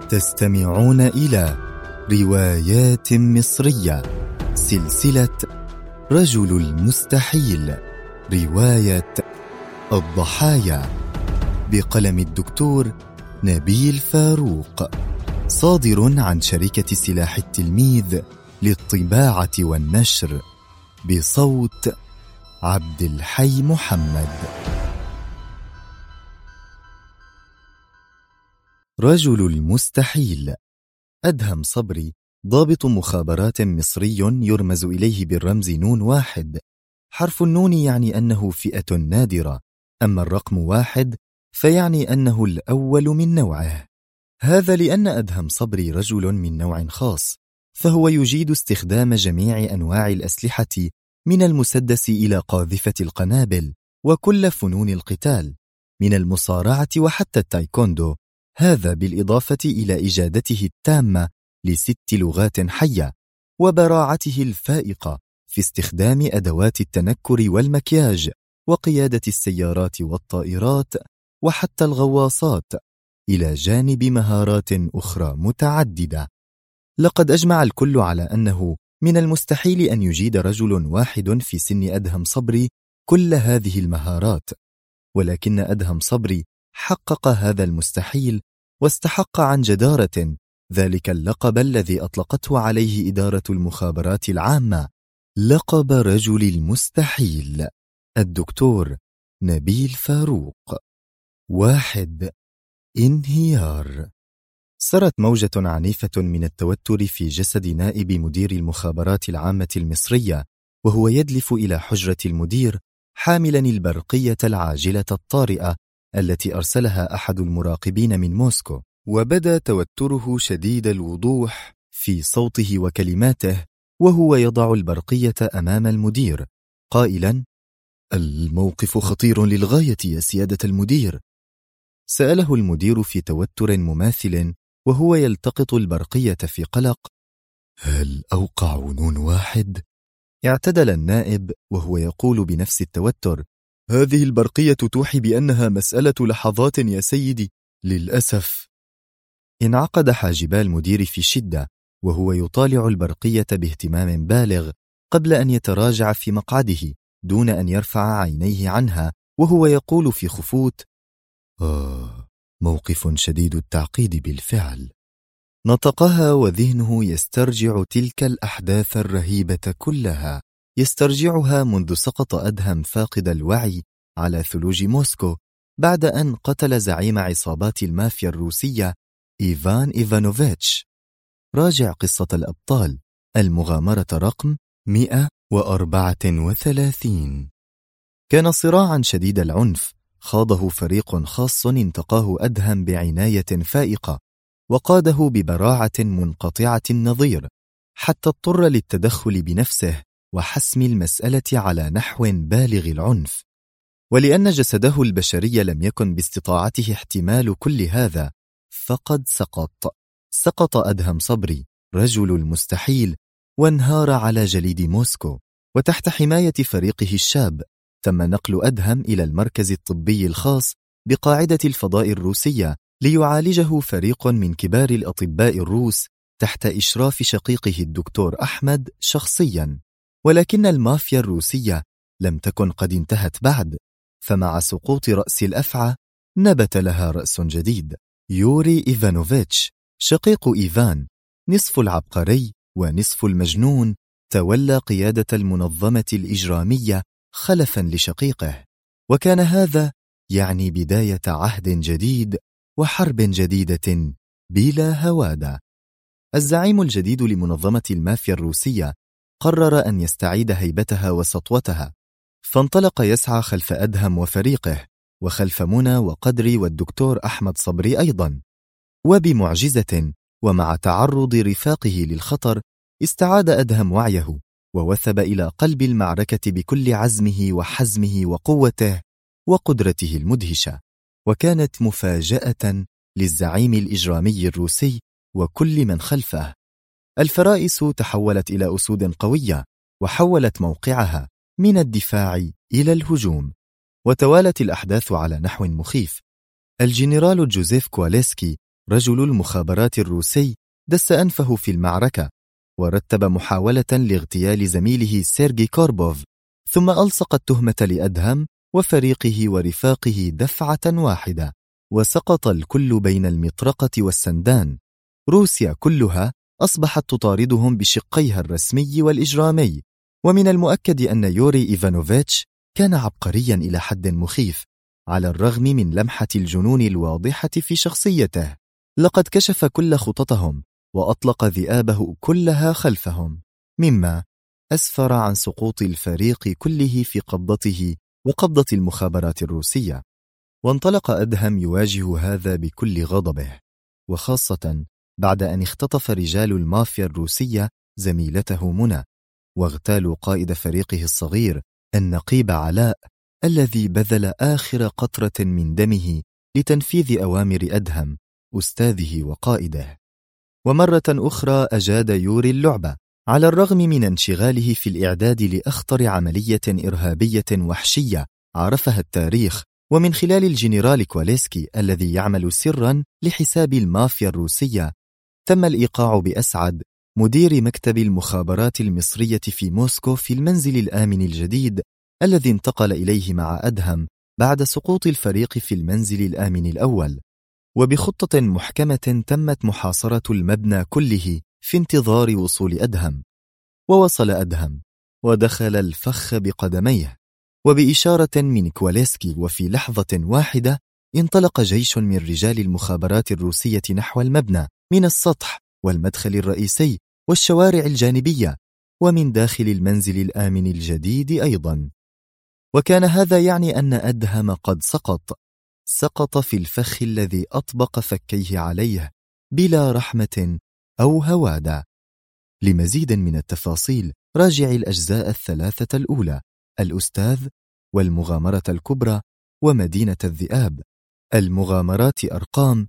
تستمعون إلى روايات مصرية، سلسلة رجل المستحيل، رواية الضحايا، بقلم الدكتور نبيل فاروق، صادر عن شركة سلاح التلميذ للطباعة والنشر، بصوت عبد الحي محمد. رجل المستحيل. أدهم صبري ضابط مخابرات مصري يرمز إليه بالرمز نون 1. حرف النون يعني أنه فئة نادرة، أما الرقم 1 فيعني أنه الأول من نوعه. هذا لأن أدهم صبري رجل من نوع خاص، فهو يجيد استخدام جميع أنواع الأسلحة من المسدس إلى قاذفة القنابل وكل فنون القتال من المصارعة وحتى التايكوندو، هذا بالإضافة إلى إجادته التامة ل6 لغات حية وبراعته الفائقة في استخدام أدوات التنكر والمكياج وقيادة السيارات والطائرات وحتى الغواصات، إلى جانب مهارات أخرى متعددة. لقد أجمع الكل على أنه من المستحيل أن يجيد رجل واحد في سن أدهم صبري كل هذه المهارات، ولكن أدهم صبري حقق هذا المستحيل واستحق عن جدارة ذلك اللقب الذي أطلقته عليه إدارة المخابرات العامة، لقب رجل المستحيل، الدكتور نبيل فاروق. 1. انهيار. سرت موجة عنيفة من التوتر في جسد نائب مدير المخابرات العامة المصرية وهو يدلف إلى حجرة المدير حاملا البرقية العاجلة الطارئة التي أرسلها أحد المراقبين من موسكو، وبدا توتره شديد الوضوح في صوته وكلماته وهو يضع البرقية أمام المدير قائلا: الموقف خطير للغاية يا سيادة المدير. سأله المدير في توتر مماثل وهو يلتقط البرقية في قلق: هل أوقع نون 1؟ اعتدل النائب وهو يقول بنفس التوتر: هذه البرقية توحي بأنها مسألة لحظات يا سيدي، للأسف. انعقد حاجبا المدير في شدة وهو يطالع البرقية باهتمام بالغ قبل أن يتراجع في مقعده دون أن يرفع عينيه عنها وهو يقول في خفوت: موقف شديد التعقيد بالفعل. نطقها وذهنه يسترجع تلك الأحداث الرهيبة كلها، يسترجعها منذ سقط أدهم فاقد الوعي على ثلوج موسكو بعد أن قتل زعيم عصابات المافيا الروسية إيفان إيفانوفيتش. راجع قصة الأبطال، المغامرة رقم 134. كان صراعا شديد العنف خاضه فريق خاص انتقاه أدهم بعناية فائقة وقاده ببراعة منقطعة النظير حتى اضطر للتدخل بنفسه وحسم المسألة على نحو بالغ العنف. ولأن جسده البشري لم يكن باستطاعته احتمال كل هذا، فقد سقط أدهم صبري رجل المستحيل وانهار على جليد موسكو. وتحت حماية فريقه الشاب تم نقل أدهم إلى المركز الطبي الخاص بقاعدة الفضاء الروسية ليعالجه فريق من كبار الأطباء الروس تحت إشراف شقيقه الدكتور أحمد شخصيا. ولكن المافيا الروسية لم تكن قد انتهت بعد، فمع سقوط رأس الأفعى نبت لها رأس جديد. يوري إيفانوفيتش شقيق إيفان، نصف العبقري ونصف المجنون، تولى قيادة المنظمة الإجرامية خلفا لشقيقه، وكان هذا يعني بداية عهد جديد وحرب جديدة بلا هوادة. الزعيم الجديد لمنظمة المافيا الروسية قرر أن يستعيد هيبتها وسطوتها، فانطلق يسعى خلف أدهم وفريقه وخلف منى وقدري والدكتور أحمد صبري أيضا. وبمعجزة ومع تعرض رفاقه للخطر استعاد أدهم وعيه ووثب إلى قلب المعركة بكل عزمه وحزمه وقوته وقدرته المدهشة. وكانت مفاجأة للزعيم الإجرامي الروسي وكل من خلفه. الفرائس تحولت إلى أسود قوية وحولت موقعها من الدفاع إلى الهجوم، وتوالت الأحداث على نحو مخيف. الجنرال جوزيف كواليسكي رجل المخابرات الروسي دس أنفه في المعركة، ورتب محاولة لاغتيال زميله سيرجي كوربوف، ثم ألصق التهمة لأدهم وفريقه ورفاقه دفعة واحدة، وسقط الكل بين المطرقة والسندان. روسيا كلها أصبحت تطاردهم بشقيها الرسمي والإجرامي، ومن المؤكد أن يوري إيفانوفيتش كان عبقريا إلى حد مخيف، على الرغم من لمحة الجنون الواضحة في شخصيته. لقد كشف كل خططهم وأطلق ذئابه كلها خلفهم، مما أسفر عن سقوط الفريق كله في قبضته وقبضة المخابرات الروسية. وانطلق أدهم يواجه هذا بكل غضبه، وخاصة بعد أن اختطف رجال المافيا الروسية زميلته منى، واغتالوا قائد فريقه الصغير النقيب علاء، الذي بذل آخر قطرة من دمه لتنفيذ أوامر أدهم أستاذه وقائده. ومرة أخرى أجاد يوري اللعبة، على الرغم من انشغاله في الإعداد لأخطر عملية إرهابية وحشية عرفها التاريخ، ومن خلال الجنرال كواليسكي الذي يعمل سرا لحساب المافيا الروسية. تم الإيقاع بأسعد مدير مكتب المخابرات المصرية في موسكو في المنزل الآمن الجديد الذي انتقل إليه مع أدهم بعد سقوط الفريق في المنزل الآمن الأول. وبخطة محكمة تمت محاصرة المبنى كله في انتظار وصول أدهم. ووصل أدهم ودخل الفخ بقدميه، وبإشارة من كواليسكي وفي لحظة واحدة انطلق جيش من رجال المخابرات الروسية نحو المبنى من السطح والمدخل الرئيسي والشوارع الجانبية، ومن داخل المنزل الآمن الجديد أيضا. وكان هذا يعني أن أدهم قد سقط في الفخ الذي أطبق فكيه عليه بلا رحمة أو هوادة. لمزيد من التفاصيل راجع الأجزاء الثلاثة الأولى: الأستاذ، والمغامرة الكبرى، ومدينة الذئاب. المغامرات أرقام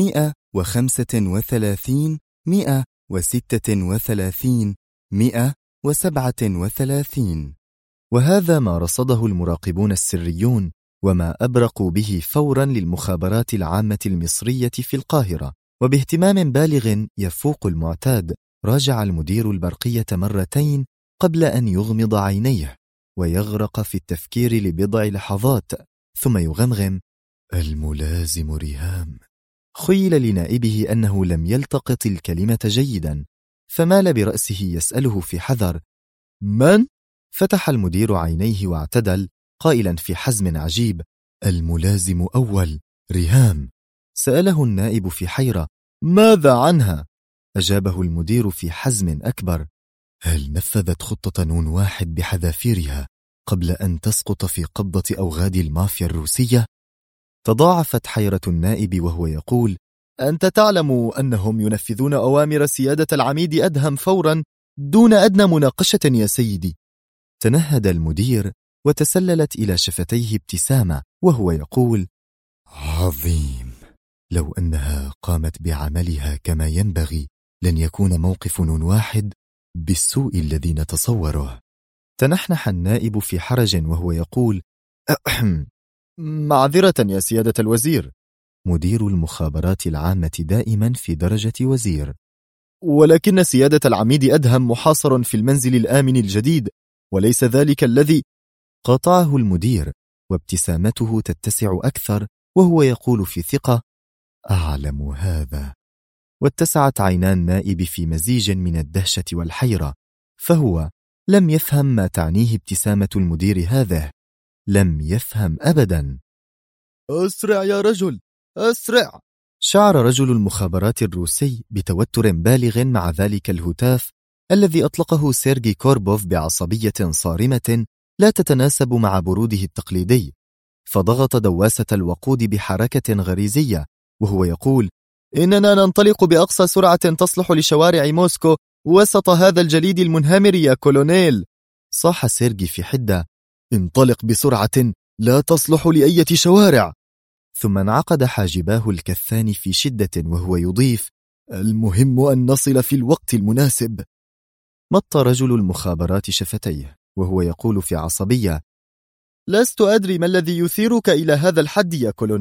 135 136 137. وهذا ما رصده المراقبون السريون، وما أبرقوا به فورا للمخابرات العامة المصرية في القاهرة. وباهتمام بالغ يفوق المعتاد راجع المدير البرقية مرتين قبل أن يغمض عينيه ويغرق في التفكير لبضع لحظات، ثم يغمغم: الملازم ريهام. خيل لنائبه أنه لم يلتقط الكلمة جيدا، فمال برأسه يسأله في حذر: من؟ فتح المدير عينيه واعتدل قائلا في حزم عجيب: الملازم أول، ريهام. سأله النائب في حيرة: ماذا عنها؟ أجابه المدير في حزم أكبر: هل نفذت خطة نون واحد بحذافيرها قبل أن تسقط في قبضة أوغاد المافيا الروسية؟ تضاعفت حيرة النائب وهو يقول: أنت تعلم أنهم ينفذون أوامر سيادة العميد أدهم فورا دون أدنى مناقشة يا سيدي. تنهد المدير وتسللت إلى شفتيه ابتسامة وهو يقول: عظيم، لو أنها قامت بعملها كما ينبغي لن يكون موقف نون واحد بالسوء الذي نتصوره. تنحنح النائب في حرج وهو يقول: معذرة يا سيادة الوزير. مدير المخابرات العامة دائما في درجة وزير. ولكن سيادة العميد أدهم محاصر في المنزل الآمن الجديد، وليس ذلك الذي... قاطعه المدير وابتسامته تتسع أكثر وهو يقول في ثقة: أعلم هذا. واتسعت عينا النائب في مزيج من الدهشة والحيرة، فهو لم يفهم ما تعنيه ابتسامة المدير هذا، لم يفهم أبدا. أسرع يا رجل، أسرع! شعر رجل المخابرات الروسي بتوتر بالغ مع ذلك الهتاف الذي أطلقه سيرجي كوربوف بعصبية صارمة لا تتناسب مع بروده التقليدي، فضغط دواسة الوقود بحركة غريزية وهو يقول: إننا ننطلق بأقصى سرعة تصلح لشوارع موسكو وسط هذا الجليد المنهمر يا كولونيل. صاح سيرجي في حدة: انطلق بسرعة لا تصلح لأية شوارع. ثم انعقد حاجباه الكثان في شدة وهو يضيف: المهم أن نصل في الوقت المناسب. مط رجل المخابرات شفتيه وهو يقول في عصبية: لست أدري ما الذي يثيرك إلى هذا الحد يا كولونيل،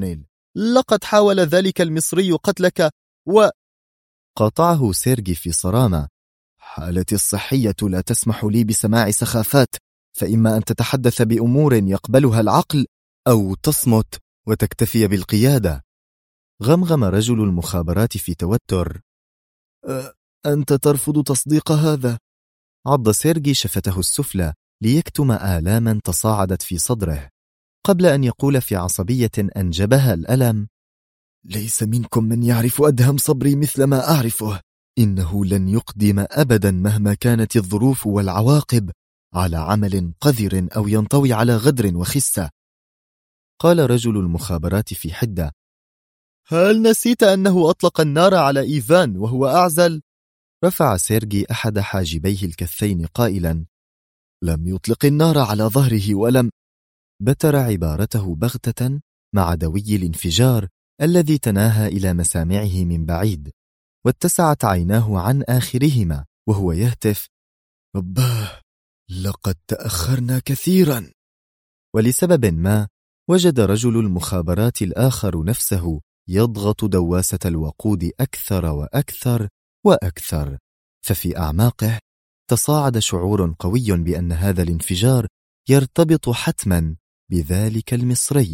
لقد حاول ذلك المصري قتلك قاطعه سيرجي في صرامة. حالتي الصحية لا تسمح لي بسماع سخافات، فإما أن تتحدث بأمور يقبلها العقل أو تصمت وتكتفي بالقيادة. غمغم رجل المخابرات في توتر. أنت ترفض تصديق هذا؟ عض سيرجي شفته السفلى ليكتم آلاما تصاعدت في صدره، قبل أن يقول في عصبية أنجبها الألم: ليس منكم من يعرف أدهم صبري مثل ما أعرفه. إنه لن يقدم أبدا مهما كانت الظروف والعواقب على عمل قذر أو ينطوي على غدر وخسة. قال رجل المخابرات في حدة: هل نسيت أنه أطلق النار على إيفان وهو أعزل؟ رفع سيرجي أحد حاجبيه الكثين قائلا: لم يطلق النار على ظهره ولم. بتر عبارته بغتة مع دوي الانفجار الذي تناهى إلى مسامعه من بعيد، واتسعت عيناه عن آخرهما وهو يهتف: رباه، لقد تأخرنا كثيرا. ولسبب ما وجد رجل المخابرات الآخر نفسه يضغط دواسة الوقود أكثر وأكثر وأكثر، ففي أعماقه تصاعد شعور قوي بأن هذا الانفجار يرتبط حتما بذلك المصري،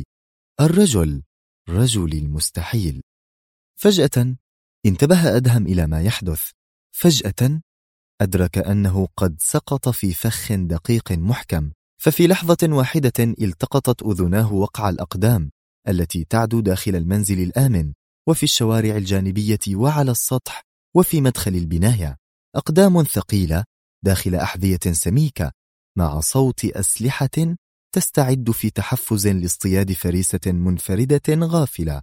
رجل المستحيل. فجأة انتبه أدهم إلى ما يحدث. فجأة أدرك أنه قد سقط في فخ دقيق محكم، ففي لحظة واحدة التقطت أذناه وقع الأقدام التي تعدو داخل المنزل الآمن وفي الشوارع الجانبية وعلى السطح وفي مدخل البناية، أقدام ثقيلة داخل أحذية سميكة مع صوت أسلحة تستعد في تحفز لاصطياد فريسة منفردة غافلة.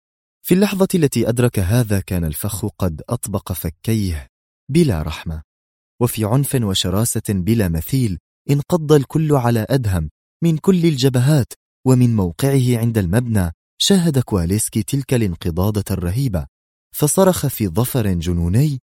في اللحظة التي أدرك هذا كان الفخ قد أطبق فكيه بلا رحمة، وفي عنف وشراسة بلا مثيل انقض الكل على أدهم من كل الجبهات. ومن موقعه عند المبنى شاهد كواليسكي تلك الانقضاضة الرهيبة، فصرخ في ظفر جنوني: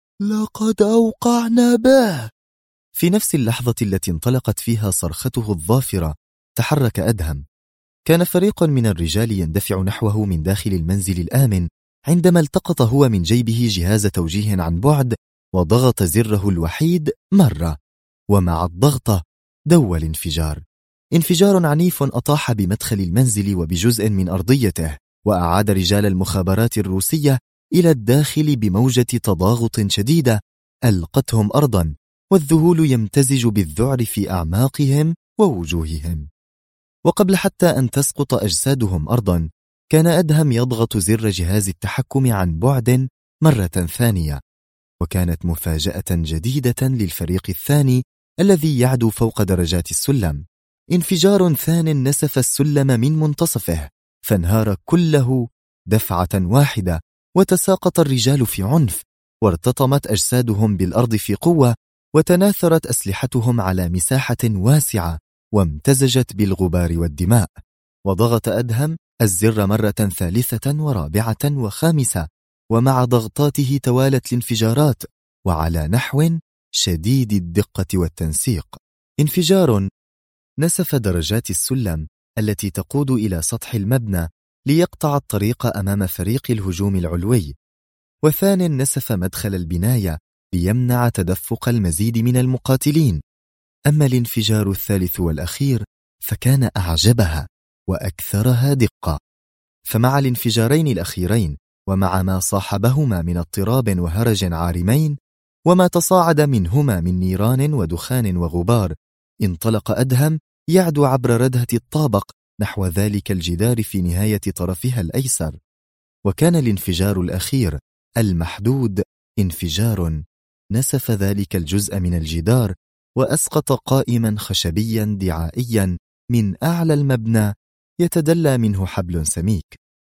لقد أوقعنا به. في نفس اللحظة التي انطلقت فيها صرخته الظافرة تحرك أدهم. كان فريق من الرجال يندفع نحوه من داخل المنزل الآمن عندما التقط هو من جيبه جهاز توجيه عن بعد وضغط زره الوحيد مرة، ومع الضغط دوى الانفجار. انفجار عنيف أطاح بمدخل المنزل وبجزء من أرضيته، وأعاد رجال المخابرات الروسية إلى الداخل بموجة تضاغط شديدة ألقتهم أرضا، والذهول يمتزج بالذعر في أعماقهم ووجوههم. وقبل حتى أن تسقط أجسادهم أرضا كان أدهم يضغط زر جهاز التحكم عن بعد مرة ثانية، وكانت مفاجأة جديدة للفريق الثاني الذي يعدو فوق درجات السلم. انفجار ثان نسف السلم من منتصفه، فانهار كله دفعة واحدة، وتساقط الرجال في عنف، وارتطمت أجسادهم بالأرض في قوة، وتناثرت أسلحتهم على مساحة واسعة وامتزجت بالغبار والدماء. وضغط أدهم الزر مرة ثالثة ورابعة وخامسة، ومع ضغطاته توالت الانفجارات وعلى نحو شديد الدقة والتنسيق. انفجار نسف درجات السلم التي تقود إلى سطح المبنى ليقطع الطريق أمام فريق الهجوم العلوي، وثان نسف مدخل البناية ليمنع تدفق المزيد من المقاتلين. أما الانفجار الثالث والأخير فكان أعجبها وأكثرها دقة، فمع الانفجارين الأخيرين ومع ما صاحبهما من اضطراب وهرج عارمين وما تصاعد منهما من نيران ودخان وغبار، انطلق أدهم يعدو عبر ردهة الطابق نحو ذلك الجدار في نهاية طرفها الأيسر. وكان الانفجار الأخير المحدود انفجار نسف ذلك الجزء من الجدار وأسقط قائما خشبيا دعائيا من أعلى المبنى يتدلى منه حبل سميك.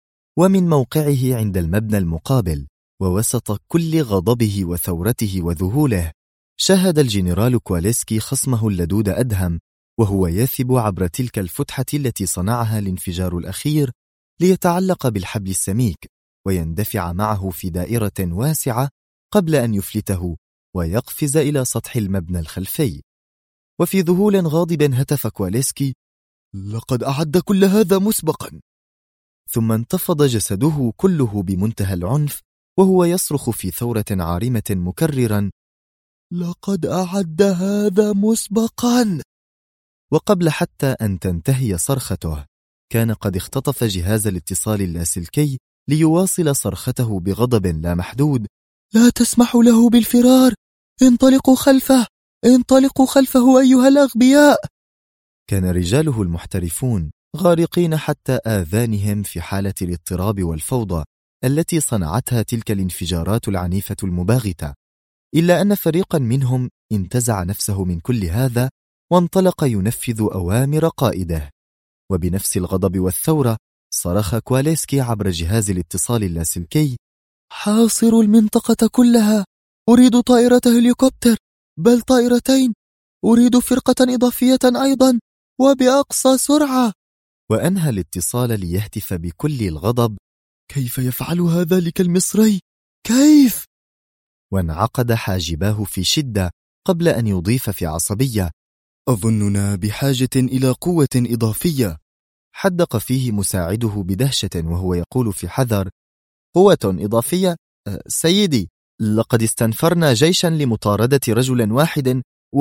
ومن موقعه عند المبنى المقابل ووسط كل غضبه وثورته وذهوله شاهد الجنرال كواليسكي خصمه اللدود أدهم وهو يثب عبر تلك الفتحة التي صنعها الانفجار الأخير ليتعلق بالحبل السميك ويندفع معه في دائرة واسعة قبل أن يفلته ويقفز إلى سطح المبنى الخلفي. وفي ذهول غاضب هتف كواليسكي: لقد أعد كل هذا مسبقا. ثم انتفض جسده كله بمنتهى العنف وهو يصرخ في ثورة عارمة مكررا: لقد أعد هذا مسبقا. وقبل حتى أن تنتهي صرخته كان قد اختطف جهاز الاتصال اللاسلكي ليواصل صرخته بغضب لا محدود: لا تسمحوا له بالفرار، انطلقوا خلفه، انطلقوا خلفه أيها الأغبياء. كان رجاله المحترفون غارقين حتى آذانهم في حالة الاضطراب والفوضى التي صنعتها تلك الانفجارات العنيفة المباغتة، إلا أن فريقا منهم انتزع نفسه من كل هذا وانطلق ينفذ أوامر قائده. وبنفس الغضب والثورة صرخ كواليسكي عبر جهاز الاتصال اللاسلكي: حاصروا المنطقة كلها، أريد طائرة هليكوبتر، بل طائرتين، أريد فرقة إضافية أيضا وبأقصى سرعة. وأنهى الاتصال ليهتف بكل الغضب: كيف يفعل ذلك المصري؟ كيف؟ وانعقد حاجباه في شدة قبل أن يضيف في عصبية: أظننا بحاجة إلى قوة إضافية. حدق فيه مساعده بدهشة وهو يقول في حذر: قوة إضافية؟ سيدي، لقد استنفرنا جيشا لمطاردة رجل واحد.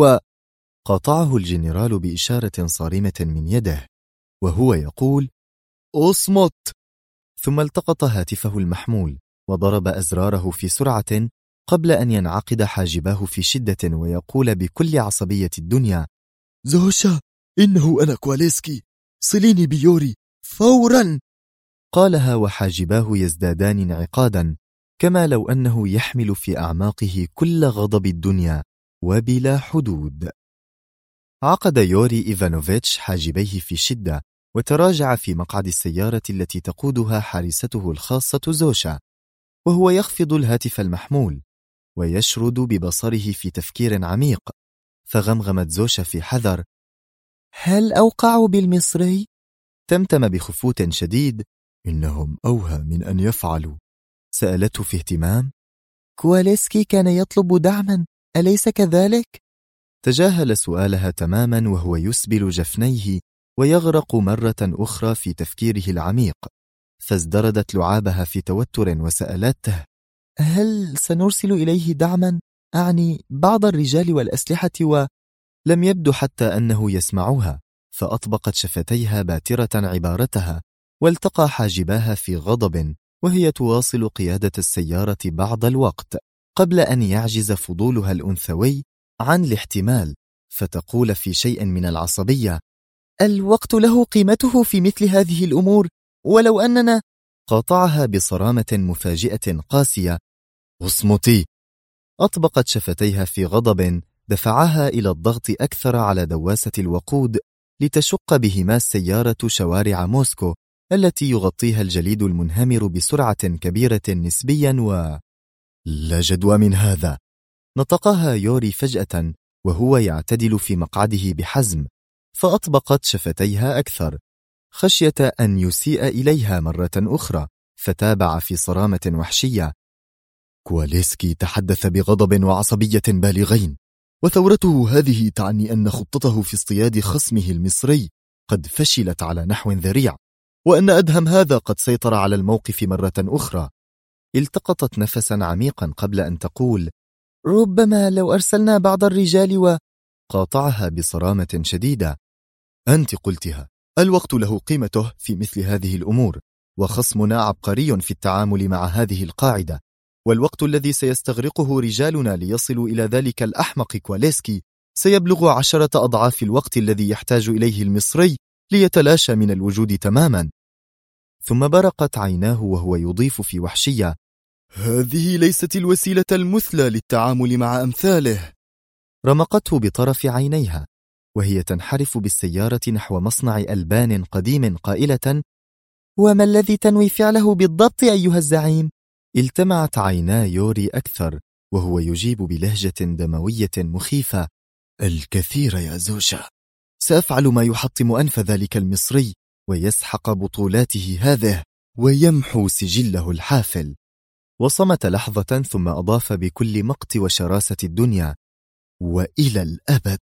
وقاطعه الجنرال بإشارة صارمة من يده وهو يقول: أصمت. ثم التقط هاتفه المحمول وضرب أزراره في سرعة قبل أن ينعقد حاجباه في شدة ويقول بكل عصبية الدنيا: زوشا، إنه أنا كواليسكي، صليني بيوري فورا. قالها وحاجباه يزدادان انعقادا كما لو أنه يحمل في أعماقه كل غضب الدنيا وبلا حدود. عقد يوري إيفانوفيتش حاجبيه في شدة وتراجع في مقعد السيارة التي تقودها حارسته الخاصة زوشا، وهو يخفض الهاتف المحمول ويشرد ببصره في تفكير عميق. فغمغمت زوشا في حذر: هل أوقعوا بالمصري؟ تمتم بخفوت شديد: إنهم أوهى من أن يفعلوا. سألته في اهتمام: كواليسكي كان يطلب دعما، أليس كذلك؟ تجاهل سؤالها تماما وهو يسبل جفنيه ويغرق مرة أخرى في تفكيره العميق. فازدردت لعابها في توتر وسألته: هل سنرسل إليه دعما؟ أعني بعض الرجال والأسلحة. ولم يبدو حتى أنه يسمعها، فأطبقت شفتيها باترة عبارتها والتقى حاجباها في غضب وهي تواصل قيادة السيارة بعض الوقت قبل أن يعجز فضولها الأنثوي عن الاحتمال فتقول في شيء من العصبية: الوقت له قيمته في مثل هذه الأمور، ولو أننا. قاطعها بصرامة مفاجئة قاسية: اصمتي. أطبقت شفتيها في غضب دفعها إلى الضغط أكثر على دواسة الوقود لتشق بهما السيارة شوارع موسكو التي يغطيها الجليد المنهمر بسرعة كبيرة نسبيا. لا جدوى من هذا، نطقها يوري فجأة وهو يعتدل في مقعده بحزم، فأطبقت شفتيها أكثر خشية أن يسيء إليها مرة أخرى، فتابع في صرامة وحشية: كواليسكي تحدث بغضب وعصبية بالغين، وثورته هذه تعني أن خطته في اصطياد خصمه المصري قد فشلت على نحو ذريع، وأن أدهم هذا قد سيطر على الموقف مرة أخرى. التقطت نفسا عميقا قبل أن تقول: ربما لو أرسلنا بعض الرجال. وقاطعها بصرامة شديدة: أنت قلتها، الوقت له قيمته في مثل هذه الأمور، وخصمنا عبقري في التعامل مع هذه القاعدة، والوقت الذي سيستغرقه رجالنا ليصلوا إلى ذلك الأحمق كواليسكي سيبلغ 10 أضعاف الوقت الذي يحتاج إليه المصري ليتلاشى من الوجود تماما. ثم برقت عيناه وهو يضيف في وحشية: هذه ليست الوسيلة المثلى للتعامل مع أمثاله. رمقته بطرف عينيها وهي تنحرف بالسيارة نحو مصنع ألبان قديم قائلة: وما الذي تنوي فعله بالضبط أيها الزعيم؟ التمعت عينا يوري أكثر وهو يجيب بلهجة دموية مخيفة: الكثير يا زوشا، سأفعل ما يحطم أنف ذلك المصري ويسحق بطولاته هذه ويمحو سجله الحافل. وصمت لحظة ثم أضاف بكل مقت وشراسة الدنيا: وإلى الأبد.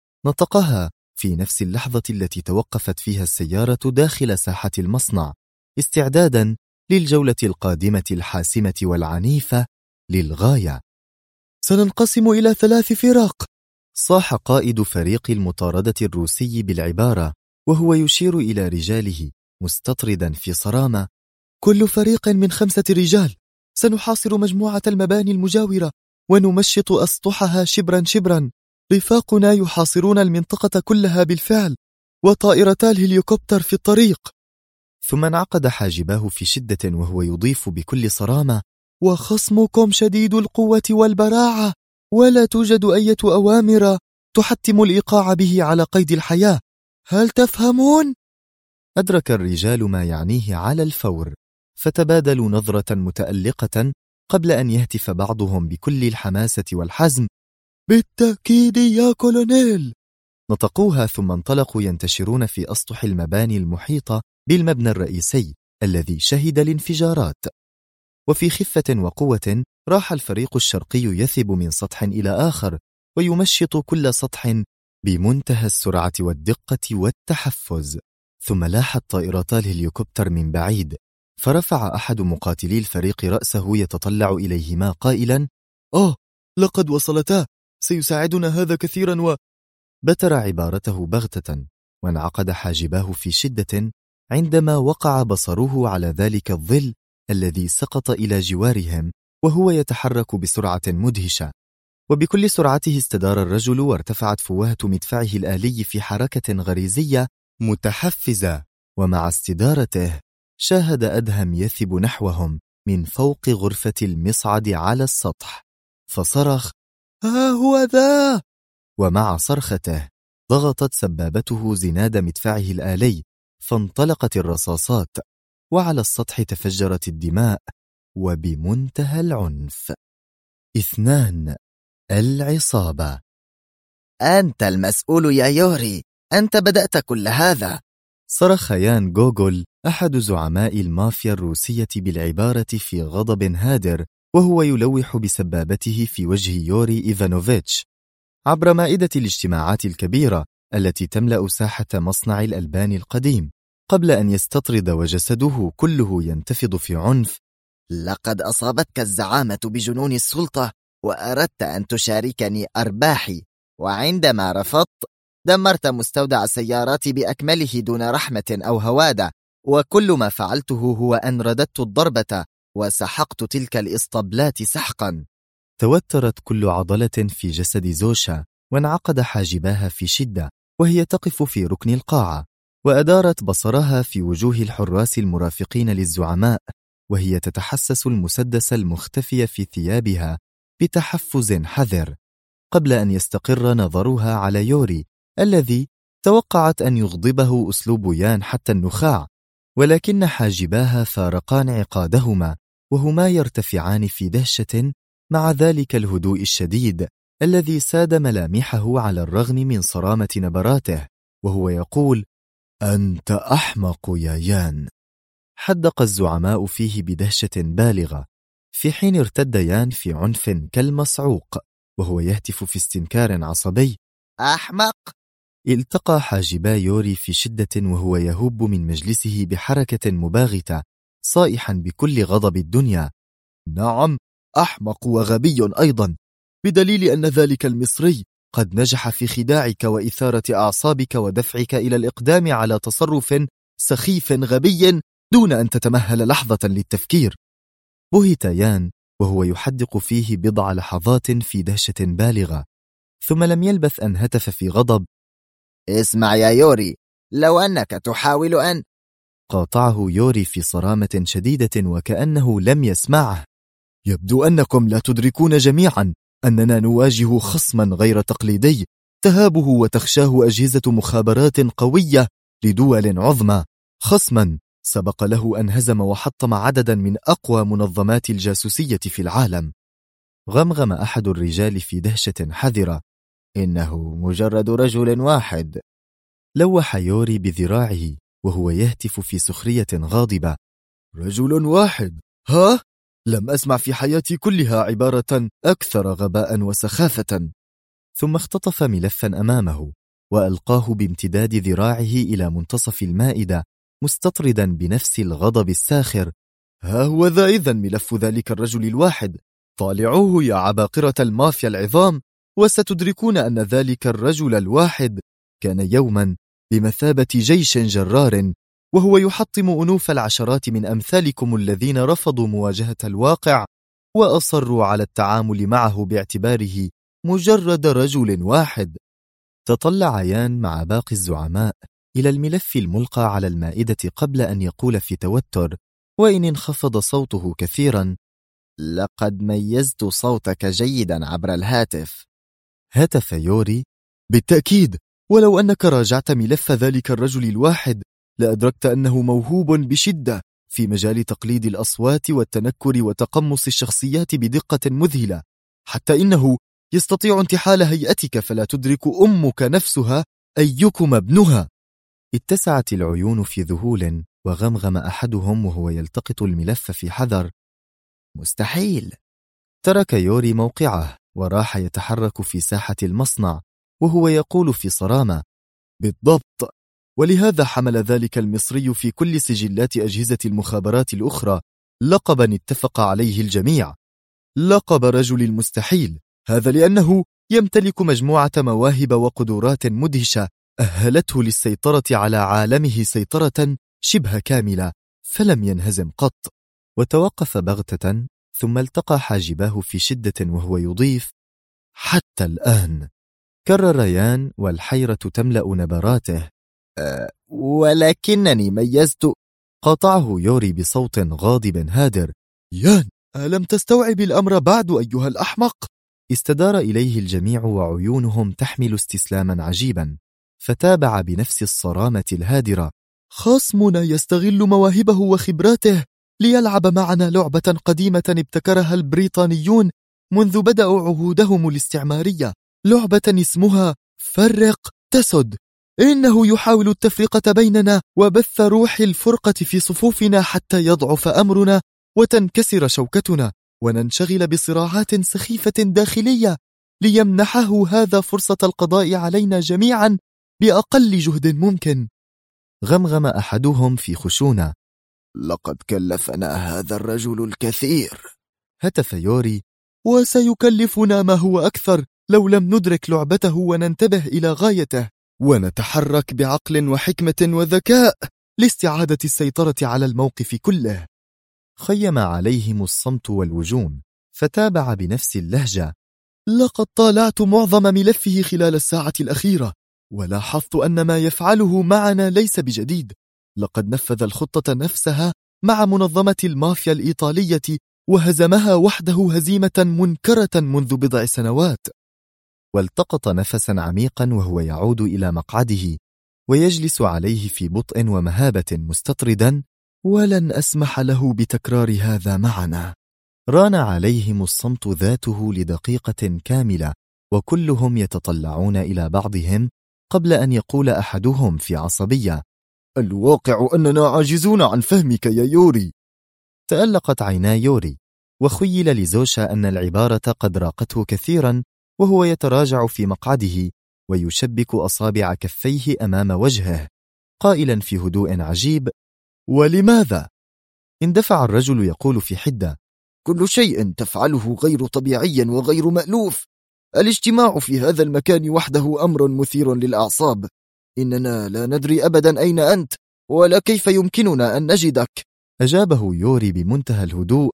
نطقها في نفس اللحظة التي توقفت فيها السيارة داخل ساحة المصنع، استعدادا للجولة القادمة الحاسمة والعنيفة للغاية. سننقسم إلى 3 فرق، صاح قائد فريق المطاردة الروسي بالعبارة وهو يشير إلى رجاله مستطردا في صرامة. كل فريق من 5 رجال، سنحاصر مجموعة المباني المجاورة ونمشط أسطحها شبرا شبرا. رفاقنا يحاصرون المنطقة كلها بالفعل، وطائرتا الهليكوبتر في الطريق. ثم انعقد حاجباه في شدة وهو يضيف بكل صرامة: وخصمكم شديد القوة والبراعة، ولا توجد أي أوامر تحتم الإيقاع به على قيد الحياة. هل تفهمون؟ أدرك الرجال ما يعنيه على الفور، فتبادلوا نظرة متألقة قبل أن يهتف بعضهم بكل الحماسة والحزم: بالتأكيد يا كولونيل. نطقوها ثم انطلقوا ينتشرون في أسطح المباني المحيطة بالمبنى الرئيسي الذي شهد الانفجارات. وفي خفة وقوة راح الفريق الشرقي يثب من سطح إلى آخر ويمشط كل سطح بمنتهى السرعة والدقة والتحفز. ثم لاحت طائرتا الهليكوبتر من بعيد، فرفع أحد مقاتلي الفريق رأسه يتطلع إليهما قائلا: لقد وصلتا، سيساعدنا هذا كثيرا. بتر عبارته بغتة، وانعقد حاجباه في شدة عندما وقع بصره على ذلك الظل الذي سقط إلى جوارهم وهو يتحرك بسرعة مدهشة. وبكل سرعته استدار الرجل وارتفعت فوهة مدفعه الآلي في حركة غريزية متحفزة، ومع استدارته شاهد أدهم يثب نحوهم من فوق غرفة المصعد على السطح، فصرخ: ها هو ذا! ومع صرخته ضغطت سبابته زناد مدفعه الآلي، فانطلقت الرصاصات، وعلى السطح تفجرت الدماء وبمنتهى العنف. 2. العصابة. أنت المسؤول يا يوري، أنت بدأت كل هذا، صرخ يان غوغول أحد زعماء المافيا الروسية بالعبارة في غضب هادر وهو يلوح بسبابته في وجه يوري إيفانوفيتش عبر مائدة الاجتماعات الكبيرة التي تملأ ساحة مصنع الألبان القديم، قبل أن يستطرد وجسده كله ينتفض في عنف. لقد أصابتك الزعامة بجنون السلطة، وأردت أن تشاركني أرباحي، وعندما رفضت دمرت مستودع سياراتي بأكمله دون رحمة أو هوادة، وكل ما فعلته هو أن رددت الضربة وسحقت تلك الإسطبلات سحقا. توترت كل عضلة في جسد زوشا، وانعقد حاجباها في شدة وهي تقف في ركن القاعة، وأدارت بصرها في وجوه الحراس المرافقين للزعماء وهي تتحسس المسدس المختفي في ثيابها بتحفز حذر، قبل أن يستقر نظرها على يوري الذي توقعت أن يغضبه أسلوب يان حتى النخاع، ولكن حاجباها فارقا انعقادهما وهما يرتفعان في دهشة مع ذلك الهدوء الشديد الذي ساد ملامحه على الرغم من صرامة نبراته، وهو يقول: أنت أحمق يا يان. حدق الزعماء فيه بدهشة بالغة، في حين ارتد يان في عنف كالمصعوق وهو يهتف في استنكار عصبي: أحمق! التقى حاجبا يوري في شدة وهو يهب من مجلسه بحركة مباغتة صائحا بكل غضب الدنيا: نعم، أحمق وغبي أيضا، بدليل أن ذلك المصري قد نجح في خداعك وإثارة أعصابك ودفعك إلى الإقدام على تصرف سخيف غبي دون أن تتمهل لحظة للتفكير. بهت يان وهو يحدق فيه بضع لحظات في دهشة بالغة، ثم لم يلبث أن هتف في غضب: اسمع يا يوري، لو أنك تحاول أن... قاطعه يوري في صرامة شديدة وكأنه لم يسمعه: يبدو أنكم لا تدركون جميعا أننا نواجه خصما غير تقليدي تهابه وتخشاه أجهزة مخابرات قوية لدول عظمى، خصما سبق له أن هزم وحطم عددا من أقوى منظمات الجاسوسية في العالم. غمغم أحد الرجال في دهشة حذرة: إنه مجرد رجل واحد. لوح يوري بذراعه وهو يهتف في سخرية غاضبة: رجل واحد؟ ها؟ لم أسمع في حياتي كلها عبارة أكثر غباء وسخافة. ثم اختطف ملفا أمامه وألقاه بامتداد ذراعه إلى منتصف المائدة مستطردا بنفس الغضب الساخر: ها هو ذا إذن ملف ذلك الرجل الواحد، طالعوه يا عباقرة المافيا العظام، وستدركون أن ذلك الرجل الواحد كان يوما بمثابة جيش جرار، وهو يحطم أنوف العشرات من أمثالكم الذين رفضوا مواجهة الواقع وأصروا على التعامل معه باعتباره مجرد رجل واحد. تطلع يان مع باقي الزعماء إلى الملف الملقى على المائدة قبل أن يقول في توتر، وإن انخفض صوته كثيرا: لقد ميزت صوتك جيدا عبر الهاتف. هتف يوري: بالتأكيد، ولو أنك راجعت ملف ذلك الرجل الواحد لأدركت أنه موهوب بشدة في مجال تقليد الأصوات والتنكر وتقمص الشخصيات بدقة مذهلة، حتى إنه يستطيع انتحال هيئتك فلا تدرك أمك نفسها أيكم ابنها. اتسعت العيون في ذهول، وغمغم أحدهم وهو يلتقط الملف في حذر: مستحيل. ترك يوري موقعه وراح يتحرك في ساحة المصنع وهو يقول في صرامة: بالضبط، ولهذا حمل ذلك المصري في كل سجلات أجهزة المخابرات الأخرى لقبا اتفق عليه الجميع: لقب رجل المستحيل. هذا لأنه يمتلك مجموعة مواهب وقدرات مدهشة أهلته للسيطرة على عالمه سيطرة شبه كاملة، فلم ينهزم قط. وتوقف بغتة، ثم التقى حاجباه في شدة وهو يضيف: حتى الآن. كرر يان والحيرة تملأ نبراته: ولكنني ميزت. قاطعه يوري بصوت غاضب هادر: يان، ألم تستوعب الأمر بعد أيها الأحمق؟ استدار إليه الجميع وعيونهم تحمل استسلاما عجيبا، فتابع بنفس الصرامة الهادرة: خصمنا يستغل مواهبه وخبراته ليلعب معنا لعبة قديمة ابتكرها البريطانيون منذ بدأوا عهودهم الاستعمارية، لعبة اسمها فرق تسد. إنه يحاول التفرقة بيننا وبث روح الفرقة في صفوفنا حتى يضعف أمرنا وتنكسر شوكتنا وننشغل بصراعات سخيفة داخلية، ليمنحه هذا فرصة القضاء علينا جميعا بأقل جهد ممكن. غمغم أحدهم في خشونة: لقد كلفنا هذا الرجل الكثير. هتف يوري: وسيكلفنا ما هو أكثر لو لم ندرك لعبته وننتبه إلى غايته ونتحرك بعقل وحكمة وذكاء لاستعادة السيطرة على الموقف كله. خيم عليهم الصمت والوجوم، فتابع بنفس اللهجة: لقد طالعت معظم ملفه خلال الساعة الأخيرة، ولاحظت أن ما يفعله معنا ليس بجديد. لقد نفذ الخطة نفسها مع منظمة المافيا الإيطالية وهزمها وحده هزيمة منكرة منذ بضع سنوات. والتقط نفسا عميقا وهو يعود إلى مقعده ويجلس عليه في بطء ومهابة مستطردا: ولن أسمح له بتكرار هذا معنا. ران عليهم الصمت ذاته لدقيقة كاملة، وكلهم يتطلعون إلى بعضهم قبل أن يقول أحدهم في عصبية: الواقع أننا عاجزون عن فهمك يا يوري. تألقت عينا يوري، وخيل لزوشا أن العبارة قد راقته كثيرا وهو يتراجع في مقعده ويشبك أصابع كفيه أمام وجهه، قائلا في هدوء عجيب: ولماذا؟ اندفع الرجل يقول في حدة: كل شيء تفعله غير طبيعي وغير مألوف. الاجتماع في هذا المكان وحده أمر مثير للأعصاب. إننا لا ندري أبدا أين أنت ولا كيف يمكننا أن نجدك. أجابه يوري بمنتهى الهدوء: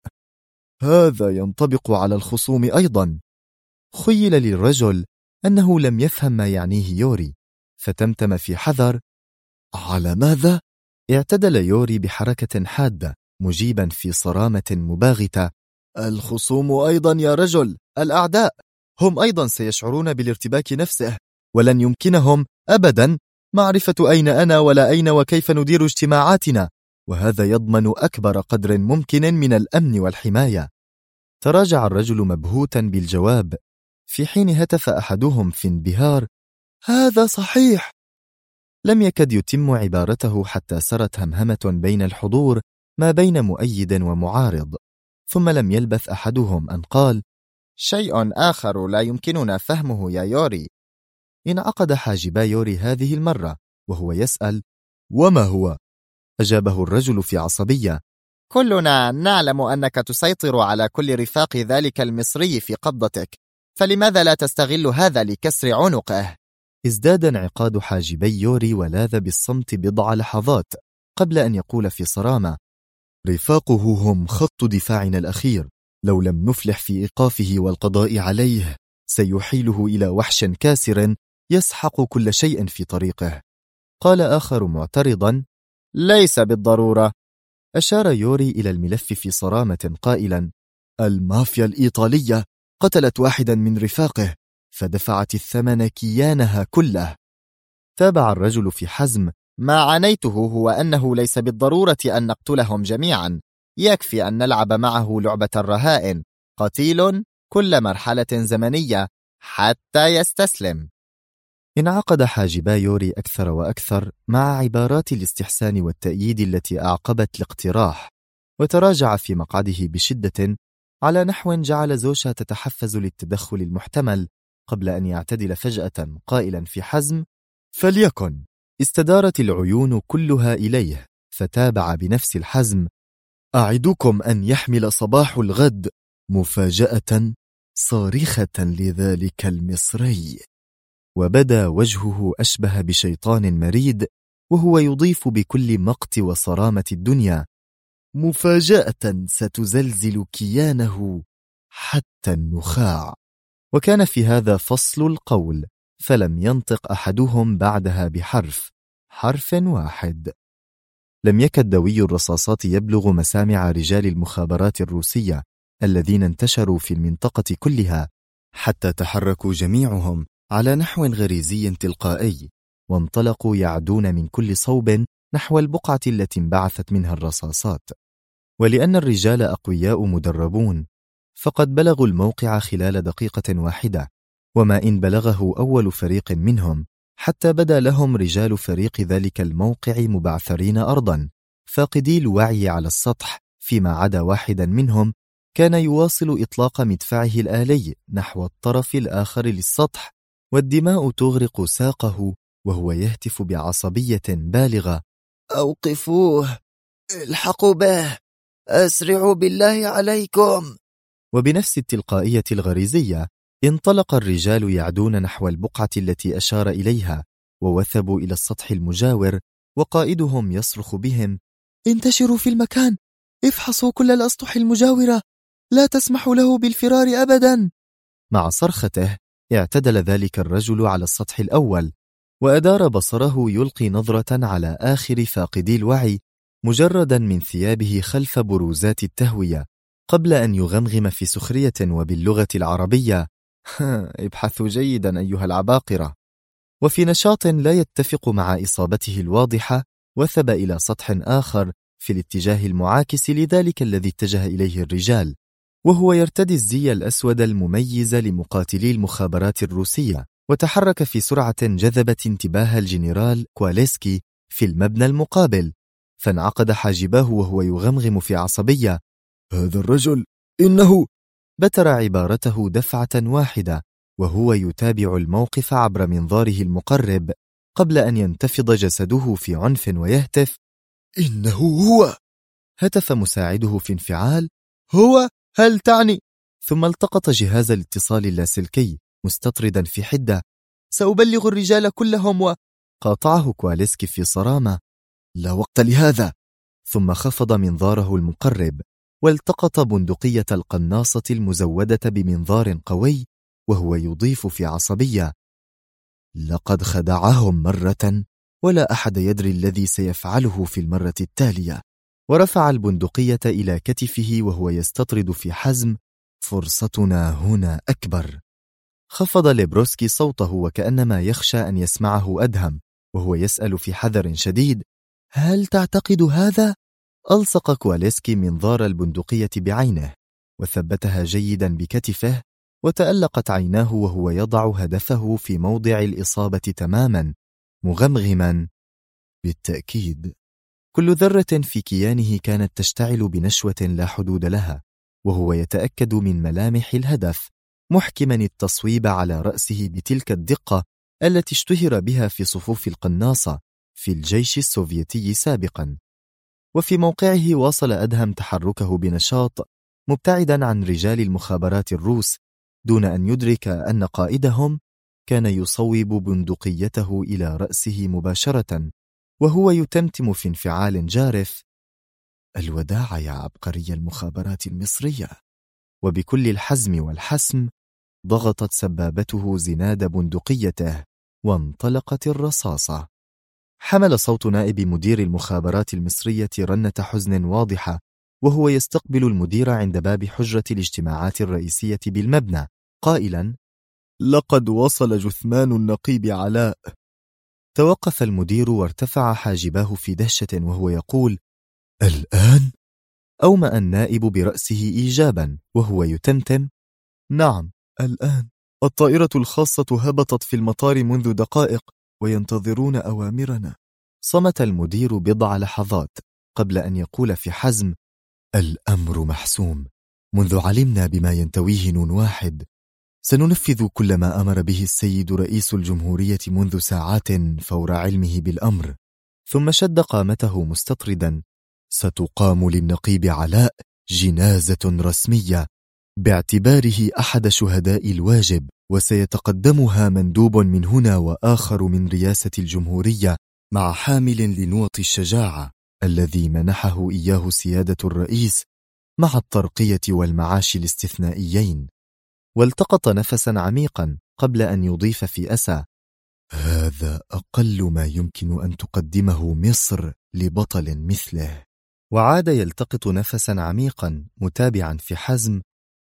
هذا ينطبق على الخصوم أيضا. خيل للرجل أنه لم يفهم ما يعنيه يوري، فتمتم في حذر: على ماذا؟ اعتدل يوري بحركة حادة مجيبا في صرامة مباغتة: الخصوم أيضا يا رجل، الأعداء هم أيضا سيشعرون بالارتباك نفسه، ولن يمكنهم أبدا معرفة أين أنا ولا أين وكيف ندير اجتماعاتنا، وهذا يضمن أكبر قدر ممكن من الأمن والحماية. تراجع الرجل مبهوتا بالجواب، في حين هتف أحدهم في انبهار: هذا صحيح. لم يكد يتم عبارته حتى سرت همهمة بين الحضور ما بين مؤيد ومعارض، ثم لم يلبث أحدهم أن قال: شيء آخر لا يمكننا فهمه يا يوري. انعقد حاجبا يوري هذه المرة وهو يسأل: وما هو؟ أجابه الرجل في عصبية: كلنا نعلم أنك تسيطر على كل رفاق ذلك المصري في قبضتك، فلماذا لا تستغل هذا لكسر عنقه؟ ازداد انعقاد حاجبي يوري ولاذ بالصمت بضع لحظات قبل أن يقول في صرامة: رفاقه هم خط دفاعنا الأخير، لو لم نفلح في إيقافه والقضاء عليه سيحيله إلى وحش كاسر يسحق كل شيء في طريقه. قال آخر معترضا: ليس بالضرورة. أشار يوري إلى الملف في صرامة قائلا: المافيا الإيطالية قتلت واحدا من رفاقه فدفعت الثمن كيانها كله. تابع الرجل في حزم: ما عنيته هو أنه ليس بالضرورة أن نقتلهم جميعا، يكفي أن نلعب معه لعبة الرهائن، قتيل كل مرحلة زمنية حتى يستسلم. انعقد حاجبا يوري أكثر وأكثر مع عبارات الاستحسان والتأييد التي أعقبت الاقتراح، وتراجع في مقعده بشدة على نحو جعل زوشا تتحفز للتدخل المحتمل قبل أن يعتدل فجأة قائلا في حزم: فليكن. استدارت العيون كلها إليه فتابع بنفس الحزم: أعدكم أن يحمل صباح الغد مفاجأة صارخة لذلك المصري. وبدا وجهه أشبه بشيطان مريد وهو يضيف بكل مقت وصرامة الدنيا: مفاجأة ستزلزل كيانه حتى النخاع. وكان في هذا فصل القول، فلم ينطق أحدهم بعدها حرف واحد. لم يكد دوي الرصاصات يبلغ مسامع رجال المخابرات الروسية الذين انتشروا في المنطقة كلها، حتى تحركوا جميعهم على نحو غريزي تلقائي، وانطلقوا يعدون من كل صوب نحو البقعة التي انبعثت منها الرصاصات. ولأن الرجال أقوياء مدربون، فقد بلغوا الموقع خلال دقيقة واحدة، وما إن بلغه أول فريق منهم حتى بدا لهم رجال فريق ذلك الموقع مبعثرين أرضا فاقدي الوعي على السطح، فيما عدا واحدا منهم كان يواصل إطلاق مدفعه الآلي نحو الطرف الآخر للسطح، والدماء تغرق ساقه وهو يهتف بعصبية بالغة: أوقفوه، الحقوا به، أسرعوا بالله عليكم. وبنفس التلقائية الغريزية انطلق الرجال يعدون نحو البقعة التي أشار إليها، ووثبوا إلى السطح المجاور، وقائدهم يصرخ بهم: انتشروا في المكان، افحصوا كل الأسطح المجاورة، لا تسمحوا له بالفرار أبدا. مع صرخته اعتدل ذلك الرجل على السطح الأول، وأدار بصره يلقي نظرة على آخر فاقدي الوعي مجردا من ثيابه خلف بروزات التهوية، قبل أن يغمغم في سخرية وباللغة العربية: ابحثوا جيدا أيها العباقرة. وفي نشاط لا يتفق مع إصابته الواضحة وثب إلى سطح آخر في الاتجاه المعاكس لذلك الذي اتجه إليه الرجال، وهو يرتدي الزي الأسود المميز لمقاتلي المخابرات الروسية، وتحرك في سرعة جذبت انتباه الجنرال كواليسكي في المبنى المقابل، فانعقد حاجباه وهو يغمغم في عصبية: هذا الرجل إنه... بتر عبارته دفعة واحدة وهو يتابع الموقف عبر منظاره المقرب، قبل أن ينتفض جسده في عنف ويهتف: إنه هو! هتف مساعده في انفعال: هو؟ هل تعني؟ ثم التقط جهاز الاتصال اللاسلكي مستطردا في حدة: سأبلغ الرجال كلهم. قاطعه كواليسكي في صرامة: لا وقت لهذا. ثم خفض منظاره المقرب والتقط بندقية القناصة المزودة بمنظار قوي وهو يضيف في عصبية: لقد خدعهم مرة ولا أحد يدري الذي سيفعله في المرة التالية. ورفع البندقية إلى كتفه وهو يستطرد في حزم: فرصتنا هنا أكبر. خفض ليبروسكي صوته وكأنما يخشى أن يسمعه أدهم، وهو يسأل في حذر شديد: هل تعتقد هذا؟ ألصق كواليسكي منظار البندقية بعينه وثبتها جيدا بكتفه، وتألقت عيناه وهو يضع هدفه في موضع الإصابة تماما، مغمغما: بالتأكيد. كل ذرة في كيانه كانت تشتعل بنشوة لا حدود لها، وهو يتأكد من ملامح الهدف، محكما التصويب على رأسه بتلك الدقة التي اشتهر بها في صفوف القناصة في الجيش السوفيتي سابقا. وفي موقعه واصل أدهم تحركه بنشاط مبتعدا عن رجال المخابرات الروس، دون أن يدرك أن قائدهم كان يصوب بندقيته إلى رأسه مباشرة وهو يتمتم في انفعال جارف: الوداع يا عبقري المخابرات المصرية. وبكل الحزم والحسم ضغطت سبابته زناد بندقيته وانطلقت الرصاصة. حمل صوت نائب مدير المخابرات المصرية رنة حزن واضحة وهو يستقبل المدير عند باب حجرة الاجتماعات الرئيسية بالمبنى قائلا: لقد وصل جثمان النقيب علاء. توقف المدير وارتفع حاجباه في دهشة وهو يقول: الآن؟ أومأ النائب برأسه إيجابا وهو يتمتم: نعم الآن، الطائرة الخاصة هبطت في المطار منذ دقائق وينتظرون أوامرنا. صمت المدير بضع لحظات قبل أن يقول في حزم: الأمر محسوم، منذ علمنا بما ينتويه نون واحد سننفذ كل ما أمر به السيد رئيس الجمهورية منذ ساعات فور علمه بالأمر. ثم شد قامته مستطردا: ستقام للنقيب علاء جنازة رسمية باعتباره أحد شهداء الواجب، وسيتقدمها مندوب من هنا وآخر من رئاسة الجمهورية مع حامل لنوط الشجاعة الذي منحه إياه سيادة الرئيس مع الترقية والمعاش الاستثنائيين. والتقط نفسا عميقا قبل أن يضيف في أسى: هذا أقل ما يمكن أن تقدمه مصر لبطل مثله. وعاد يلتقط نفسا عميقا متابعا في حزم: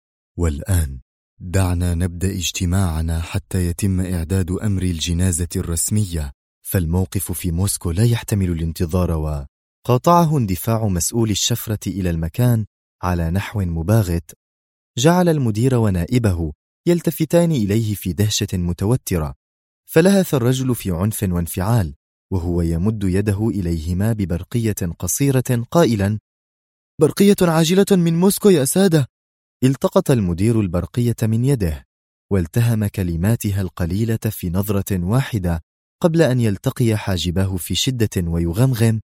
والآن دعنا نبدأ اجتماعنا حتى يتم إعداد أمر الجنازة الرسمية، فالموقف في موسكو لا يحتمل الانتظار. وقاطعه اندفاع مسؤول الشفرة إلى المكان على نحو مباغت. جعل المدير ونائبه يلتفتان إليه في دهشة متوترة، فلهث الرجل في عنف وانفعال وهو يمد يده إليهما ببرقية قصيرة قائلا: برقية عاجلة من موسكو يا سادة. التقط المدير البرقية من يده والتهم كلماتها القليلة في نظرة واحدة قبل أن يلتقي حاجباه في شدة ويغمغم: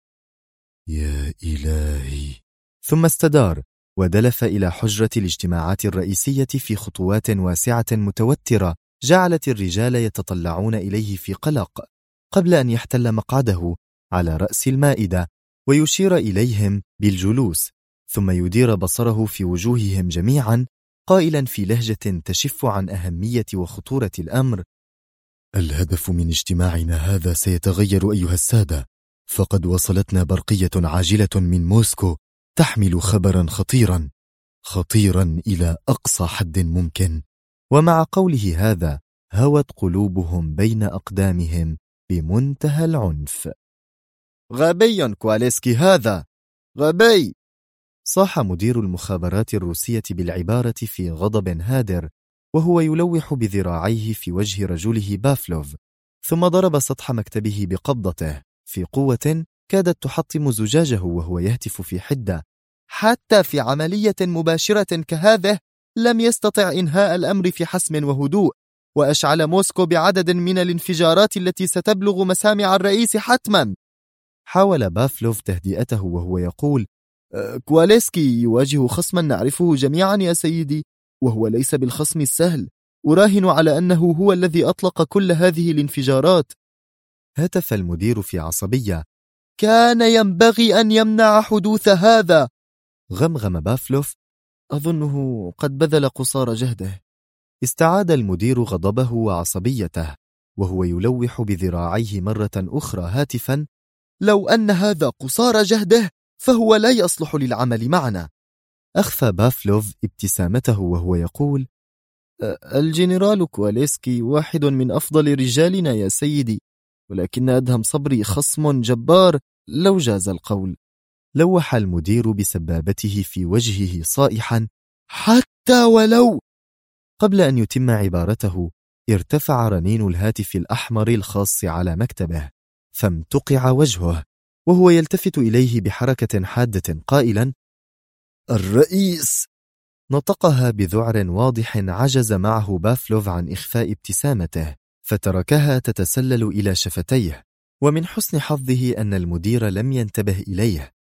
يا إلهي. ثم استدار ودلف إلى حجرة الاجتماعات الرئيسية في خطوات واسعة متوترة جعلت الرجال يتطلعون إليه في قلق قبل أن يحتل مقعده على رأس المائدة ويشير إليهم بالجلوس، ثم يدير بصره في وجوههم جميعا قائلا في لهجة تشف عن أهمية وخطورة الأمر: الهدف من اجتماعنا هذا سيتغير أيها السادة، فقد وصلتنا برقية عاجلة من موسكو تحمل خبرا خطيرا إلى أقصى حد ممكن. ومع قوله هذا هوت قلوبهم بين أقدامهم بمنتهى العنف. غبي كواليسكي هذا، غبي! صاح مدير المخابرات الروسية بالعبارة في غضب هادر وهو يلوح بذراعيه في وجه رجله بافلوف، ثم ضرب سطح مكتبه بقبضته في قوة كادت تحطم زجاجه وهو يهتف في حدة: حتى في عملية مباشرة كهذه لم يستطع إنهاء الأمر في حسم وهدوء، وأشعل موسكو بعدد من الانفجارات التي ستبلغ مسامع الرئيس حتما. حاول بافلوف تهدئته وهو يقول: كواليسكي يواجه خصما نعرفه جميعا يا سيدي، وهو ليس بالخصم السهل، أراهن على أنه هو الذي أطلق كل هذه الانفجارات. هتف المدير في عصبية: كان ينبغي أن يمنع حدوث هذا. غمغم بافلوف: أظنه قد بذل قصارى جهده. استعاد المدير غضبه وعصبيته وهو يلوح بذراعيه مرة أخرى هاتفا: لو أن هذا قصارى جهده فهو لا يصلح للعمل معنا. أخفى بافلوف ابتسامته وهو يقول: الجنرال كواليسكي واحد من أفضل رجالنا يا سيدي، ولكن أدهم صبري خصم جبار لو جاز القول. لوح المدير بسبابته في وجهه صائحا: حتى ولو. قبل أن يتم عبارته ارتفع رنين الهاتف الأحمر الخاص على مكتبه، فامتقع وجهه وهو يلتفت إليه بحركة حادة قائلا: الرئيس. نطقها بذعر واضح عجز معه بافلوف عن إخفاء ابتسامته، فتركها تتسلل إلى شفتيه، ومن حسن حظه أن المدير لم ينتبه إليه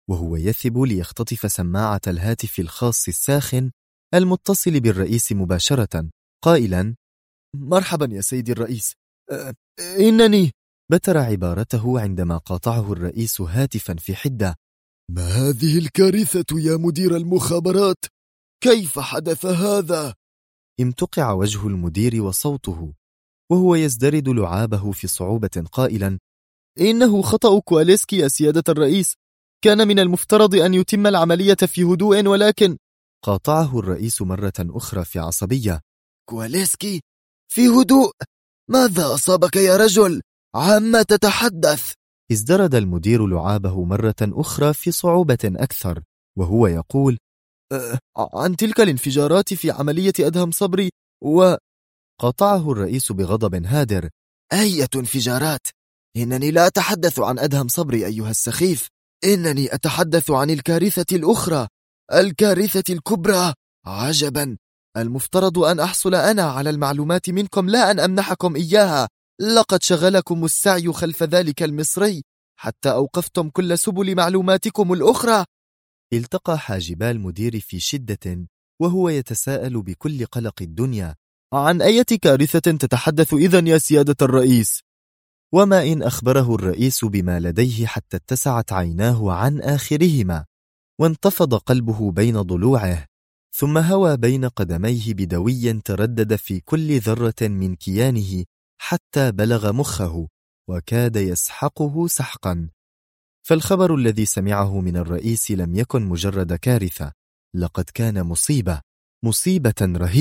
وهو يثب ليختطف سماعة الهاتف الخاص الساخن المتصل بالرئيس مباشرة، قائلا: مرحبا يا سيدي الرئيس، إنني بتر عبارته عندما قاطعه الرئيس هاتفا في حدة: ما هذه الكارثة يا مدير المخابرات؟ كيف حدث هذا؟ امتقع وجه المدير وصوته وهو يزدرد لعابه في صعوبة، قائلا: إنه خطأ كواليسكي يا سيادة الرئيس، كان من المفترض أن يتم العملية في هدوء، ولكن... قاطعه الرئيس مرة أخرى في عصبية: كواليسكي في هدوء؟ ماذا أصابك يا رجل؟ عما تتحدث؟ ازدرد المدير لعابه مرة أخرى في صعوبة أكثر وهو يقول: عن تلك الانفجارات في عملية أدهم صبري قاطعه الرئيس بغضب هادر: أية انفجارات؟ إنني لا أتحدث عن أدهم صبري أيها السخيف، إنني أتحدث عن الكارثة الأخرى، الكارثة الكبرى. عجبا، المفترض أن أحصل أنا على المعلومات منكم لا أن أمنحكم إياها. لقد شغلكم السعي خلف ذلك المصري حتى أوقفتم كل سبل معلوماتكم الأخرى. التقى حاجبا المدير في شدة وهو يتساءل بكل قلق الدنيا: عن أي كارثة تتحدث إذن يا سيادة الرئيس؟ وما إن أخبره الرئيس بما لديه حتى اتسعت عيناه عن آخرهما وانتفض قلبه بين ضلوعه، ثم هوى بين قدميه بدوي تردد في كل ذرة من كيانه حتى بلغ مخه وكاد يسحقه سحقا. فالخبر الذي سمعه من الرئيس لم يكن مجرد كارثة، لقد كان مصيبة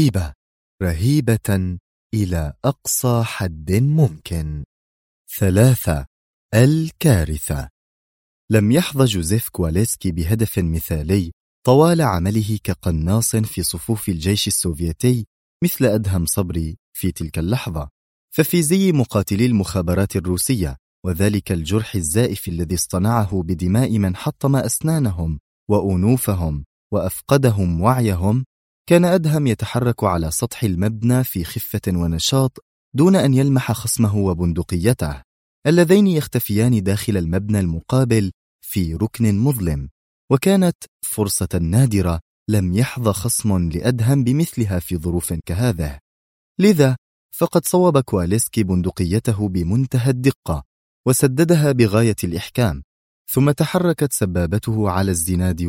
رهيبة إلى أقصى حد ممكن. 3. الكارثة. لم يحظى جوزيف كواليسكي بهدف مثالي طوال عمله كقناص في صفوف الجيش السوفيتي مثل أدهم صبري في تلك اللحظة، ففي زي مقاتلي المخابرات الروسية وذلك الجرح الزائف الذي اصطنعه بدماء من حطم أسنانهم وأنوفهم وأفقدهم وعيهم، كان أدهم يتحرك على سطح المبنى في خفة ونشاط دون أن يلمح خصمه وبندقيته اللذين يختفيان داخل المبنى المقابل في ركن مظلم، وكانت فرصة نادرة لم يحظى خصم لأدهم بمثلها في ظروف كهذه. لذا فقد صوب كواليسكي بندقيته بمنتهى الدقة وسددها بغاية الإحكام، ثم تحركت سبابته على الزناد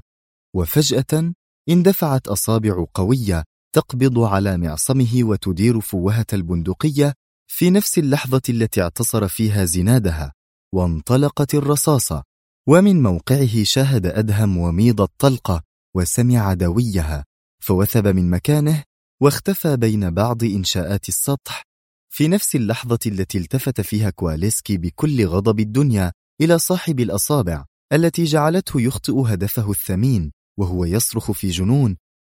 وفجأة اندفعت أصابع قوية تقبض على معصمه وتدير فوهة البندقية في نفس اللحظة التي اعتصر فيها زنادها، وانطلقت الرصاصة، ومن موقعه شاهد أدهم وميض الطلقة وسمع دويها، فوثب من مكانه واختفى بين بعض إنشاءات السطح في نفس اللحظة التي التفت فيها كواليسكي بكل غضب الدنيا إلى صاحب الأصابع التي جعلته يخطئ هدفه الثمين وهو يصرخ في جنون: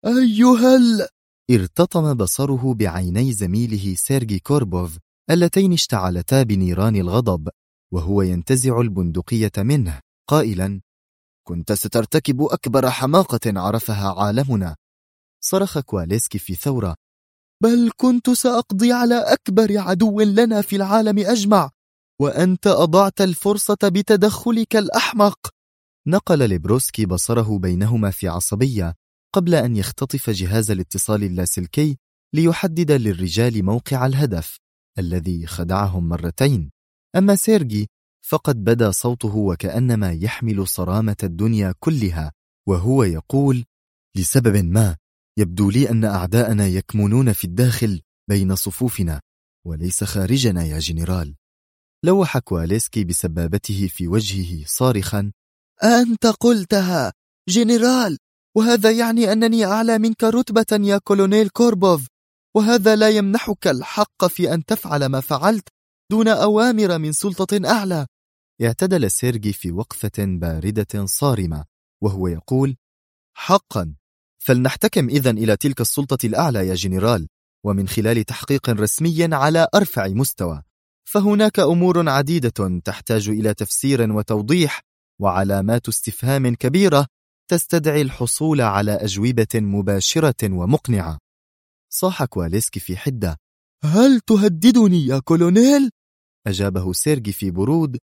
أيها ارتطم بصره بعيني زميله سيرجي كوربوف اللتين اشتعلتا بنيران الغضب وهو ينتزع البندقية منه، قائلا: كنت سترتكب أكبر حماقة عرفها عالمنا. صرخ كواليسكي في ثورة: بل كنت سأقضي على أكبر عدو لنا في العالم أجمع، وأنت أضعت الفرصة بتدخلك الأحمق. نقل ليبروسكي بصره بينهما في عصبية قبل أن يختطف جهاز الاتصال اللاسلكي ليحدد للرجال موقع الهدف الذي خدعهم مرتين. أما سيرجي فقد بدا صوته وكأنما يحمل صرامة الدنيا كلها وهو يقول: لسبب ما يبدو لي أن أعداءنا يكمنون في الداخل بين صفوفنا وليس خارجنا يا جنرال. لوح كواليسكي بسبابته في وجهه صارخا: أنت قلتها جنرال، وهذا يعني أنني أعلى منك رتبة يا كولونيل كوربوف، وهذا لا يمنحك الحق في أن تفعل ما فعلت دون أوامر من سلطة أعلى. اعتدل سيرجي في وقفة باردة صارمة وهو يقول: حقا، فلنحتكم إذن إلى تلك السلطة الأعلى يا جنرال، ومن خلال تحقيق رسمي على أرفع مستوى، فهناك أمور عديدة تحتاج إلى تفسير وتوضيح وعلامات استفهام كبيرة تستدعي الحصول على أجوبة مباشرة ومقنعة. صاح كواليسكي في حدة: هل تهددني يا كولونيل؟ أجابه سيرجي في برود: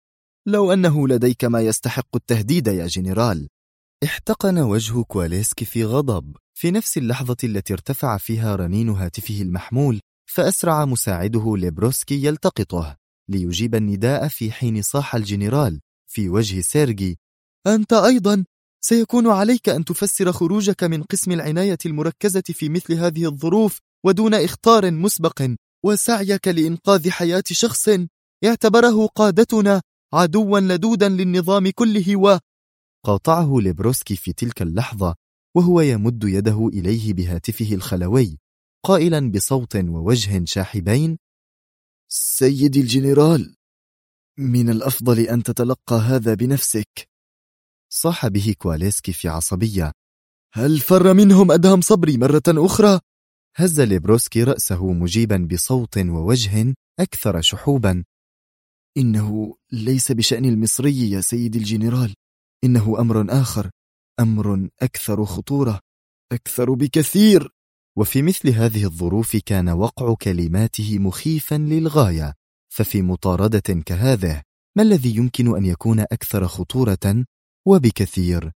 لو أنه لديك ما يستحق التهديد يا جنرال. احتقن وجه كواليسكي في غضب في نفس اللحظة التي ارتفع فيها رنين هاتفه المحمول، فأسرع مساعده ليبروسكي يلتقطه ليجيب النداء، في حين صاح الجنرال في وجه سيرجي: أنت أيضا سيكون عليك أن تفسر خروجك من قسم العناية المركزة في مثل هذه الظروف ودون إخطار مسبق، وسعيك لإنقاذ حياة شخص اعتبره قادتنا عدوا لدودا للنظام كله. قاطعه ليبروسكي في تلك اللحظة وهو يمد يده إليه بهاتفه الخلوي قائلا بصوت ووجه شاحبين: سيدي الجنرال، من الأفضل أن تتلقى هذا بنفسك. صاح به كواليسكي في عصبية: هل فر منهم أدهم صبري مرة أخرى؟ هز ليبروسكي رأسه مجيبا بصوت ووجه أكثر شحوبا: إنه ليس بشأن المصري يا سيدي الجنرال، إنه أمر آخر، أمر أكثر خطورة، أكثر بكثير. وفي مثل هذه الظروف كان وقع كلماته مخيفا للغاية، ففي مطاردة كهذه ما الذي يمكن أن يكون أكثر خطورة وبكثير؟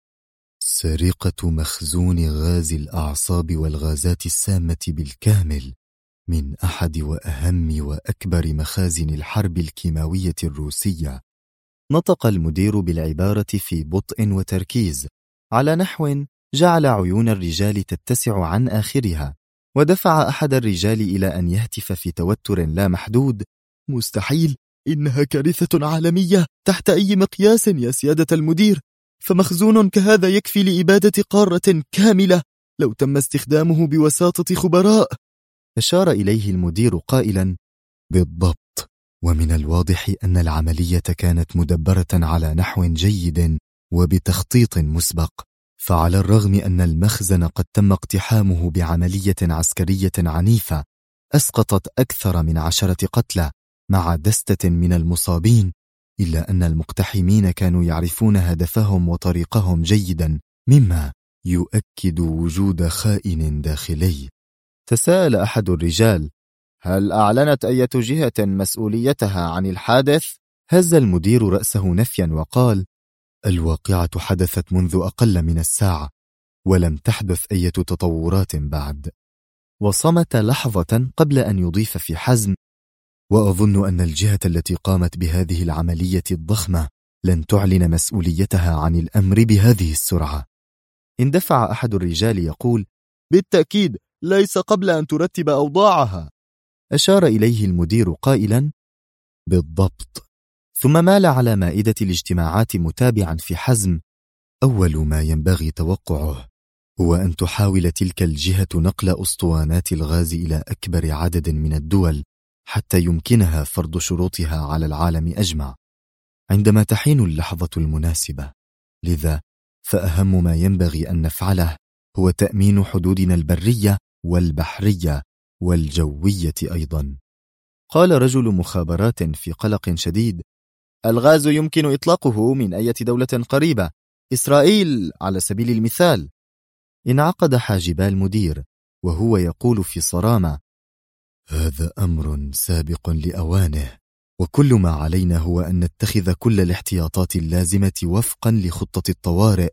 سرقة مخزون غاز الأعصاب والغازات السامة بالكامل من أحد وأهم وأكبر مخازن الحرب الكيماوية الروسية. نطق المدير بالعبارة في بطء وتركيز على نحو جعل عيون الرجال تتسع عن آخرها، ودفع أحد الرجال إلى أن يهتف في توتر لا محدود: مستحيل، إنها كارثة عالمية تحت أي مقياس يا سيادة المدير، فمخزون كهذا يكفي لإبادة قارة كاملة لو تم استخدامه بوساطة خبراء. أشار إليه المدير قائلا: بالضبط، ومن الواضح أن العملية كانت مدبرة على نحو جيد وبتخطيط مسبق، فعلى الرغم أن المخزن قد تم اقتحامه بعملية عسكرية عنيفة أسقطت أكثر من 10 قتلى مع دستة من المصابين، إلا أن المقتحمين كانوا يعرفون هدفهم وطريقهم جيدا، مما يؤكد وجود خائن داخلي. تساءل أحد الرجال: هل أعلنت أي جهة مسؤوليتها عن الحادث؟ هز المدير رأسه نفيا وقال: الواقعة حدثت منذ أقل من الساعة، ولم تحدث أي تطورات بعد. وصمت لحظة قبل أن يضيف في حزم: وأظن أن الجهة التي قامت بهذه العملية الضخمة لن تعلن مسؤوليتها عن الأمر بهذه السرعة. اندفع أحد الرجال يقول: بالتأكيد، ليس قبل أن ترتب أوضاعها. أشار إليه المدير قائلا: بالضبط. ثم مال على مائدة الاجتماعات متابعا في حزم: أول ما ينبغي توقعه هو أن تحاول تلك الجهة نقل أسطوانات الغاز إلى أكبر عدد من الدول حتى يمكنها فرض شروطها على العالم أجمع عندما تحين اللحظة المناسبة. لذا فأهم ما ينبغي أن نفعله هو تأمين حدودنا البرية والبحرية والجوية أيضا. قال رجل مخابرات في قلق شديد: الغاز يمكن إطلاقه من أي دولة قريبة، إسرائيل على سبيل المثال. انعقد حاجبا المدير وهو يقول في صرامة: هذا أمر سابق لأوانه، وكل ما علينا هو أن نتخذ كل الاحتياطات اللازمة وفقا لخطة الطوارئ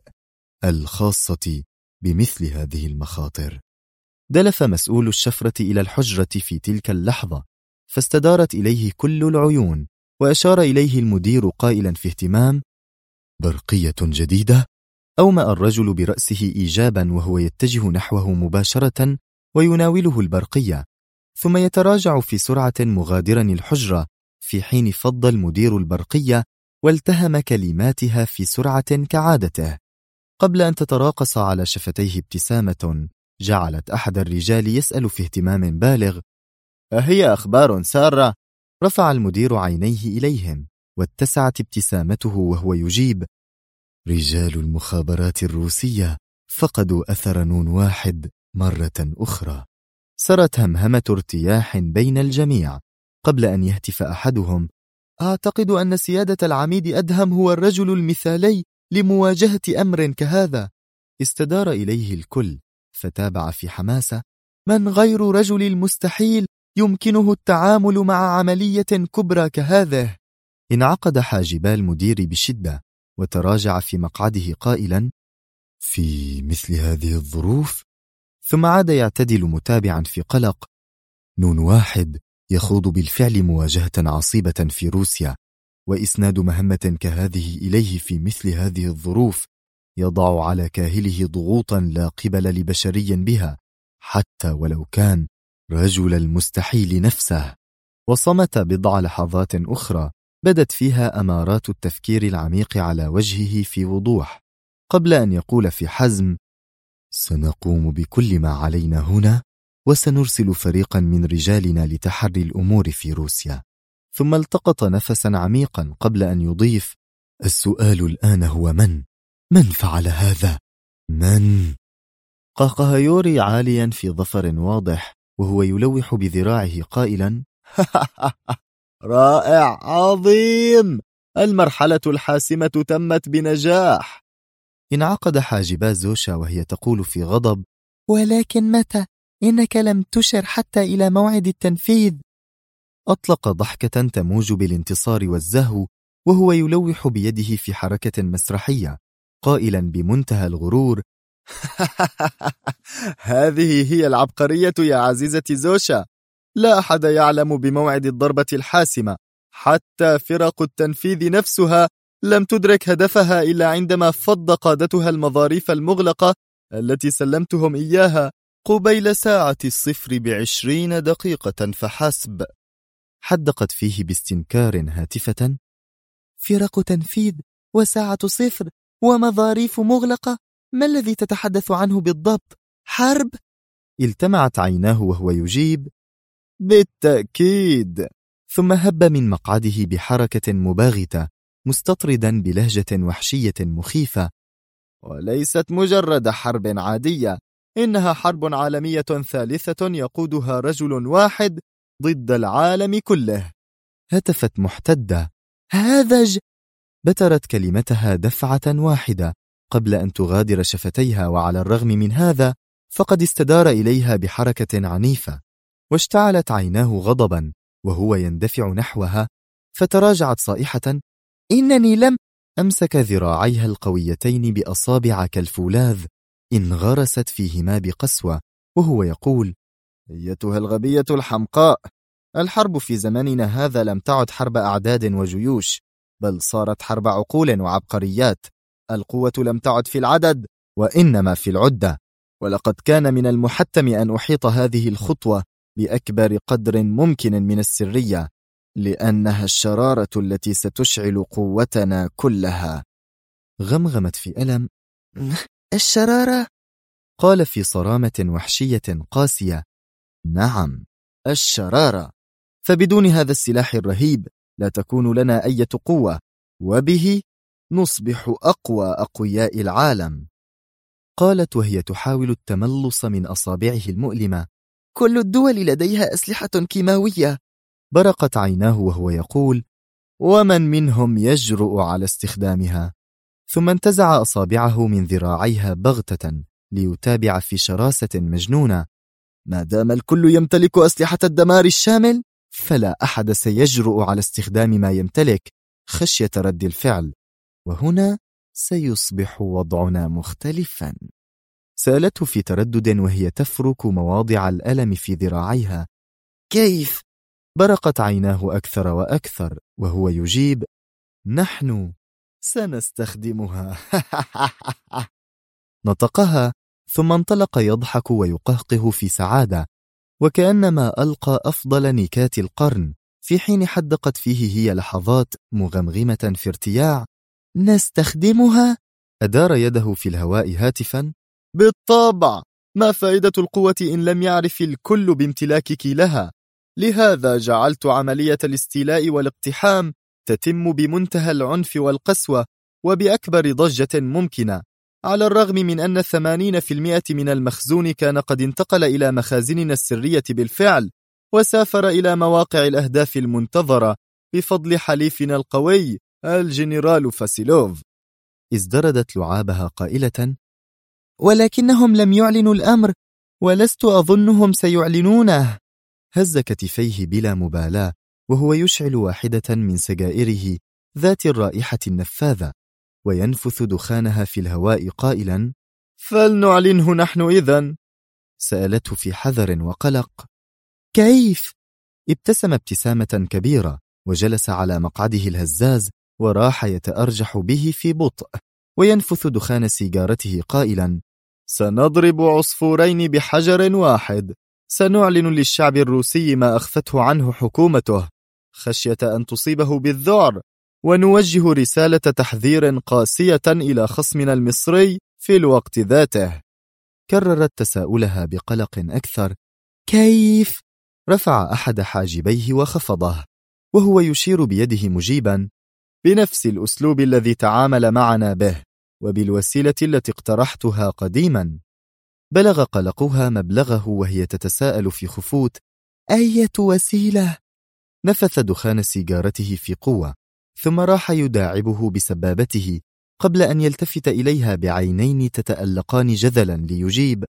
الخاصة بمثل هذه المخاطر. دلف مسؤول الشفرة إلى الحجرة في تلك اللحظة، فاستدارت إليه كل العيون، وأشار إليه المدير قائلا في اهتمام: برقية جديدة؟ أومأ الرجل برأسه إيجابا وهو يتجه نحوه مباشرة ويناوله البرقية، ثم يتراجع في سرعة مغادرا الحجرة، في حين فض المدير البرقية والتهم كلماتها في سرعة كعادته، قبل أن تتراقص على شفتيه ابتسامة جعلت أحد الرجال يسأل في اهتمام بالغ: أهي أخبار سارة؟ رفع المدير عينيه إليهم واتسعت ابتسامته وهو يجيب: رجال المخابرات الروسية فقدوا أثر نون واحد مرة أخرى. سرت همهمة ارتياح بين الجميع قبل أن يهتف أحدهم: أعتقد أن سيادة العميد أدهم هو الرجل المثالي لمواجهة أمر كهذا. استدار إليه الكل فتابع في حماسة: من غير رجل المستحيل يمكنه التعامل مع عملية كبرى كهذه؟ انعقد حاجبا المدير بشدة وتراجع في مقعده قائلا: في مثل هذه الظروف؟ ثم عاد يعتدل متابعا في قلق: نون واحد يخوض بالفعل مواجهة عصيبة في روسيا، وإسناد مهمة كهذه إليه في مثل هذه الظروف يضع على كاهله ضغوطا لا قبل لبشري بها، حتى ولو كان رجل المستحيل نفسه. وصمت بضع لحظات أخرى بدت فيها أمارات التفكير العميق على وجهه في وضوح، قبل أن يقول في حزم: سنقوم بكل ما علينا هنا، وسنرسل فريقا من رجالنا لتحري الأمور في روسيا. ثم التقط نفسا عميقا قبل أن يضيف: السؤال الآن هو من فعل هذا؟ من؟ قهقه يوري عاليا في ظفر واضح وهو يلوح بذراعه قائلا: رائع، عظيم، المرحلة الحاسمة تمت بنجاح. انعقد حاجبا زوشا وهي تقول في غضب: ولكن متى؟ إنك لم تشر حتى إلى موعد التنفيذ. أطلق ضحكة تموج بالانتصار والزهو وهو يلوح بيده في حركة مسرحية قائلا بمنتهى الغرور: هذه هي العبقرية يا عزيزتي زوشا، لا أحد يعلم بموعد الضربة الحاسمة، حتى فرق التنفيذ نفسها لم تدرك هدفها إلا عندما فض قادتها المظاريف المغلقة التي سلمتهم إياها قبيل ساعة 0:20 دقيقة فحسب. حدقت فيه باستنكار هاتفة: فرق تنفيذ وساعة 0 ومظاريف مغلقة؟ ما الذي تتحدث عنه بالضبط؟ حرب؟ التمعت عيناه وهو يجيب: بالتأكيد. ثم هب من مقعده بحركة مباغتة مستطردا بلهجة وحشية مخيفة: وليست مجرد حرب عادية، إنها حرب عالمية ثالثة يقودها رجل واحد ضد العالم كله. هتفت محتدة: هذا بترت كلمتها دفعة واحدة قبل أن تغادر شفتيها، وعلى الرغم من هذا فقد استدار إليها بحركة عنيفة، واشتعلت عيناه غضبا وهو يندفع نحوها، فتراجعت صائحة: إنني لم. أمسك ذراعيها القويتين بأصابع كالفولاذ انغرست فيهما بقسوة وهو يقول: أيتها الغبية الحمقاء، الحرب في زماننا هذا لم تعد حرب أعداد وجيوش، بل صارت حرب عقول وعبقريات. القوة لم تعد في العدد وإنما في العدة، ولقد كان من المحتم أن أحيط هذه الخطوة بأكبر قدر ممكن من السرية، لأنها الشرارة التي ستشعل قوتنا كلها. غمغمت في ألم: الشرارة؟ قال في صرامة وحشية قاسية: نعم، الشرارة، فبدون هذا السلاح الرهيب لا تكون لنا أي قوة، وبه نصبح أقوى أقوياء العالم. قالت وهي تحاول التملص من أصابعه المؤلمة: كل الدول لديها أسلحة كيماوية. برقت عيناه وهو يقول: ومن منهم يجرؤ على استخدامها؟ ثم انتزع أصابعه من ذراعيها بغتة ليتابع في شراسة مجنونة: ما دام الكل يمتلك أسلحة الدمار الشامل، فلا أحد سيجرؤ على استخدام ما يمتلك خشية رد الفعل، وهنا سيصبح وضعنا مختلفا. سألته في تردد وهي تفرك مواضع الألم في ذراعيها: كيف؟ برقت عيناه أكثر وأكثر وهو يجيب: نحن سنستخدمها. نطقها ثم انطلق يضحك ويقهقه في سعادة، وكأنما ألقى أفضل نكات القرن، في حين حدقت فيه هي لحظات مغمغمة في ارتياع: نستخدمها؟ أدار يده في الهواء هاتفا: بالطبع، ما فائدة القوة إن لم يعرف الكل بامتلاكك لها؟ لهذا جعلت عملية الاستيلاء والاقتحام تتم بمنتهى العنف والقسوة وبأكبر ضجة ممكنة، على الرغم من أن 80% من المخزون كان قد انتقل إلى مخازننا السرية بالفعل، وسافر إلى مواقع الأهداف المنتظرة بفضل حليفنا القوي الجنرال فاسيلوف. ازدردت لعابها قائلة: ولكنهم لم يعلنوا الأمر، ولست أظنهم سيعلنونه. هز كتفيه بلا مبالاة وهو يشعل واحدة من سجائره ذات الرائحة النفاذة وينفث دخانها في الهواء قائلا: فلنعلنه نحن إذن؟ سألته في حذر وقلق. كيف؟ ابتسم ابتسامة كبيرة وجلس على مقعده الهزاز وراح يتأرجح به في بطء وينفث دخان سيجارته قائلا: سنضرب عصفورين بحجر واحد، سنعلن للشعب الروسي ما أخفته عنه حكومته خشية أن تصيبه بالذعر، ونوجه رسالة تحذير قاسية إلى خصمنا المصري في الوقت ذاته. كررت تساؤلها بقلق أكثر. كيف؟ رفع أحد حاجبيه وخفضه وهو يشير بيده مجيبا: بنفس الأسلوب الذي تعامل معنا به وبالوسيلة التي اقترحتها قديما. بلغ قلقها مبلغه وهي تتساءل في خفوت: أية وسيلة؟ نفث دخان سيجارته في قوة ثم راح يداعبه بسبابته قبل أن يلتفت إليها بعينين تتألقان جذلا ليجيب: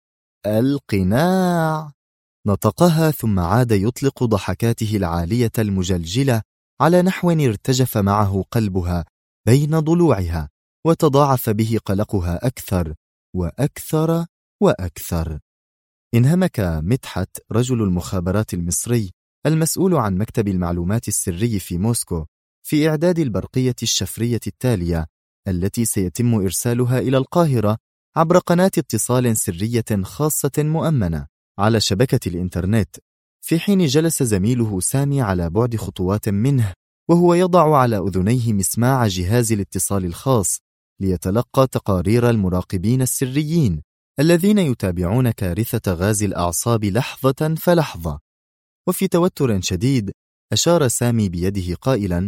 القناع. نطقها ثم عاد يطلق ضحكاته العالية المجلجلة على نحو ارتجف معه قلبها بين ضلوعها وتضاعف به قلقها أكثر وأكثر وأكثر. انهمك مدحت رجل المخابرات المصري المسؤول عن مكتب المعلومات السري في موسكو في إعداد البرقية الشفرية التالية التي سيتم إرسالها إلى القاهرة عبر قناة اتصال سرية خاصة مؤمنة على شبكة الإنترنت، في حين جلس زميله سامي على بعد خطوات منه وهو يضع على أذنيه مسماع جهاز الاتصال الخاص ليتلقى تقارير المراقبين السريين الذين يتابعون كارثة غاز الأعصاب لحظة فلحظة. وفي توتر شديد أشار سامي بيده قائلا: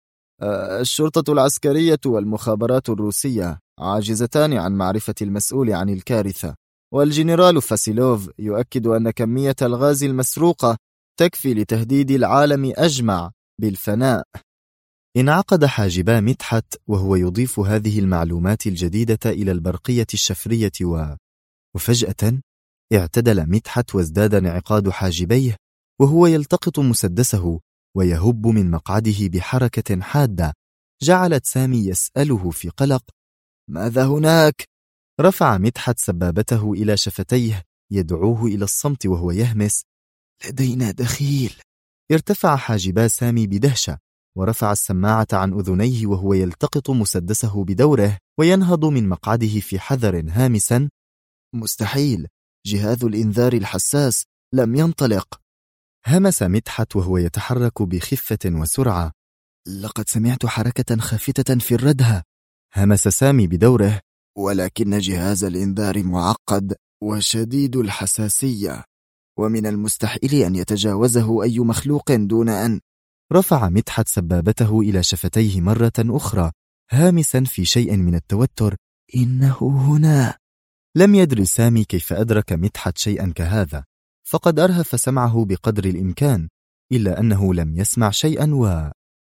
الشرطة العسكرية والمخابرات الروسية عاجزتان عن معرفة المسؤول عن الكارثة، والجنرال فاسيلوف يؤكد أن كمية الغاز المسروقة تكفي لتهديد العالم أجمع بالفناء. انعقد حاجبا مدحت وهو يضيف هذه المعلومات الجديدة إلى البرقية الشفرية وفجأة اعتدل مدحت وازداد انعقاد حاجبيه وهو يلتقط مسدسه ويهب من مقعده بحركة حادة جعلت سامي يسأله في قلق: ماذا هناك؟ رفع مدحت سبابته إلى شفتيه يدعوه إلى الصمت وهو يهمس: لدينا دخيل. ارتفع حاجبا سامي بدهشة ورفع السماعة عن أذنيه وهو يلتقط مسدسه بدوره وينهض من مقعده في حذر هامسا: مستحيل، جهاز الإنذار الحساس لم ينطلق. همس مدحت وهو يتحرك بخفة وسرعة: لقد سمعت حركة خافتة في الردهة. همس سامي بدوره: ولكن جهاز الإنذار معقد وشديد الحساسية، ومن المستحيل أن يتجاوزه أي مخلوق دون أن. رفع مدحت سبابته إلى شفتيه مرة أخرى هامسا في شيء من التوتر: إنه هنا. لم يدر سامي كيف أدرك مدحت شيئا كهذا، فقد أرهف سمعه بقدر الإمكان، إلا أنه لم يسمع شيئا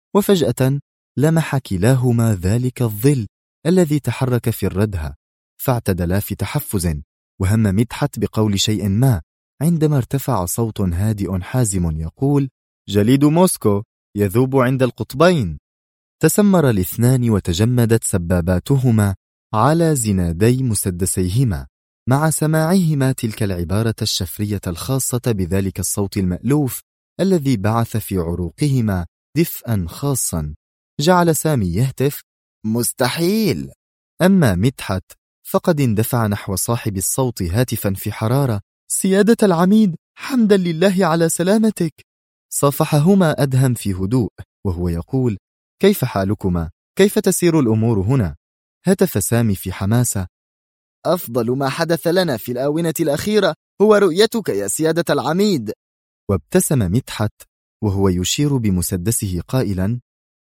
وفجأة لمح كلاهما ذلك الظل الذي تحرك في الردهة، فاعتدلا في تحفز، وهم مدحت بقول شيء ما عندما ارتفع صوت هادئ حازم يقول: جليد موسكو يذوب عند القطبين. تسمر الاثنان وتجمدت سباباتهما على زنادي مسدسيهما مع سماعهما تلك العبارة الشفرية الخاصة بذلك الصوت المألوف الذي بعث في عروقهما دفئا خاصا. جعل سامي يهتف: مستحيل. أما مدحت فقد اندفع نحو صاحب الصوت هاتفا في حرارة: سيادة العميد، حمدا لله على سلامتك. صافحهما أدهم في هدوء وهو يقول: كيف حالكما؟ كيف تسير الأمور هنا؟ هتف سامي في حماسة: أفضل ما حدث لنا في الآونة الأخيرة هو رؤيتك يا سيادة العميد. وابتسم مدحت وهو يشير بمسدسه قائلا: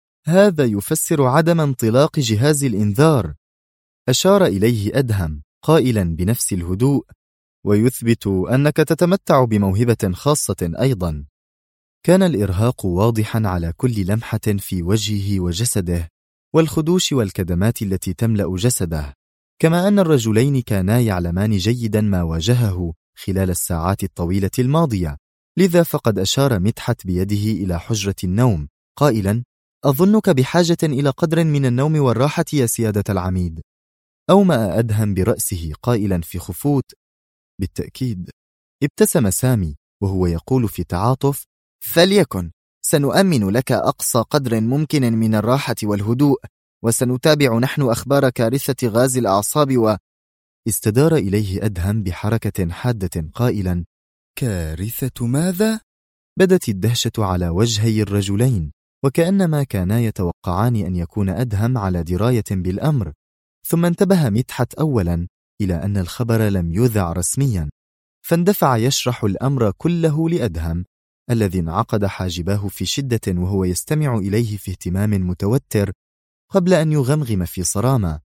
هذا يفسر عدم انطلاق جهاز الإنذار. أشار إليه أدهم قائلا بنفس الهدوء: ويثبت أنك تتمتع بموهبة خاصة أيضا. كان الإرهاق واضحا على كل لمحة في وجهه وجسده والخدوش والكدمات التي تملأ جسده، كما أن الرجلين كانا يعلمان جيدا ما واجهه خلال الساعات الطويلة الماضية، لذا فقد أشار مدحت بيده إلى حجرة النوم قائلا: أظنك بحاجة إلى قدر من النوم والراحة يا سيادة العميد. أومأ أدهم برأسه قائلا في خفوت: بالتأكيد. ابتسم سامي وهو يقول في تعاطف: فليكن، سنؤمن لك أقصى قدر ممكن من الراحة والهدوء، وسنتابع نحن أخبار كارثة غاز الأعصاب استدار إليه أدهم بحركة حادة قائلا: كارثة ماذا؟ بدت الدهشة على وجهي الرجلين، وكأنما كانا يتوقعان أن يكون أدهم على دراية بالأمر. ثم انتبه مدحت أولا إلى أن الخبر لم يذع رسميا، فاندفع يشرح الأمر كله لأدهم الذي انعقد حاجباه في شدة وهو يستمع إليه في اهتمام متوتر قبل أن يغمغم في صرامة: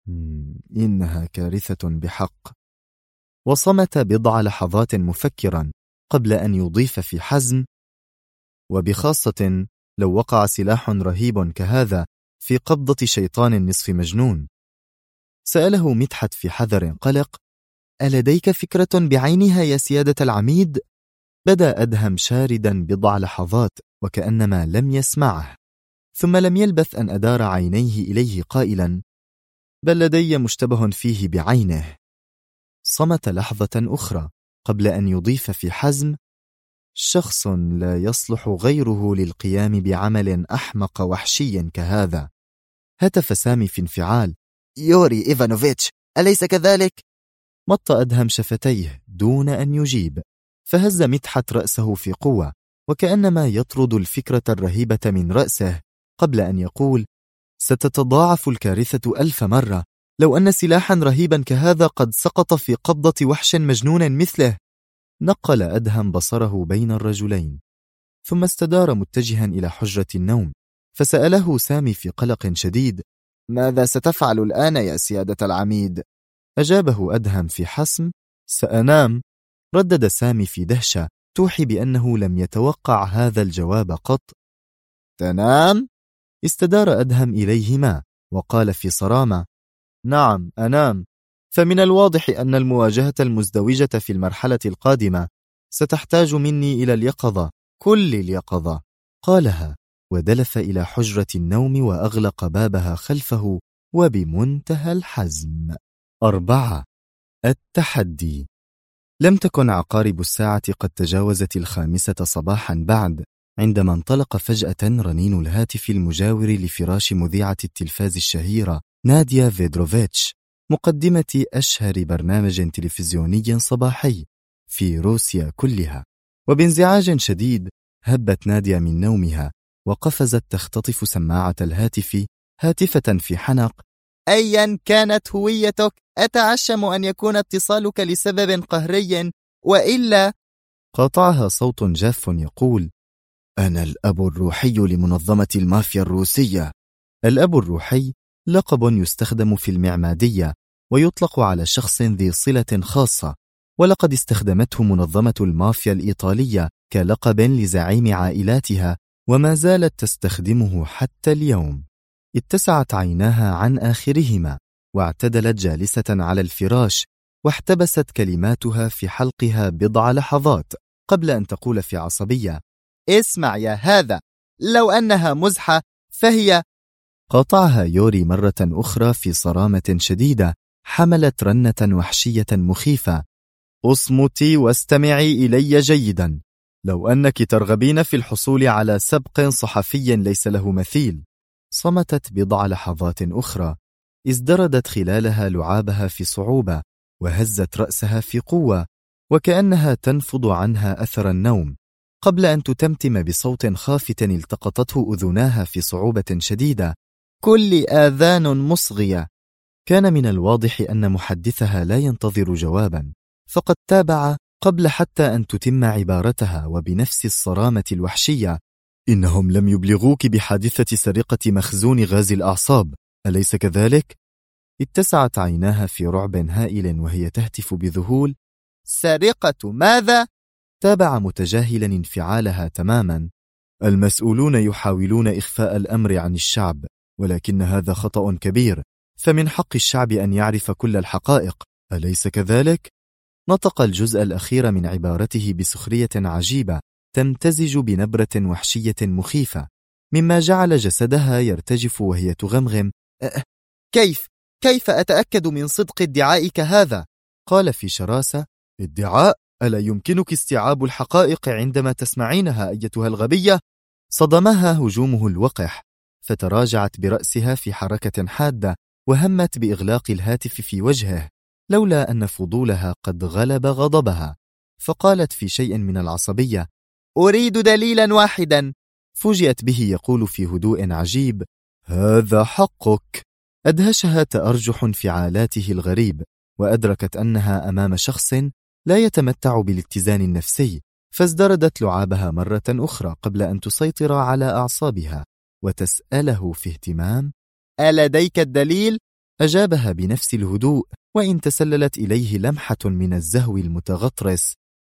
إنها كارثة بحق. وصمت بضع لحظات مفكرا قبل أن يضيف في حزم: وبخاصة لو وقع سلاح رهيب كهذا في قبضة شيطان نصف مجنون. سأله مدحت في حذر قلق: ألديك فكرة بعينها يا سيادة العميد؟ بدأ أدهم شاردا بضع لحظات وكأنما لم يسمعه، ثم لم يلبث أن أدار عينيه إليه قائلا: بل لدي مشتبه فيه بعينه. صمت لحظة أخرى قبل أن يضيف في حزم: شخص لا يصلح غيره للقيام بعمل أحمق وحشي كهذا. هتف سامي في انفعال: يوري إيفانوفيتش، أليس كذلك؟ مط أدهم شفتيه دون أن يجيب، فهز مدحت رأسه في قوة وكأنما يطرد الفكرة الرهيبة من رأسه قبل أن يقول: ستتضاعف الكارثة 1000 مرة لو أن سلاحا رهيبا كهذا قد سقط في قبضة وحش مجنون مثله. نقل أدهم بصره بين الرجلين ثم استدار متجها إلى حجرة النوم، فسأله سامي في قلق شديد: ماذا ستفعل الآن يا سيادة العميد؟ أجابه أدهم في حسم: سأنام. ردد سامي في دهشة توحي بأنه لم يتوقع هذا الجواب قط. تنام؟ استدار أدهم إليهما وقال في صرامة: نعم أنام، فمن الواضح أن المواجهة المزدوجة في المرحلة القادمة ستحتاج مني إلى اليقظة، كل اليقظة. قالها ودلف إلى حجرة النوم وأغلق بابها خلفه وبمنتهى الحزم. 4. التحدي. لم تكن عقارب الساعة قد تجاوزت 5 صباحا بعد عندما انطلق فجأة رنين الهاتف المجاور لفراش مذيعة التلفاز الشهيرة ناديا فيدروفيتش، مقدمة أشهر برنامج تلفزيوني صباحي في روسيا كلها. وبانزعاج شديد هبت ناديا من نومها وقفزت تختطف سماعة الهاتف هاتفة في حنق: أيا كانت هويتك، أتعشم أن يكون اتصالك لسبب قهري، وإلا. قاطعها صوت جاف يقول: أنا الأب الروحي لمنظمة المافيا الروسية. الأب الروحي لقب يستخدم في المعمادية ويطلق على شخص ذي صلة خاصة، ولقد استخدمته منظمة المافيا الإيطالية كلقب لزعيم عائلاتها وما زالت تستخدمه حتى اليوم. اتسعت عيناها عن آخرهما واعتدلت جالسة على الفراش، واحتبست كلماتها في حلقها بضع لحظات قبل أن تقول في عصبية: اسمع يا هذا، لو أنها مزحة فهي. قاطعها يوري مرة أخرى في صرامة شديدة حملت رنة وحشية مخيفة: اصمتي واستمعي إلي جيدا، لو أنك ترغبين في الحصول على سبق صحفي ليس له مثيل. صمتت بضع لحظات أخرى، ازدردت خلالها لعابها في صعوبة وهزت رأسها في قوة وكأنها تنفض عنها أثر النوم، قبل أن تتمتم بصوت خافت التقطته أذناها في صعوبة شديدة: كل آذان مصغية. كان من الواضح أن محدثها لا ينتظر جوابا، فقد تابع قبل حتى أن تتم عبارتها وبنفس الصرامة الوحشية: إنهم لم يبلغوك بحادثة سرقة مخزون غاز الأعصاب، أليس كذلك؟ اتسعت عيناها في رعب هائل وهي تهتف بذهول: سرقة ماذا؟ تابع متجاهلا انفعالها تماما: المسؤولون يحاولون إخفاء الأمر عن الشعب، ولكن هذا خطأ كبير، فمن حق الشعب أن يعرف كل الحقائق، أليس كذلك؟ نطق الجزء الأخير من عبارته بسخرية عجيبة تمتزج بنبرة وحشية مخيفة، مما جعل جسدها يرتجف وهي تغمغم: كيف أتأكد من صدق ادعائك هذا؟ قال في شراسة: ادعاء؟ ألا يمكنك استيعاب الحقائق عندما تسمعينها أيتها الغبية؟ صدمها هجومه الوقح، فتراجعت برأسها في حركة حادة وهمت بإغلاق الهاتف في وجهه، لولا أن فضولها قد غلب غضبها، فقالت في شيء من العصبية: أريد دليلا واحدا. فوجئت به يقول في هدوء عجيب: هذا حقك. أدهشها تأرجح انفعالاته الغريب، وأدركت أنها أمام شخص لا يتمتع بالاتزان النفسي، فازدردت لعابها مرة أخرى قبل أن تسيطر على أعصابها وتسأله في اهتمام: ألديك الدليل؟ أجابها بنفس الهدوء، وإن تسللت إليه لمحة من الزهو المتغطرس: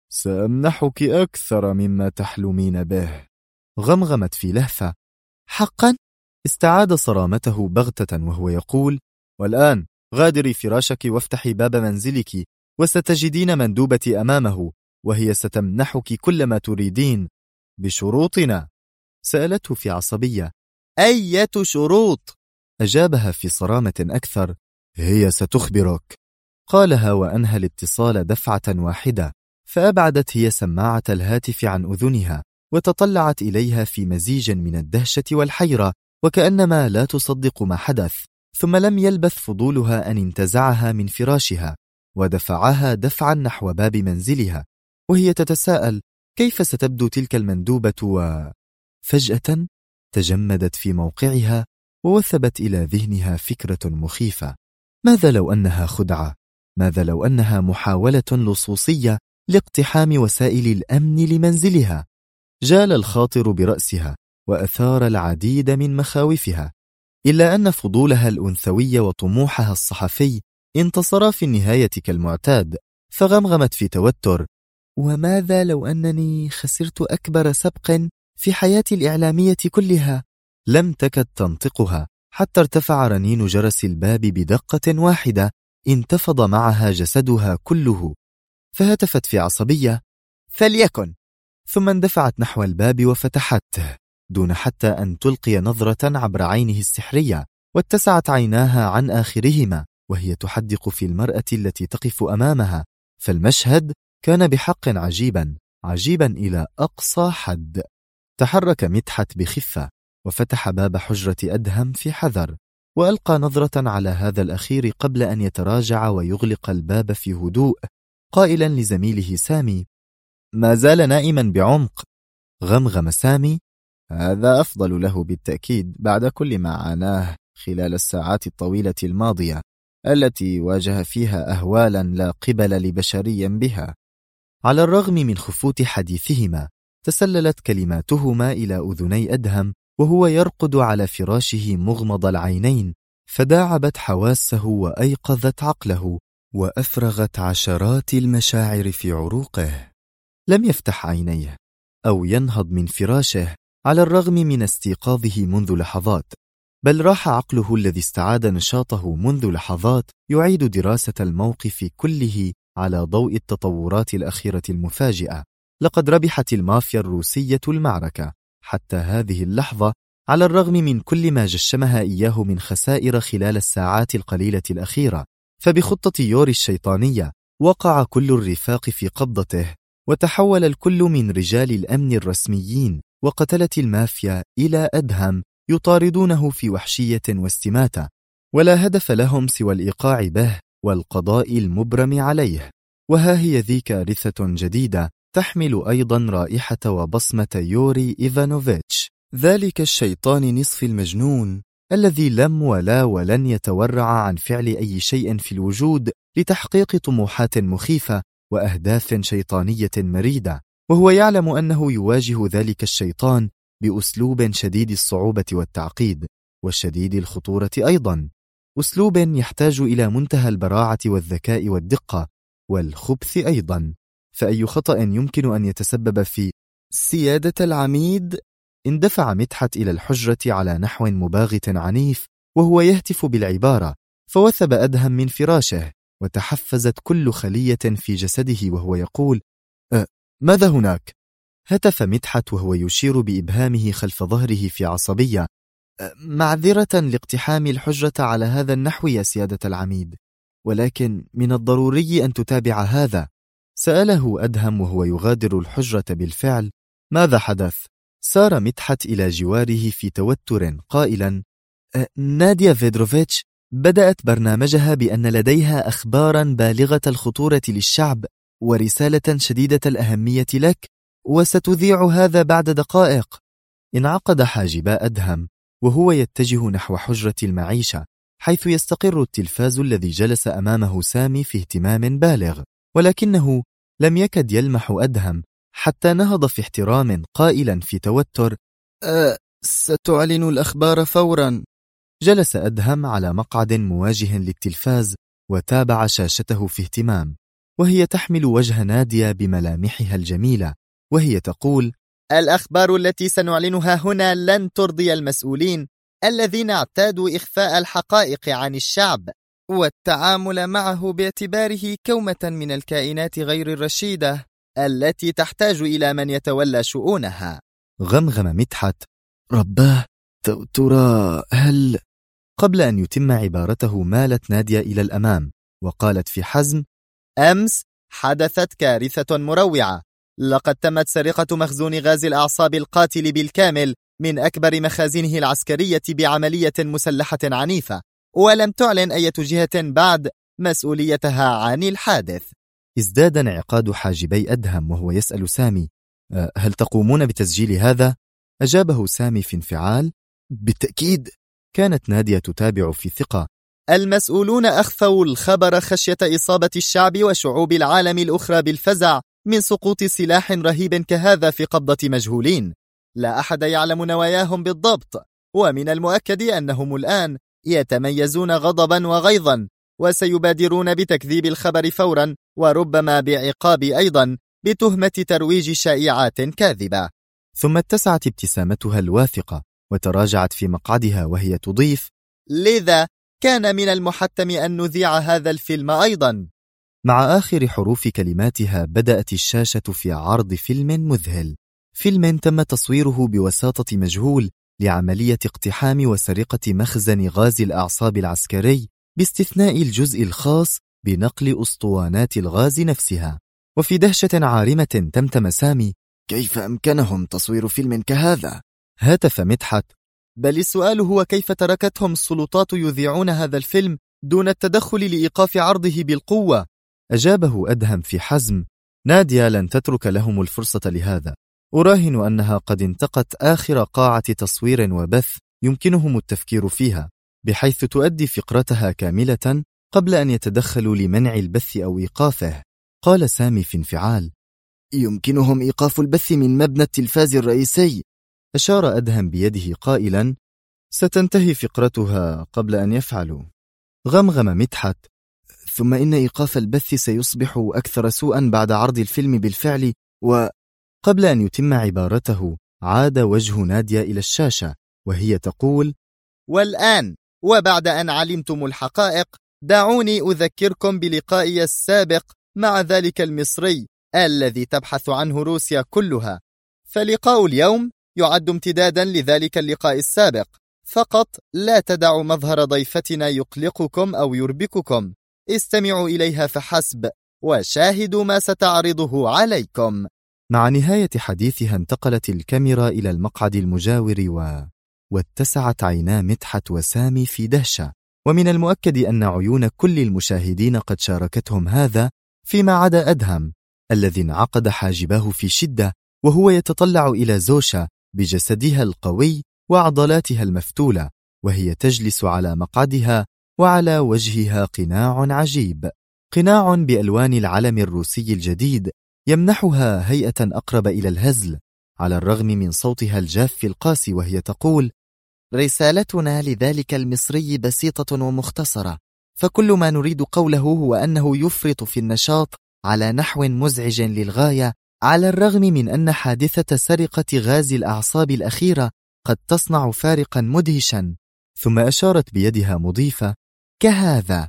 سأمنحك أكثر مما تحلمين به. غمغمت في لهفة: حقا؟ استعاد صرامته بغتة وهو يقول: والآن غادري فراشك وافتحي باب منزلك، وستجدين مندوبتي أمامه، وهي ستمنحك كل ما تريدين بشروطنا. سألته في عصبية: أية شروط؟ أجابها في صرامة أكثر: هي ستخبرك. قالها وأنهى الاتصال دفعة واحدة، فأبعدت هي سماعة الهاتف عن أذنها وتطلعت إليها في مزيج من الدهشة والحيرة، وكأنما لا تصدق ما حدث. ثم لم يلبث فضولها أن انتزعها من فراشها ودفعها دفعا نحو باب منزلها، وهي تتساءل كيف ستبدو تلك المندوبة، فجأة تجمدت في موقعها ووثبت إلى ذهنها فكرة مخيفة. ماذا لو أنها خدعة؟ ماذا لو أنها محاولة لصوصية لاقتحام وسائل الأمن لمنزلها؟ جال الخاطر برأسها وأثار العديد من مخاوفها، إلا أن فضولها الأنثوي وطموحها الصحفي انتصرا في النهاية كالمعتاد، فغمغمت في توتر: وماذا لو أنني خسرت أكبر سبق في حياتي الإعلامية كلها؟ لم تكد تنطقها حتى ارتفع رنين جرس الباب بدقة واحدة انتفض معها جسدها كله، فهتفت في عصبية: فليكن. ثم اندفعت نحو الباب وفتحته دون حتى أن تلقي نظرة عبر عينه السحرية، واتسعت عيناها عن آخرهما وهي تحدق في المرأة التي تقف أمامها. فالمشهد كان بحق عجيبا إلى أقصى حد. تحرك مدحت بخفة وفتح باب حجرة أدهم في حذر، وألقى نظرة على هذا الأخير قبل أن يتراجع ويغلق الباب في هدوء، قائلا لزميله سامي: ما زال نائما بعمق. غمغم سامي: هذا أفضل له بالتأكيد بعد كل ما عاناه خلال الساعات الطويلة الماضية التي واجه فيها أهوالا لا قبل لبشري بها. على الرغم من خفوت حديثهما تسللت كلماتهما إلى أذني أدهم وهو يرقد على فراشه مغمض العينين، فداعبت حواسه وأيقظت عقله وأفرغت عشرات المشاعر في عروقه. لم يفتح عينيه أو ينهض من فراشه على الرغم من استيقاظه منذ لحظات، بل راح عقله الذي استعاد نشاطه منذ لحظات يعيد دراسة الموقف كله على ضوء التطورات الأخيرة المفاجئة. لقد ربحت المافيا الروسية المعركة حتى هذه اللحظة، على الرغم من كل ما جشمها إياه من خسائر خلال الساعات القليلة الأخيرة. فبخطة يوري الشيطانية وقع كل الرفاق في قبضته، وتحول الكل من رجال الأمن الرسميين وقتلة المافيا إلى أدهم يطاردونه في وحشية واستماتة، ولا هدف لهم سوى الإيقاع به والقضاء المبرم عليه. وها هي ذي كارثة جديدة تحمل أيضا رائحة وبصمة يوري إيفانوفيتش، ذلك الشيطان نصف المجنون الذي لم ولا ولن يتورع عن فعل أي شيء في الوجود لتحقيق طموحات مخيفة وأهداف شيطانية مريدة، وهو يعلم أنه يواجه ذلك الشيطان بأسلوب شديد الصعوبة والتعقيد والشديد الخطورة أيضا، أسلوب يحتاج إلى منتهى البراعة والذكاء والدقة والخبث أيضا. فأي خطأ يمكن أن يتسبب في سيادة العميد؟ اندفع مدحت إلى الحجرة على نحو مباغت عنيف وهو يهتف بالعبارة، فوثب أدهم من فراشه وتحفزت كل خلية في جسده وهو يقول: ماذا هناك؟ هتف مدحت وهو يشير بإبهامه خلف ظهره في عصبية: معذرة لاقتحام الحجرة على هذا النحو يا سيادة العميد، ولكن من الضروري أن تتابع هذا. سأله أدهم وهو يغادر الحجرة بالفعل: ماذا حدث؟ سار مدحت إلى جواره في توتر قائلا: ناديا فيدروفيتش بدأت برنامجها بأن لديها أخبارا بالغة الخطورة للشعب ورسالة شديدة الأهمية لك، وستذيع هذا بعد دقائق. انعقد حاجبا أدهم وهو يتجه نحو حجرة المعيشة، حيث يستقر التلفاز الذي جلس أمامه سامي في اهتمام بالغ، ولكنه لم يكد يلمح أدهم حتى نهض في احترام قائلا في توتر: ستعلن الأخبار فورا. جلس أدهم على مقعد مواجه للتلفاز وتابع شاشته في اهتمام، وهي تحمل وجه نادية بملامحها الجميلة وهي تقول: الأخبار التي سنعلنها هنا لن ترضي المسؤولين الذين اعتادوا إخفاء الحقائق عن الشعب والتعامل معه باعتباره كومة من الكائنات غير الرشيدة التي تحتاج إلى من يتولى شؤونها. غمغم مدحت: رباه، ترى هل... قبل أن يتم عبارته مالت نادية إلى الأمام وقالت في حزم: أمس حدثت كارثة مروعة. لقد تمت سرقة مخزون غاز الأعصاب القاتل بالكامل من أكبر مخازنه العسكرية بعملية مسلحة عنيفة، ولم تعلن أي جهة بعد مسؤوليتها عن الحادث. ازداد انعقاد حاجبي أدهم وهو يسأل سامي: هل تقومون بتسجيل هذا؟ أجابه سامي في انفعال: بالتأكيد. كانت نادية تتابع في ثقة: المسؤولون أخفوا الخبر خشية إصابة الشعب وشعوب العالم الأخرى بالفزع من سقوط سلاح رهيب كهذا في قبضة مجهولين. لا أحد يعلم نواياهم بالضبط، ومن المؤكد أنهم الآن يتميزون غضبا وغيظا، وسيبادرون بتكذيب الخبر فورا، وربما بعقاب أيضا بتهمة ترويج شائعات كاذبة. ثم اتسعت ابتسامتها الواثقة وتراجعت في مقعدها وهي تضيف: لذا كان من المحتم أن نذيع هذا الفيلم أيضا. مع آخر حروف كلماتها بدأت الشاشة في عرض فيلم مذهل، فيلم تم تصويره بوساطة مجهول لعملية اقتحام وسرقة مخزن غاز الأعصاب العسكري، باستثناء الجزء الخاص بنقل أسطوانات الغاز نفسها. وفي دهشة عارمة تمتم سامي: كيف أمكنهم تصوير فيلم كهذا؟ هاتف مدحت: بل السؤال هو كيف تركتهم السلطات يذيعون هذا الفيلم دون التدخل لإيقاف عرضه بالقوة؟ أجابه أدهم في حزم: نادية لن تترك لهم الفرصة لهذا. أراهن أنها قد انتقت آخر قاعة تصوير وبث يمكنهم التفكير فيها، بحيث تؤدي فقرتها كاملة قبل أن يتدخلوا لمنع البث أو إيقافه. قال سامي في انفعال: يمكنهم إيقاف البث من مبنى التلفاز الرئيسي. أشار أدهم بيده قائلا: ستنتهي فقرتها قبل أن يفعلوا. غمغم مدحت: ثم إن إيقاف البث سيصبح أكثر سوءا بعد عرض الفيلم بالفعل. قبل أن يتم عبارته عاد وجه نادية إلى الشاشة وهي تقول: والآن وبعد أن علمتم الحقائق، دعوني أذكركم بلقائي السابق مع ذلك المصري الذي تبحث عنه روسيا كلها. فلقاء اليوم يعد امتدادا لذلك اللقاء السابق، فقط لا تدعوا مظهر ضيفتنا يقلقكم أو يربككم. استمعوا إليها فحسب وشاهدوا ما ستعرضه عليكم. مع نهاية حديثها انتقلت الكاميرا إلى المقعد المجاور واتسعت عينا مدحت وسامي في دهشة، ومن المؤكد أن عيون كل المشاهدين قد شاركتهم هذا، فيما عدا أدهم الذي انعقد حاجباه في شدة وهو يتطلع إلى زوشا بجسدها القوي وعضلاتها المفتولة، وهي تجلس على مقعدها وعلى وجهها قناع عجيب، قناع بألوان العلم الروسي الجديد يمنحها هيئة أقرب إلى الهزل، على الرغم من صوتها الجاف القاسي وهي تقول: رسالتنا لذلك المصري بسيطة ومختصرة، فكل ما نريد قوله هو أنه يفرط في النشاط على نحو مزعج للغاية، على الرغم من أن حادثة سرقة غاز الأعصاب الأخيرة قد تصنع فارقا مدهشا. ثم أشارت بيدها مضيفة: كهذا.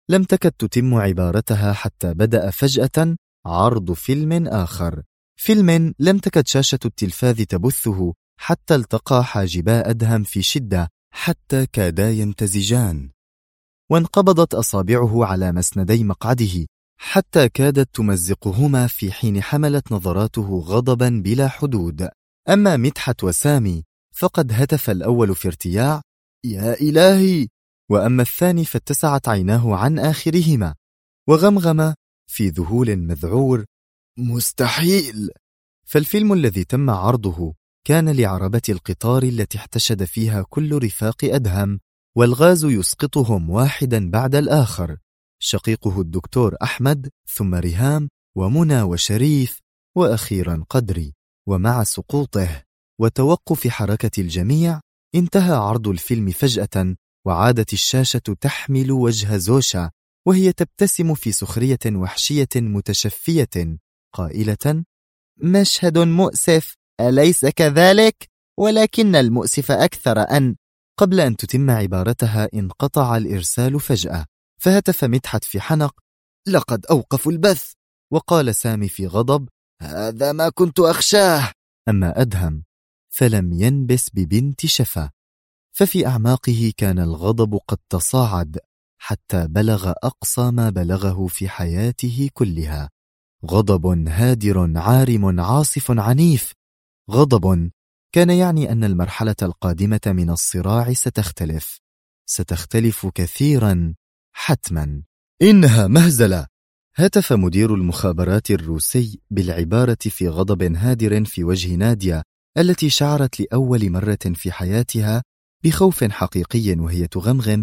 لم تكد تتم عبارتها حتى بدأ فجأة عرض فيلم آخر، فيلم لم تكد شاشة التلفاز تبثه حتى التقى حاجبا أدهم في شدة حتى كادا يمتزجان، وانقبضت أصابعه على مسندي مقعده حتى كادت تمزقهما في حين حملت نظراته غضبا بلا حدود. أما مدحت وسامي فقد هتف الأول في ارتياع: يا إلهي! وأما الثاني فاتسعت عيناه عن آخرهما وغمغم في ذهول مذعور: مستحيل! فالفيلم الذي تم عرضه كان لعربة القطار التي احتشد فيها كل رفاق أدهم، والغاز يسقطهم واحدا بعد الآخر، شقيقه الدكتور أحمد، ثم ريهام ومنى وشريف، وأخيرا قدري. ومع سقوطه وتوقف حركة الجميع انتهى عرض الفيلم فجأة، وعادت الشاشة تحمل وجه زوشا وهي تبتسم في سخرية وحشية متشفية قائلة: مشهد مؤسف، أليس كذلك؟ ولكن المؤسف أكثر أن... قبل أن تتم عبارتها انقطع الإرسال فجأة، فهتف مدحت في حنق: لقد أوقفوا البث. وقال سامي في غضب: هذا ما كنت أخشاه. أما أدهم فلم ينبس ببنت شفا، ففي أعماقه كان الغضب قد تصاعد حتى بلغ أقصى ما بلغه في حياته كلها، غضب هادر عارم عاصف عنيف، غضب كان يعني أن المرحلة القادمة من الصراع ستختلف كثيرا حتما. إنها مهزلة! هتف مدير المخابرات الروسي بالعبارة في غضب هادر في وجه نادية التي شعرت لأول مرة في حياتها بخوف حقيقي وهي تغمغم: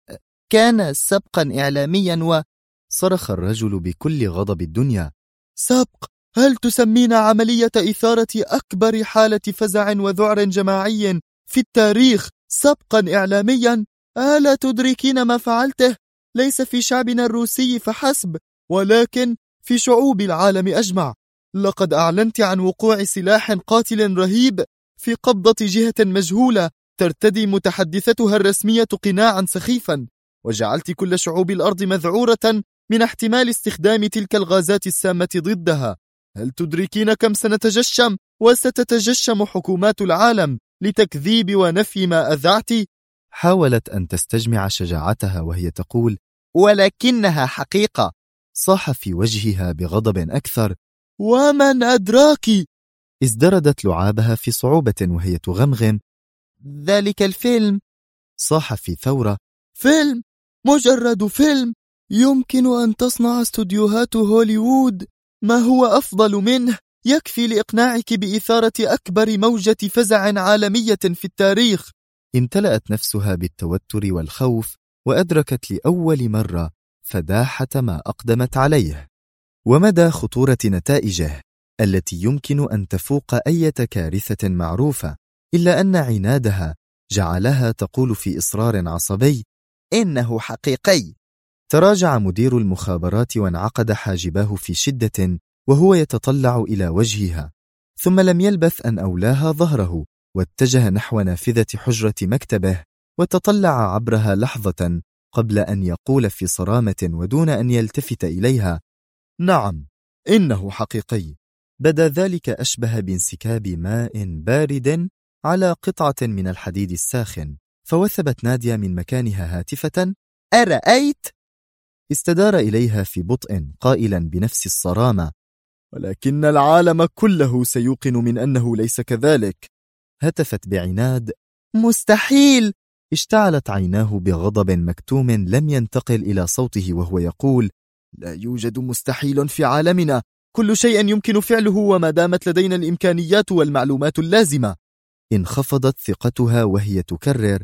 كان سبقا إعلاميا صرخ الرجل بكل غضب الدنيا: سبق؟ هل تسمين عملية إثارة أكبر حالة فزع وذعر جماعي في التاريخ سبقا إعلاميا؟ ألا تدركين ما فعلته؟ ليس في شعبنا الروسي فحسب، ولكن في شعوب العالم أجمع. لقد أعلنت عن وقوع سلاح قاتل رهيب في قبضة جهة مجهولة ترتدي متحدثتها الرسمية قناعا سخيفا، وجعلت كل شعوب الأرض مذعورة من احتمال استخدام تلك الغازات السامة ضدها. هل تدركين كم سنتجشم وستتجشم حكومات العالم لتكذيب ونفي ما أذعت؟ حاولت أن تستجمع شجاعتها وهي تقول: ولكنها حقيقة. صاح في وجهها بغضب أكثر: ومن أدراك؟ ازدردت لعابها في صعوبة وهي تغمغم: ذلك الفيلم. صاح في ثورة: فيلم؟ مجرد فيلم؟ يمكن أن تصنع استوديوهات هوليوود ما هو أفضل منه، يكفي لإقناعك بإثارة أكبر موجة فزع عالمية في التاريخ. امتلأت نفسها بالتوتر والخوف، وأدركت لأول مرة فداحة ما أقدمت عليه ومدى خطورة نتائجه التي يمكن أن تفوق أي كارثة معروفة، إلا أن عنادها جعلها تقول في إصرار عصبي: إنه حقيقي. تراجع مدير المخابرات وانعقد حاجباه في شدة وهو يتطلع إلى وجهها، ثم لم يلبث أن أولاها ظهره واتجه نحو نافذة حجرة مكتبه وتطلع عبرها لحظة قبل أن يقول في صرامة ودون أن يلتفت إليها: نعم، إنه حقيقي. بدا ذلك أشبه بانسكاب ماء بارد على قطعة من الحديد الساخن، فوثبت نادية من مكانها هاتفة: أرأيت؟ استدار إليها في بطء قائلا بنفس الصرامة: ولكن العالم كله سيوقن من أنه ليس كذلك. هتفت بعناد: مستحيل. اشتعلت عيناه بغضب مكتوم لم ينتقل إلى صوته وهو يقول: لا يوجد مستحيل في عالمنا، كل شيء يمكن فعله وما دامت لدينا الإمكانيات والمعلومات اللازمة. انخفضت ثقتها وهي تكرر: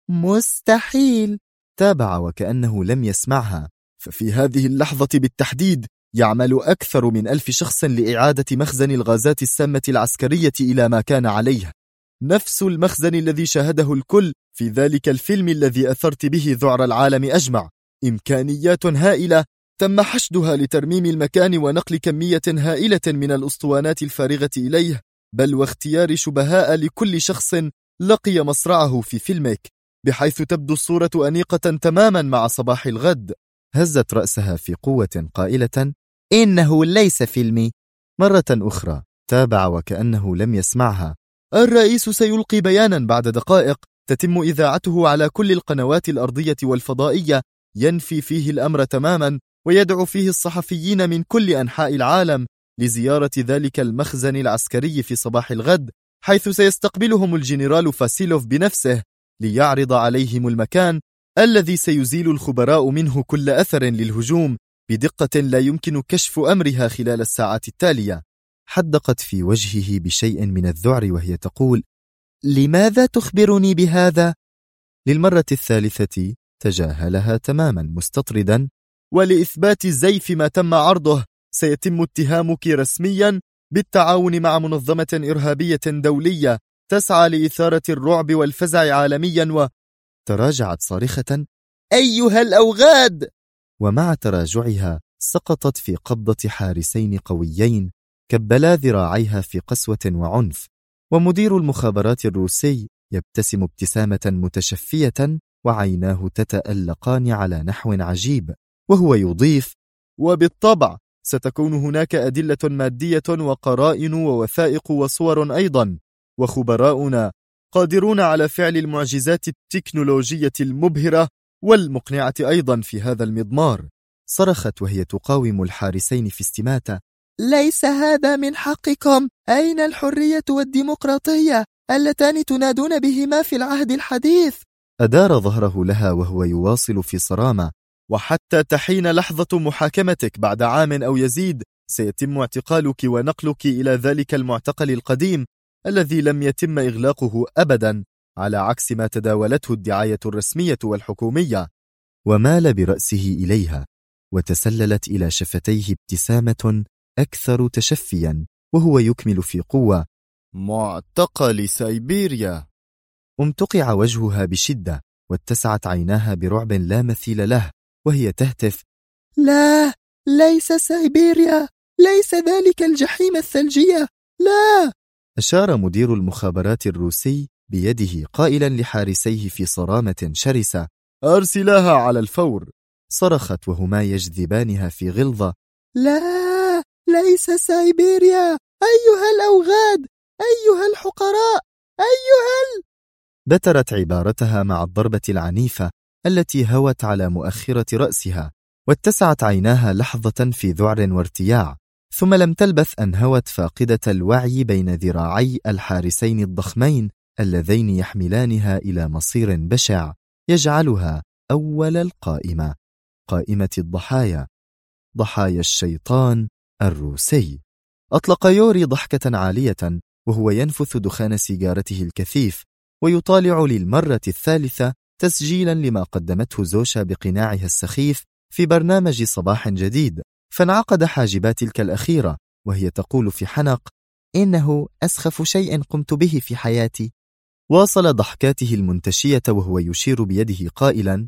مستحيل. تابع وكأنه لم يسمعها: ففي هذه اللحظة بالتحديد يعمل أكثر من 1000 شخص لإعادة مخزن الغازات السامة العسكرية إلى ما كان عليه، نفس المخزن الذي شاهده الكل في ذلك الفيلم الذي أثرت به ذعر العالم أجمع. إمكانيات هائلة تم حشدها لترميم المكان ونقل كمية هائلة من الأسطوانات الفارغة إليه، بل واختيار شبهاء لكل شخص لقي مصرعه في فيلمك، بحيث تبدو الصورة أنيقة تماما مع صباح الغد. هزت رأسها في قوة قائلة: إنه ليس فيلمي. مرة أخرى تابع وكأنه لم يسمعها: الرئيس سيلقي بيانا بعد دقائق تتم إذاعته على كل القنوات الأرضية والفضائية، ينفي فيه الأمر تماما ويدعو فيه الصحفيين من كل أنحاء العالم لزيارة ذلك المخزن العسكري في صباح الغد، حيث سيستقبلهم الجنرال فاسيلوف بنفسه ليعرض عليهم المكان الذي سيزيل الخبراء منه كل أثر للهجوم بدقة لا يمكن كشف أمرها خلال الساعات التالية. حدقت في وجهه بشيء من الذعر وهي تقول: لماذا تخبرني بهذا؟ للمرة الثالثة تجاهلها تماما مستطردا: ولإثبات زيف ما تم عرضه سيتم اتهامك رسميا بالتعاون مع منظمة إرهابية دولية تسعى لإثارة الرعب والفزع عالميا. تراجعت صارخة: أيها الأوغاد! ومع تراجعها سقطت في قبضة حارسين قويين كبلا ذراعيها في قسوة وعنف. ومدير المخابرات الروسي يبتسم ابتسامة متشفية وعيناه تتألقان على نحو عجيب، وهو يضيف: وبالطبع ستكون هناك أدلة مادية وقرائن ووثائق وصور أيضا، وخبراؤنا قادرون على فعل المعجزات التكنولوجية المبهرة والمقنعة أيضا في هذا المضمار. صرخت وهي تقاوم الحارسين في استماتة: ليس هذا من حقكم، أين الحرية والديمقراطية اللتان تنادون بهما في العهد الحديث؟ أدار ظهره لها وهو يواصل في صرامة: وحتى تحين لحظة محاكمتك بعد عام أو يزيد سيتم اعتقالك ونقلك إلى ذلك المعتقل القديم الذي لم يتم إغلاقه أبدا، على عكس ما تداولته الدعاية الرسمية والحكومية. ومال برأسه إليها وتسللت إلى شفتيه ابتسامة أكثر تشفيا وهو يكمل في قوة: معتقل سيبيريا. امتقع وجهها بشدة واتسعت عيناها برعب لا مثيل له وهي تهتف: لا، ليس سيبيريا، ليس ذلك الجحيم الثلجية، لا. أشار مدير المخابرات الروسي بيده قائلا لحارسيه في صرامة شرسة: أرسلها على الفور. صرخت وهما يجذبانها في غلظة: لا، ليس سيبيريا، أيها الأوغاد، أيها الحقراء، بترت عبارتها مع الضربة العنيفة التي هوت على مؤخرة رأسها، واتسعت عيناها لحظة في ذعر وارتياع، ثم لم تلبث أن هوت فاقدة الوعي بين ذراعي الحارسين الضخمين اللذين يحملانها إلى مصير بشع يجعلها أول القائمة، قائمة الضحايا، ضحايا الشيطان الروسي. أطلق يوري ضحكة عالية وهو ينفث دخان سيجارته الكثيف ويطالع للمرة الثالثة تسجيلا لما قدمته زوشا بقناعها السخيف في برنامج صباح جديد، فانعقد حاجبات تلك الأخيرة وهي تقول في حنق: إنه أسخف شيء قمت به في حياتي. واصل ضحكاته المنتشية وهو يشير بيده قائلا: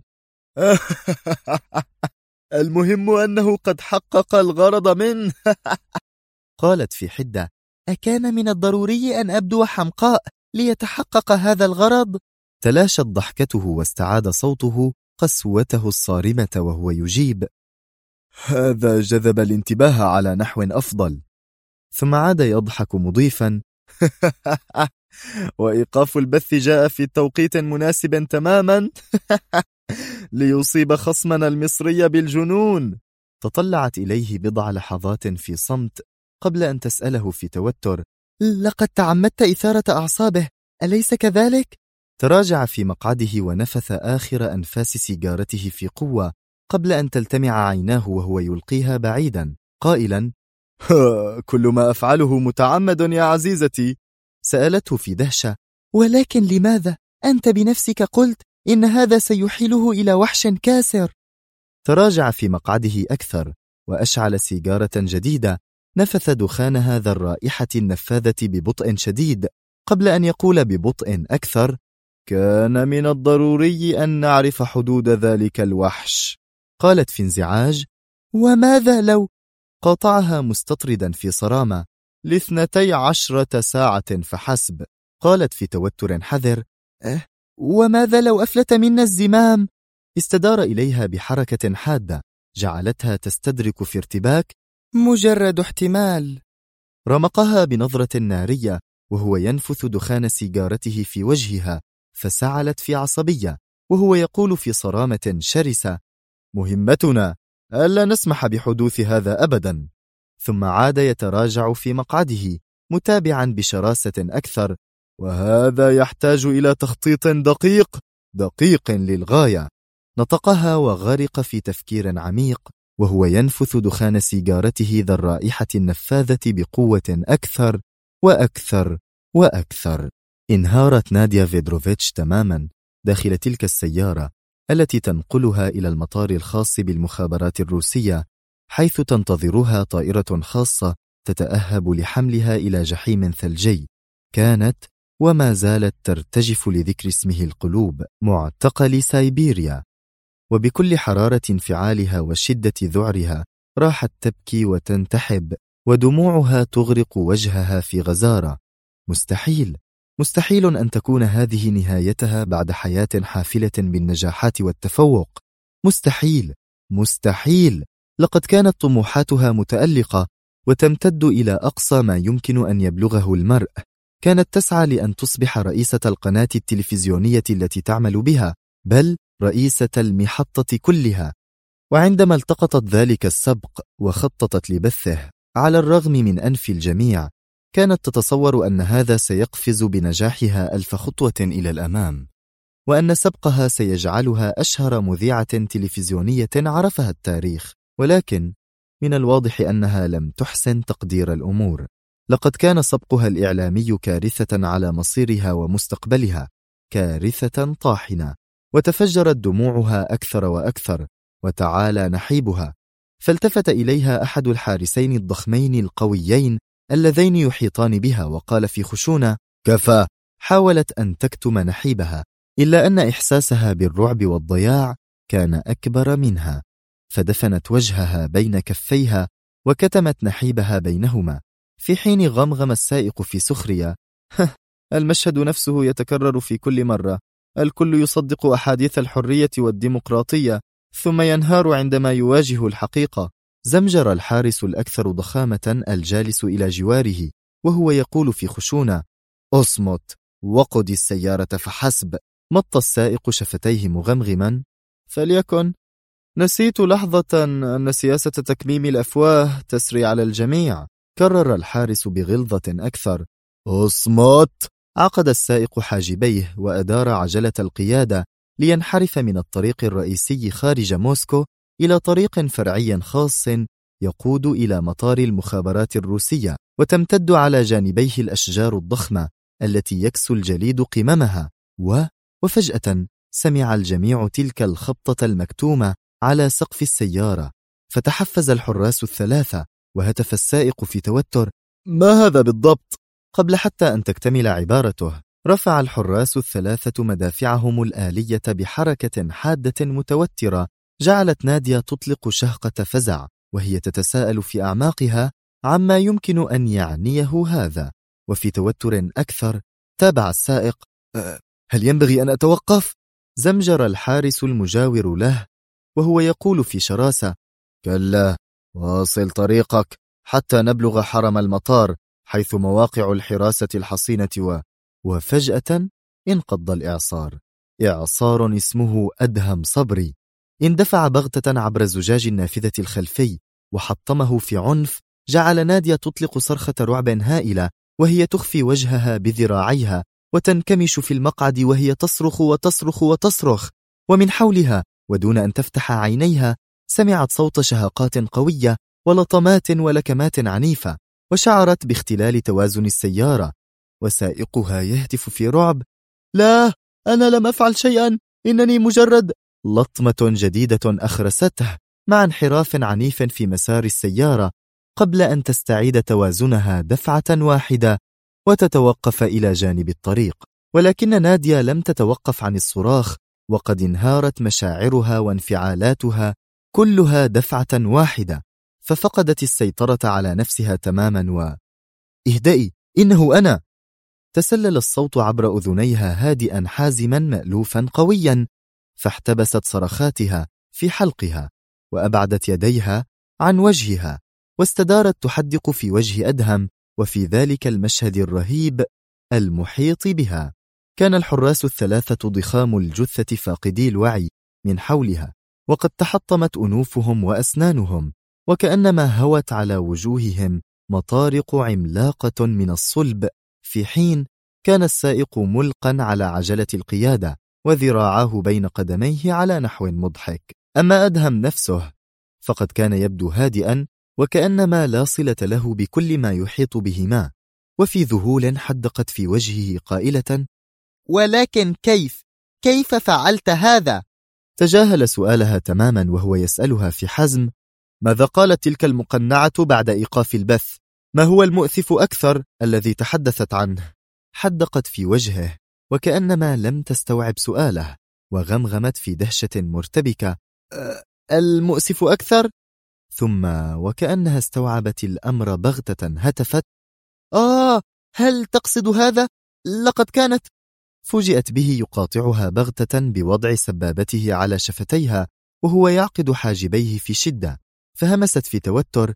المهم أنه قد حقق الغرض منه. قالت في حدة: أكان من الضروري أن أبدو حمقاء ليتحقق هذا الغرض؟ تلاشت ضحكته واستعاد صوته قسوته الصارمة وهو يجيب: هذا جذب الانتباه على نحو أفضل. ثم عاد يضحك مضيفا: وإيقاف البث جاء في توقيت مناسب تماما ليصيب خصمنا المصري بالجنون. تطلعت إليه بضع لحظات في صمت قبل أن تسأله في توتر: لقد تعمدت إثارة أعصابه، أليس كذلك؟ تراجع في مقعده ونفث آخر أنفاس سيجارته في قوة قبل أن تلتمع عيناه وهو يلقيها بعيدا قائلا: كل ما أفعله متعمد يا عزيزتي. سألته في دهشة: ولكن لماذا؟ أنت بنفسك قلت إن هذا سيحيله إلى وحش كاسر. تراجع في مقعده أكثر وأشعل سيجارة جديدة نفث دخانها ذا الرائحة النفاذة ببطء شديد قبل أن يقول ببطء أكثر: كان من الضروري أن نعرف حدود ذلك الوحش. قالت في انزعاج: وماذا لو؟ قاطعها مستطردا في صرامة: ل12 ساعة فحسب. قالت في توتر حذر: وماذا لو أفلت منا الزمام؟ استدار إليها بحركة حادة جعلتها تستدرك في ارتباك: مجرد احتمال. رمقها بنظرة نارية وهو ينفث دخان سيجارته في وجهها، فسعلت في عصبية وهو يقول في صرامة شرسة: مهمتنا ألا نسمح بحدوث هذا أبدا. ثم عاد يتراجع في مقعده متابعا بشراسة أكثر: وهذا يحتاج إلى تخطيط دقيق للغاية. نطقها وغرق في تفكير عميق وهو ينفث دخان سيجارته ذا الرائحة النفاذة بقوة أكثر وأكثر وأكثر. انهارت ناديا فيدروفيتش تماما داخل تلك السيارة التي تنقلها إلى المطار الخاص بالمخابرات الروسية، حيث تنتظرها طائرة خاصة تتأهب لحملها إلى جحيم ثلجي كانت وما زالت ترتجف لذكر اسمه القلوب، معتقل سيبيريا. وبكل حرارة انفعالها وشدة ذعرها راحت تبكي وتنتحب، ودموعها تغرق وجهها في غزارة. مستحيل أن تكون هذه نهايتها بعد حياة حافلة بالنجاحات والتفوق. مستحيل. لقد كانت طموحاتها متألقة وتمتد إلى أقصى ما يمكن أن يبلغه المرء. كانت تسعى لأن تصبح رئيسة القناة التلفزيونية التي تعمل بها، بل رئيسة المحطة كلها. وعندما التقطت ذلك السبق وخططت لبثه على الرغم من أنف الجميع، كانت تتصور أن هذا سيقفز بنجاحها 1000 خطوة إلى الأمام، وأن سبقها سيجعلها أشهر مذيعة تلفزيونية عرفها التاريخ. ولكن من الواضح أنها لم تحسن تقدير الأمور. لقد كان سبقها الإعلامي كارثة على مصيرها ومستقبلها، كارثة طاحنة. وتفجرت دموعها أكثر وأكثر، وتعالى نحيبها. فالتفت إليها أحد الحارسين الضخمين القويين اللذين يحيطان بها وقال في خشونة: كفى. حاولت أن تكتم نحيبها، إلا أن إحساسها بالرعب والضياع كان أكبر منها، فدفنت وجهها بين كفيها وكتمت نحيبها بينهما، في حين غمغم السائق في سخرية: المشهد نفسه يتكرر في كل مرة. الكل يصدق أحاديث الحرية والديمقراطية ثم ينهار عندما يواجه الحقيقة. زمجر الحارس الأكثر ضخامة الجالس إلى جواره وهو يقول في خشونة: أصمت وقد السيارة فحسب. مط السائق شفتيه مغمغما: فليكن. نسيت لحظة أن سياسة تكميم الأفواه تسري على الجميع. كرر الحارس بغلظة أكثر: أصمت. عقد السائق حاجبيه وأدار عجلة القيادة لينحرف من الطريق الرئيسي خارج موسكو إلى طريق فرعي خاص يقود إلى مطار المخابرات الروسية، وتمتد على جانبيه الأشجار الضخمة التي يكسو الجليد قممها. وفجأة سمع الجميع تلك الخبطة المكتومة على سقف السيارة، فتحفز الحراس الثلاثة، وهتف السائق في توتر: ما هذا بالضبط؟ قبل حتى أن تكتمل عبارته، رفع الحراس الثلاثة مدافعهم الآلية بحركة حادة متوترة جعلت ناديا تطلق شهقة فزع، وهي تتساءل في أعماقها عما يمكن أن يعنيه هذا. وفي توتر أكثر تابع السائق: هل ينبغي أن أتوقف؟ زمجر الحارس المجاور له وهو يقول في شراسة: كلا، واصل طريقك حتى نبلغ حرم المطار حيث مواقع الحراسة الحصينة. وفجأة انقض الإعصار، إعصار اسمه أدهم صبري. اندفع بغتة عبر زجاج النافذة الخلفي وحطمه في عنف، جعل ناديا تطلق صرخة رعب هائلة وهي تخفي وجهها بذراعيها وتنكمش في المقعد وهي تصرخ وتصرخ وتصرخ. ومن حولها ودون أن تفتح عينيها سمعت صوت شهقات قوية ولطمات ولكمات عنيفة، وشعرت باختلال توازن السيارة، وسائقها يهتف في رعب: لا، أنا لم أفعل شيئا، إنني مجرد. لطمة جديدة أخرسته مع انحراف عنيف في مسار السيارة قبل أن تستعيد توازنها دفعة واحدة وتتوقف إلى جانب الطريق. ولكن ناديا لم تتوقف عن الصراخ، وقد انهارت مشاعرها وانفعالاتها كلها دفعة واحدة، ففقدت السيطرة على نفسها تماما. اهدئي، إنه أنا. تسلل الصوت عبر أذنيها هادئا حازما مألوفا قويا، فاحتبست صرخاتها في حلقها، وأبعدت يديها عن وجهها، واستدارت تحدق في وجه أدهم. وفي ذلك المشهد الرهيب المحيط بها كان الحراس الثلاثة ضخام الجثة فاقدي الوعي من حولها، وقد تحطمت أنوفهم وأسنانهم، وكأنما هوت على وجوههم مطارق عملاقة من الصلب، في حين كان السائق ملقا على عجلة القيادة وذراعاه بين قدميه على نحو مضحك. أما أدهم نفسه فقد كان يبدو هادئا، وكأنما لا صلة له بكل ما يحيط بهما، وفي ذهول حدقت في وجهه قائلة: ولكن كيف فعلت هذا؟ تجاهل سؤالها تماما وهو يسألها في حزم: ماذا قالت تلك المقنعة بعد إيقاف البث؟ ما هو المؤسف أكثر الذي تحدثت عنه؟ حدقت في وجهه وكأنما لم تستوعب سؤاله، وغمغمت في دهشة مرتبكة: المؤسف أكثر؟ ثم وكأنها استوعبت الأمر بغتة هتفت: هل تقصد هذا؟ لقد كانت... فوجئت به يقاطعها بغتة بوضع سبابته على شفتيها وهو يعقد حاجبيه في شدة، فهمست في توتر: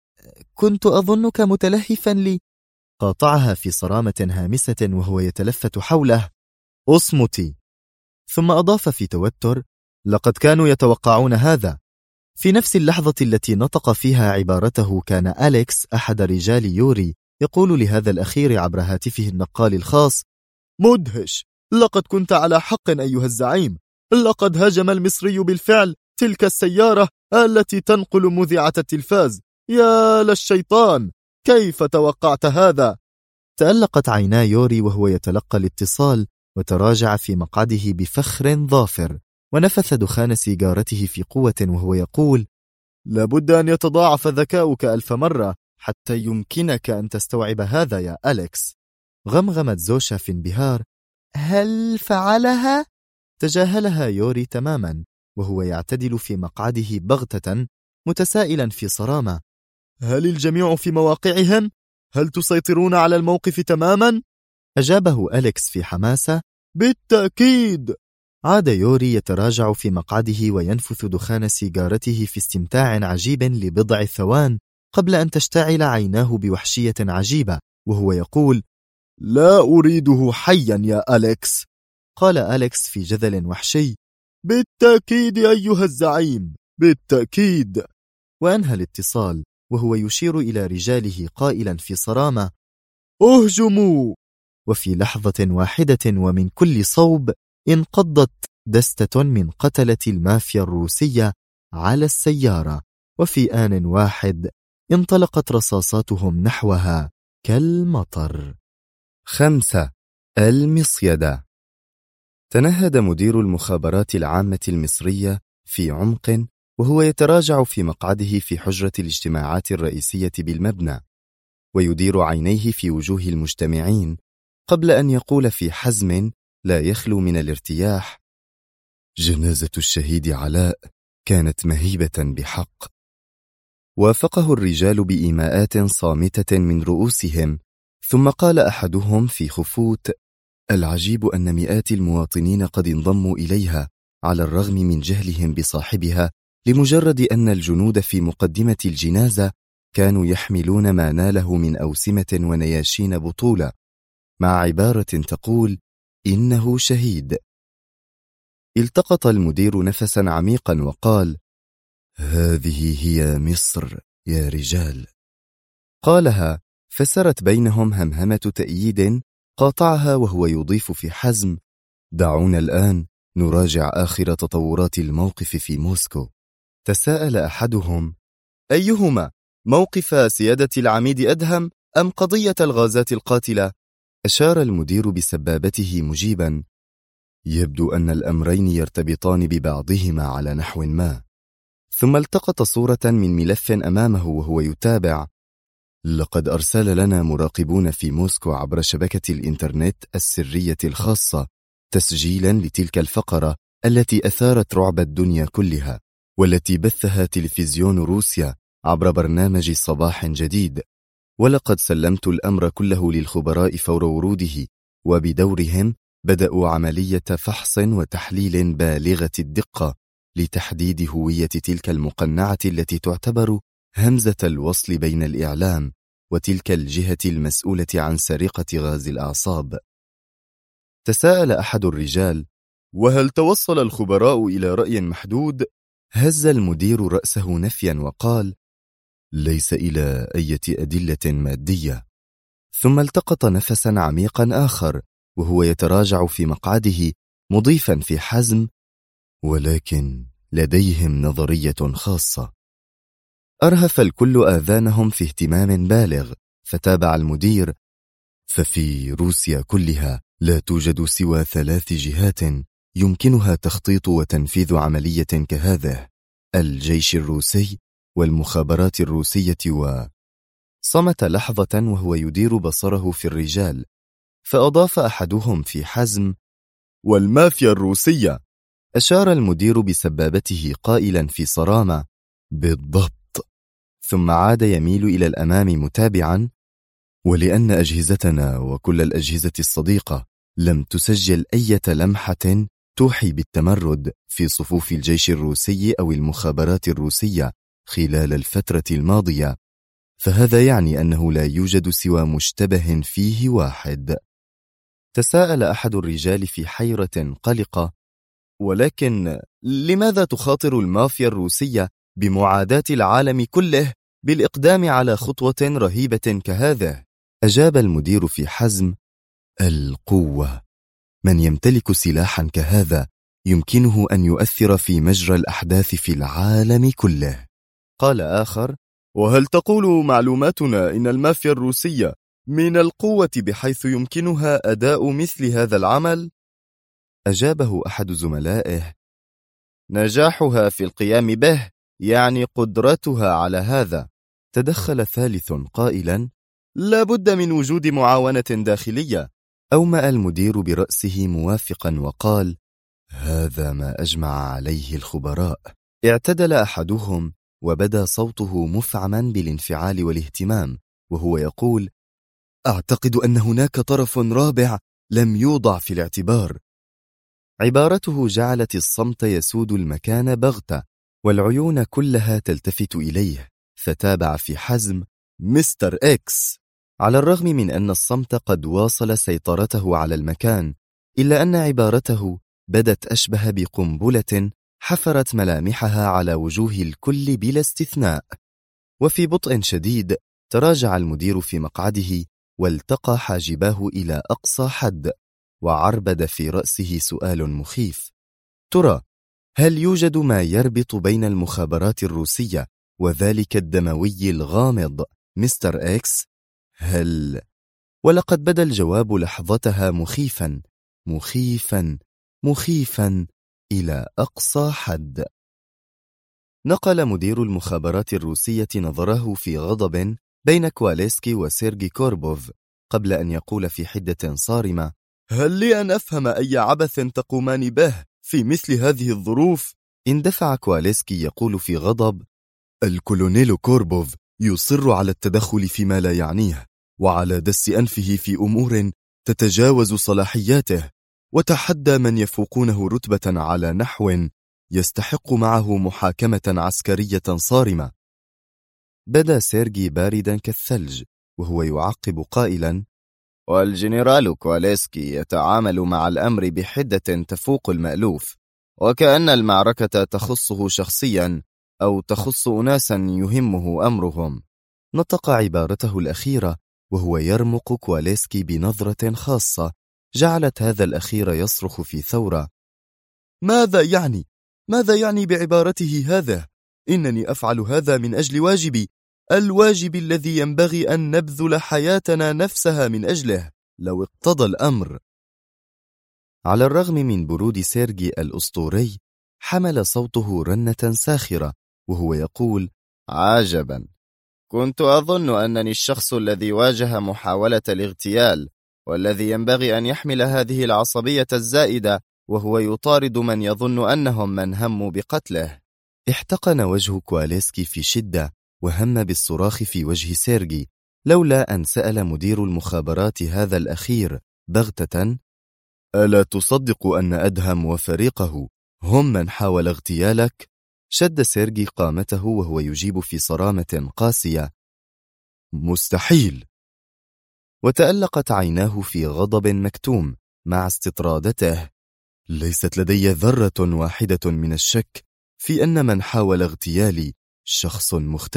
كنت أظنك متلهفا لي. قاطعها في صرامة هامسة وهو يتلفت حوله: اصمتي. ثم أضاف في توتر: لقد كانوا يتوقعون هذا. في نفس اللحظة التي نطق فيها عبارته كان أليكس أحد رجال يوري يقول لهذا الأخير عبر هاتفه النقال الخاص: مدهش، لقد كنت على حق أيها الزعيم، لقد هاجم المصري بالفعل تلك السيارة التي تنقل مذيعة التلفاز. يا للشيطان، كيف توقعت هذا؟ تألقت عينا يوري وهو يتلقى الاتصال، وتراجع في مقعده بفخر ظافر، ونفث دخان سيجارته في قوة وهو يقول: لابد أن يتضاعف ذكاؤك 1000 مرة حتى يمكنك أن تستوعب هذا يا أليكس. غمغمت زوشا في انبهار: هل فعلها؟ تجاهلها يوري تماما وهو يعتدل في مقعده بغتة متسائلا في صرامة: هل الجميع في مواقعهم؟ هل تسيطرون على الموقف تماما؟ أجابه أليكس في حماسة: بالتأكيد. عاد يوري يتراجع في مقعده وينفث دخان سيجارته في استمتاع عجيب لبضع ثوان قبل أن تشتعل عيناه بوحشية عجيبة وهو يقول: لا أريده حيا يا أليكس. قال أليكس في جذل وحشي: بالتأكيد أيها الزعيم، بالتأكيد. وأنهى الاتصال وهو يشير إلى رجاله قائلا في صرامة: اهجموا. وفي لحظة واحدة ومن كل صوب انقضت دستة من قتلة المافيا الروسية على السيارة، وفي آن واحد انطلقت رصاصاتهم نحوها كالمطر. 5. المصيدة. تنهد مدير المخابرات العامة المصرية في عمق وهو يتراجع في مقعده في حجرة الاجتماعات الرئيسية بالمبنى، ويدير عينيه في وجوه المجتمعين قبل أن يقول في حزم لا يخلو من الارتياح: جنازة الشهيد علاء كانت مهيبة بحق. وافقه الرجال بإيماءات صامتة من رؤوسهم، ثم قال أحدهم في خفوت: العجيب أن مئات المواطنين قد انضموا إليها على الرغم من جهلهم بصاحبها، لمجرد أن الجنود في مقدمة الجنازة كانوا يحملون ما ناله من أوسمة ونياشين بطولة، مع عبارة تقول: إنه شهيد. التقط المدير نفسا عميقا وقال: هذه هي مصر يا رجال. قالها فسرت بينهم همهمة تأييد قاطعها وهو يضيف في حزم: دعونا الآن نراجع آخر تطورات الموقف في موسكو. تساءل أحدهم: أيهما، موقف سيادة العميد أدهم أم قضية الغازات القاتلة؟ أشار المدير بسبابته مجيبا: يبدو أن الأمرين يرتبطان ببعضهما على نحو ما. ثم التقط صورة من ملف أمامه وهو يتابع: لقد أرسل لنا مراقبون في موسكو عبر شبكة الإنترنت السرية الخاصة تسجيلا لتلك الفقرة التي أثارت رعب الدنيا كلها، والتي بثها تلفزيون روسيا عبر برنامج صباح جديد. ولقد سلمت الأمر كله للخبراء فور وروده، وبدورهم بدأوا عملية فحص وتحليل بالغة الدقة، لتحديد هوية تلك المقنعة التي تعتبر همزة الوصل بين الإعلام وتلك الجهة المسؤولة عن سرقة غاز الأعصاب. تساءل أحد الرجال: وهل توصل الخبراء إلى رأي محدود؟ هز المدير رأسه نفيا وقال: ليس إلى أي أدلة مادية. ثم التقط نفسا عميقا آخر وهو يتراجع في مقعده مضيفا في حزم: ولكن لديهم نظرية خاصة. أرهف الكل آذانهم في اهتمام بالغ، فتابع المدير: ففي روسيا كلها لا توجد سوى 3 جهات يمكنها تخطيط وتنفيذ عملية كهذه: الجيش الروسي والمخابرات الروسية صمت لحظة وهو يدير بصره في الرجال، فأضاف أحدهم في حزم: والمافيا الروسية. أشار المدير بسبابته قائلا في صرامة: بالضبط. ثم عاد يميل إلى الأمام متابعا: ولأن أجهزتنا وكل الأجهزة الصديقة لم تسجل أي لمحة توحي بالتمرد في صفوف الجيش الروسي أو المخابرات الروسية خلال الفترة الماضية، فهذا يعني أنه لا يوجد سوى مشتبه فيه واحد. تساءل أحد الرجال في حيرة قلقة: ولكن لماذا تخاطر المافيا الروسية بمعاداة العالم كله بالإقدام على خطوة رهيبة كهذه؟ أجاب المدير في حزم: القوة. من يمتلك سلاحا كهذا يمكنه أن يؤثر في مجرى الأحداث في العالم كله. قال آخر: وهل تقول معلوماتنا إن المافيا الروسية من القوة بحيث يمكنها أداء مثل هذا العمل؟ أجابه أحد زملائه: نجاحها في القيام به يعني قدرتها على هذا. تدخل ثالث قائلا: لا بد من وجود معاونة داخلية. أومأ المدير برأسه موافقا وقال: هذا ما أجمع عليه الخبراء. اعتدل أحدهم وبدا صوته مفعما بالانفعال والاهتمام وهو يقول: أعتقد أن هناك طرف رابع لم يوضع في الاعتبار. عبارته جعلت الصمت يسود المكان بغتة والعيون كلها تلتفت إليه، فتابع في حزم: مستر إكس. على الرغم من أن الصمت قد واصل سيطرته على المكان، إلا أن عبارته بدت أشبه بقنبلة حفرت ملامحها على وجوه الكل بلا استثناء. وفي بطء شديد تراجع المدير في مقعده والتقى حاجباه إلى أقصى حد، وعربد في رأسه سؤال مخيف: ترى هل يوجد ما يربط بين المخابرات الروسية وذلك الدموي الغامض مستر إكس؟ هل؟ ولقد بدا الجواب لحظتها مخيفا مخيفا مخيفا إلى أقصى حد. نقل مدير المخابرات الروسية نظره في غضب بين كواليسكي وسيرجي كوربوف قبل أن يقول في حدة صارمة: هل لي أن أفهم أي عبث تقومان به في مثل هذه الظروف؟ اندفع كواليسكي يقول في غضب: الكولونيل كوربوف يصر على التدخل فيما لا يعنيه وعلى دس أنفه في أمور تتجاوز صلاحياته، وتحدى من يفوقونه رتبة على نحو يستحق معه محاكمة عسكرية صارمة. بدا سيرجي باردا كالثلج وهو يعقب قائلا: والجنرال كواليسكي يتعامل مع الأمر بحدة تفوق المألوف، وكأن المعركة تخصه شخصيا أو تخص أناسا يهمه أمرهم. نطق عبارته الأخيرة وهو يرمق كواليسكي بنظرة خاصة جعلت هذا الأخير يصرخ في ثورة: ماذا يعني؟ ماذا يعني بعبارته هذا؟ إنني أفعل هذا من أجل واجبي، الواجب الذي ينبغي أن نبذل حياتنا نفسها من أجله لو اقتضى الأمر. على الرغم من برود سيرجي الأسطوري، حمل صوته رنة ساخرة وهو يقول: عجبا، كنت أظن أنني الشخص الذي واجه محاولة الاغتيال والذي ينبغي أن يحمل هذه العصبية الزائدة وهو يطارد من يظن أنهم من هموا بقتله. احتقن وجه كواليسكي في شدة وهم بالصراخ في وجه سيرجي، لولا أن سأل مدير المخابرات هذا الأخير بغتة: ألا تصدق أن أدهم وفريقه هم من حاول اغتيالك؟ شد سيرجي قامته وهو يجيب في صرامة قاسية: مستحيل. وتألقت عيناه في غضب مكتوم مع استطرادته: ليست لدي ذرة واحدة من الشك في أن من حاول اغتيالي شخص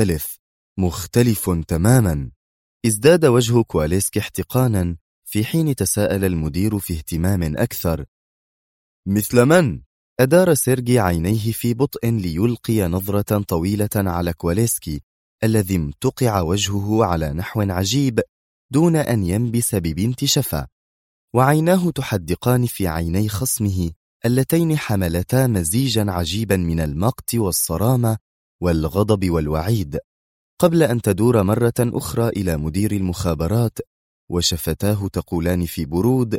مختلف تماما. ازداد وجه كواليسكي احتقانا في حين تساءل المدير في اهتمام أكثر: مثل من؟ أدار سيرجي عينيه في بطء ليلقي نظرة طويلة على كواليسكي الذي امتقع وجهه على نحو عجيب دون أن ينبس ببنت شفا، وعيناه تحدقان في عيني خصمه اللتين حملتا مزيجا عجيبا من المقت والصرامة والغضب والوعيد، قبل أن تدور مرة أخرى إلى مدير المخابرات وشفتاه تقولان في برود: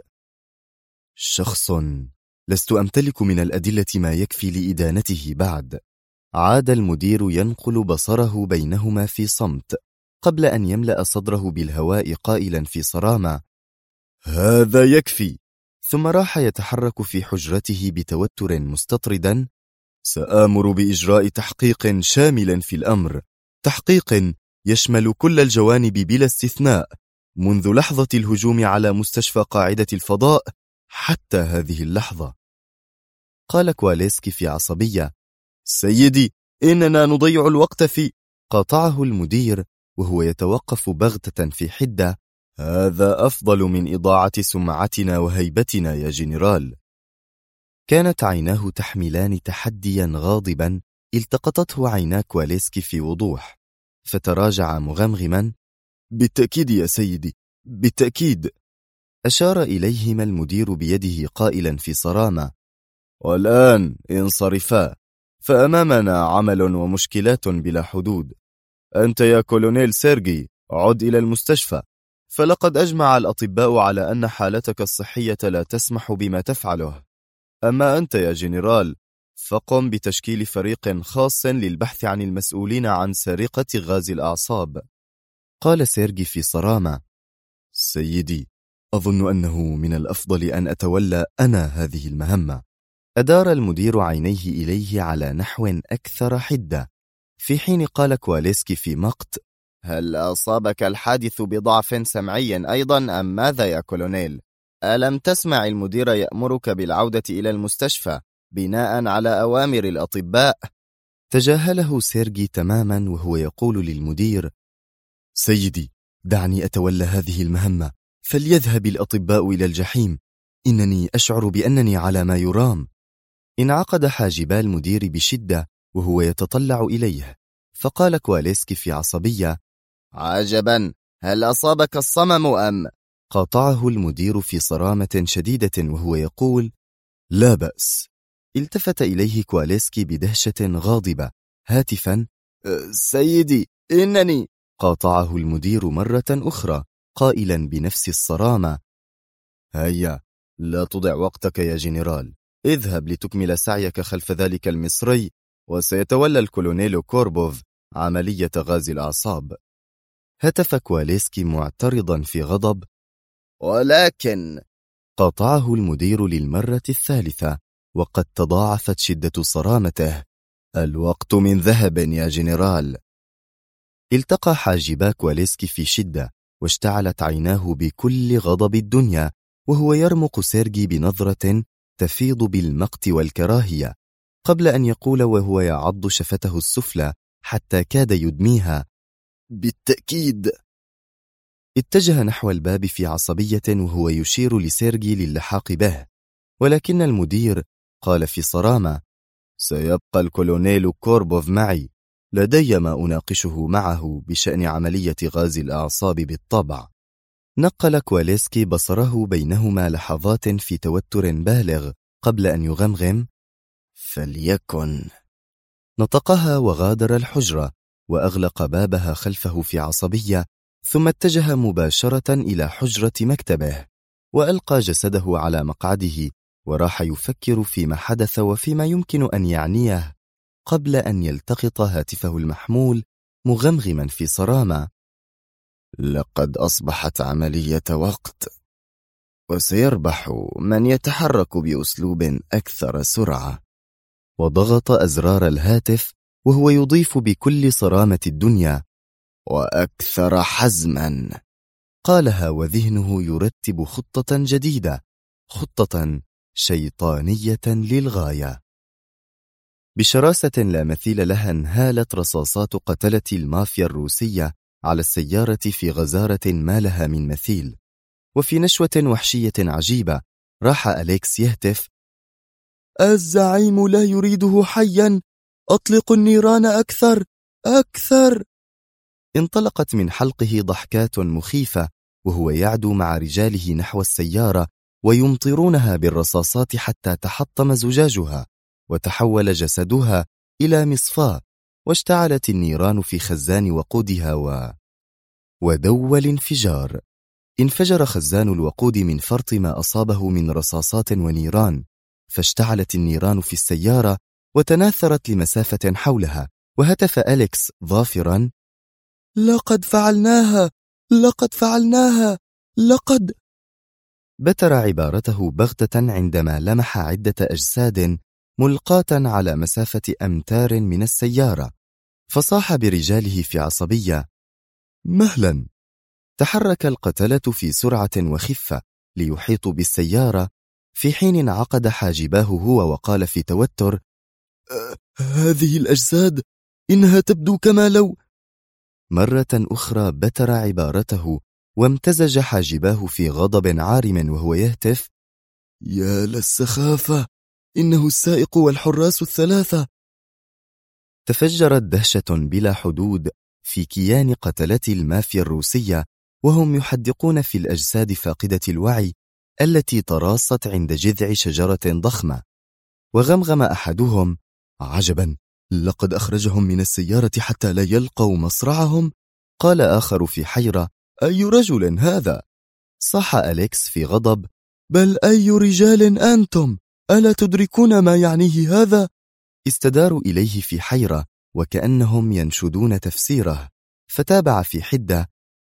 شخص لست أمتلك من الأدلة ما يكفي لإدانته بعد. عاد المدير ينقل بصره بينهما في صمت قبل أن يملأ صدره بالهواء قائلا في صرامة: هذا يكفي. ثم راح يتحرك في حجرته بتوتر مستطردا: سآمر بإجراء تحقيق شامل في الأمر، تحقيق يشمل كل الجوانب بلا استثناء منذ لحظة الهجوم على مستشفى قاعدة الفضاء حتى هذه اللحظة. قال كواليسكي في عصبية: سيدي، إننا نضيع الوقت في... قاطعه المدير وهو يتوقف بغتة في حدة: هذا أفضل من إضاعة سمعتنا وهيبتنا يا جنرال. كانت عيناه تحملان تحديا غاضبا التقطته عينا كواليسكي في وضوح، فتراجع مغمغما: بالتأكيد يا سيدي، بالتأكيد. أشار إليهما المدير بيده قائلا في صرامة: والآن انصرفا، فأمامنا عمل ومشكلات بلا حدود. أنت يا كولونيل سيرجي عد إلى المستشفى، فلقد أجمع الأطباء على أن حالتك الصحية لا تسمح بما تفعله. أما أنت يا جنرال فقم بتشكيل فريق خاص للبحث عن المسؤولين عن سرقة غاز الأعصاب. قال سيرجي في صرامة: سيدي، أظن أنه من الأفضل أن أتولى أنا هذه المهمة. أدار المدير عينيه إليه على نحو أكثر حدة، في حين قال كواليسكي في مقت: هل أصابك الحادث بضعف سمعي أيضا أم ماذا يا كولونيل؟ ألم تسمع المدير يأمرك بالعودة إلى المستشفى بناء على أوامر الأطباء؟ تجاهله سيرجي تماما وهو يقول للمدير: سيدي، دعني أتولى هذه المهمة، فليذهب الأطباء إلى الجحيم، إنني أشعر بأنني على ما يرام. انعقد حاجبا المدير بشدة وهو يتطلع إليه، فقال كواليسكي في عصبية: عجبا، هل أصابك الصمم أم؟ قاطعه المدير في صرامة شديدة وهو يقول: لا بأس. التفت إليه كواليسكي بدهشة غاضبة هاتفا: سيدي، إنني... قاطعه المدير مرة أخرى قائلا بنفس الصرامة: هيا، لا تضع وقتك يا جنرال، اذهب لتكمل سعيك خلف ذلك المصري، وسيتولى الكولونيل كوربوف عملية غاز الأعصاب. هتف كواليسكي معترضا في غضب: ولكن... قاطعه المدير للمرة الثالثة وقد تضاعفت شدة صرامته: الوقت من ذهب يا جنرال. التقى حاجبا كواليسكي في شدة واشتعلت عيناه بكل غضب الدنيا وهو يرمق سيرجي بنظرة تفيض بالمقت والكراهية، قبل أن يقول وهو يعض شفته السفلى حتى كاد يدميها: بالتأكيد. اتجه نحو الباب في عصبية وهو يشير لسيرجي للحاق به، ولكن المدير قال في صرامة: سيبقى الكولونيل كوربوف معي، لدي ما أناقشه معه بشأن عملية غاز الأعصاب بالطبع. نقل كواليسكي بصره بينهما لحظات في توتر بالغ قبل أن يغمغم: فليكن. نطقها وغادر الحجرة وأغلق بابها خلفه في عصبية، ثم اتجه مباشرة إلى حجرة مكتبه وألقى جسده على مقعده وراح يفكر فيما حدث وفيما يمكن أن يعنيه قبل أن يلتقط هاتفه المحمول مغمغما في صرامة: لقد أصبحت عملية وقت، وسيربح من يتحرك بأسلوب أكثر سرعة. وضغط أزرار الهاتف وهو يضيف بكل صرامة الدنيا: وأكثر حزما. قالها وذهنه يرتب خطة جديدة، خطة شيطانية للغاية. بشراسة لا مثيل لها انهالت رصاصات قتلة المافيا الروسية على السيارة في غزارة ما لها من مثيل. وفي نشوة وحشية عجيبة راح أليكس يهتف: الزعيم لا يريده حيا، أطلقوا النيران أكثر أكثر. انطلقت من حلقه ضحكات مخيفة وهو يعدو مع رجاله نحو السيارة ويمطرونها بالرصاصات حتى تحطم زجاجها وتحول جسدها إلى مصفاة، واشتعلت النيران في خزان وقودها ودو الانفجار. انفجر خزان الوقود من فرط ما أصابه من رصاصات ونيران، فاشتعلت النيران في السيارة وتناثرت لمسافة حولها، وهتف أليكس ظافرا: لقد فعلناها، لقد فعلناها، لقد. بتر عبارته بغتة عندما لمح عدة أجساد ملقاة على مسافة أمتار من السيارة، فصاح برجاله في عصبية: مهلا. تحرك القتلة في سرعة وخفة ليحيطوا بالسيارة، في حين انعقد حاجباه هو وقال في توتر: هذه الأجساد إنها تبدو كما لو. مرة أخرى بتر عبارته وامتزج حاجباه في غضب عارم وهو يهتف: يا للسخافة، إنه السائق والحراس الثلاثة. تفجرت دهشة بلا حدود في كيان قتلة المافيا الروسية وهم يحدقون في الأجساد فاقدة الوعي التي تراصت عند جذع شجرة ضخمة. وغمغم أحدهم: عجبا، لقد أخرجهم من السيارة حتى لا يلقوا مصرعهم. قال آخر في حيرة: أي رجل هذا؟ صاح أليكس في غضب: بل أي رجال أنتم؟ ألا تدركون ما يعنيه هذا؟ استداروا إليه في حيرة وكأنهم ينشدون تفسيره، فتابع في حدة: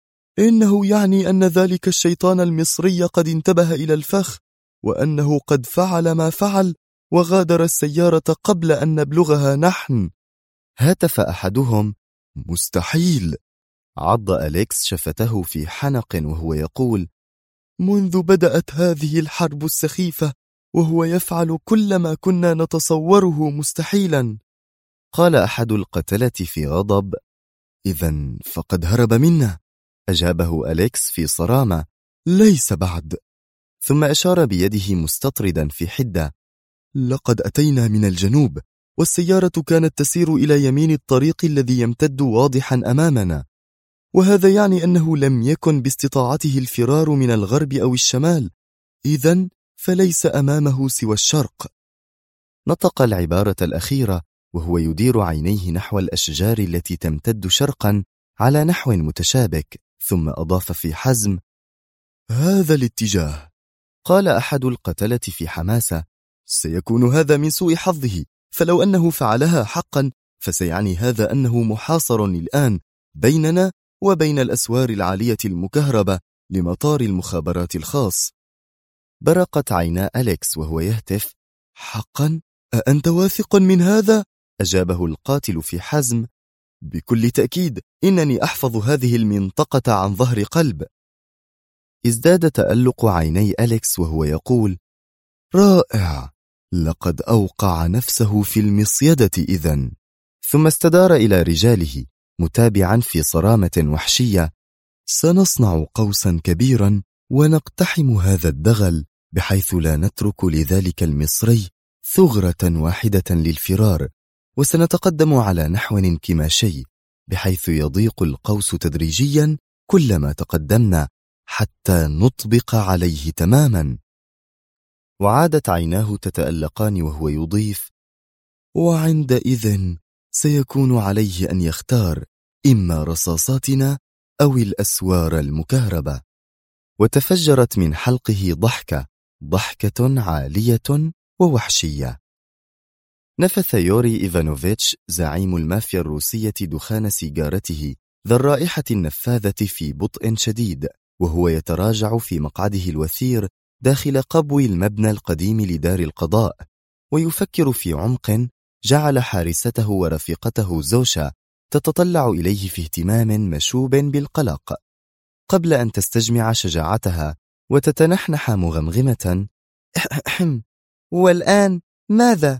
إنه يعني أن ذلك الشيطان المصري قد انتبه إلى الفخ، وأنه قد فعل ما فعل وغادر السيارة قبل أن نبلغها نحن. هاتف أحدهم: مستحيل. عض أليكس شفته في حنق وهو يقول: منذ بدأت هذه الحرب السخيفة وهو يفعل كل ما كنا نتصوره مستحيلا. قال أحد القتلة في غضب: إذن فقد هرب منا. أجابه أليكس في صرامة: ليس بعد. ثم أشار بيده مستطردا في حدة: لقد أتينا من الجنوب، والسيارة كانت تسير إلى يمين الطريق الذي يمتد واضحا أمامنا، وهذا يعني أنه لم يكن باستطاعته الفرار من الغرب أو الشمال، إذن فليس أمامه سوى الشرق. نطق العبارة الأخيرة وهو يدير عينيه نحو الأشجار التي تمتد شرقا على نحو متشابك، ثم أضاف في حزم: هذا الاتجاه. قال أحد القتلة في حماسة: سيكون هذا من سوء حظه، فلو أنه فعلها حقا فسيعني هذا أنه محاصر الآن بيننا وبين الأسوار العالية المكهربة لمطار المخابرات الخاص. برقت عينا أليكس وهو يهتف: حقا؟ أأنت واثق من هذا؟ أجابه القاتل في حزم: بكل تأكيد، إنني أحفظ هذه المنطقة عن ظهر قلب. ازداد تألق عيني أليكس وهو يقول: رائع، لقد أوقع نفسه في المصيدة إذن. ثم استدار إلى رجاله متابعا في صرامة وحشية: سنصنع قوسا كبيرا ونقتحم هذا الدغل بحيث لا نترك لذلك المصري ثغرة واحدة للفرار، وسنتقدم على نحو انكماشي بحيث يضيق القوس تدريجيا كلما تقدمنا حتى نطبق عليه تماما. وعادت عيناه تتألقان وهو يضيف: وعندئذ سيكون عليه أن يختار إما رصاصاتنا أو الأسوار المكهربة. وتفجرت من حلقه ضحكة عالية ووحشية. نفث يوري إيفانوفيتش زعيم المافيا الروسية دخان سيجارته ذا الرائحة النفاذة في بطء شديد وهو يتراجع في مقعده الوثير داخل قبو المبنى القديم لدار القضاء، ويفكر في عمق جعل حارسته ورفيقته زوشا تتطلع إليه في اهتمام مشوب بالقلق. قبل أن تستجمع شجاعتها وتتنحنح مغمغمة: والآن ماذا؟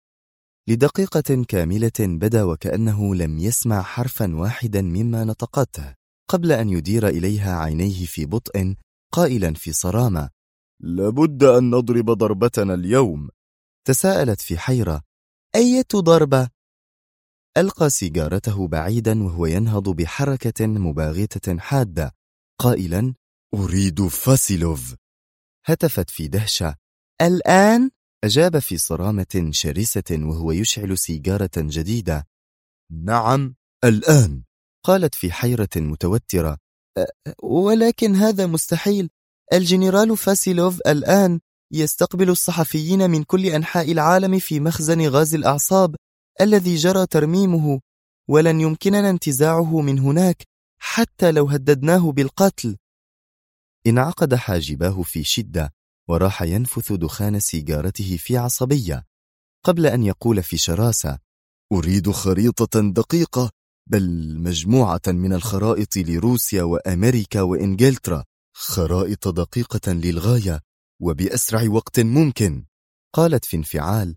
لدقيقة كاملة بدا وكأنه لم يسمع حرفا واحدا مما نطقته، قبل أن يدير إليها عينيه في بطء قائلا في صرامة: لابد أن نضرب ضربتنا اليوم. تساءلت في حيرة: أية ضربة؟ ألقى سيجارته بعيدا وهو ينهض بحركة مباغتة حادة قائلا: أريد فاسيلوف. هتفت في دهشة: الآن؟ أجاب في صرامة شرسة وهو يشعل سيجارة جديدة: نعم الآن. قالت في حيرة متوترة: ولكن هذا مستحيل، الجنرال فاسيلوف الآن يستقبل الصحفيين من كل أنحاء العالم في مخزن غاز الأعصاب الذي جرى ترميمه، ولن يمكننا انتزاعه من هناك حتى لو هددناه بالقتل. انعقد حاجباه في شدة وراح ينفث دخان سيجارته في عصبية، قبل أن يقول في شراسة: أريد خريطة دقيقة، بل مجموعة من الخرائط لروسيا وأمريكا وإنجلترا، خرائط دقيقة للغاية وبأسرع وقت ممكن. قالت في انفعال: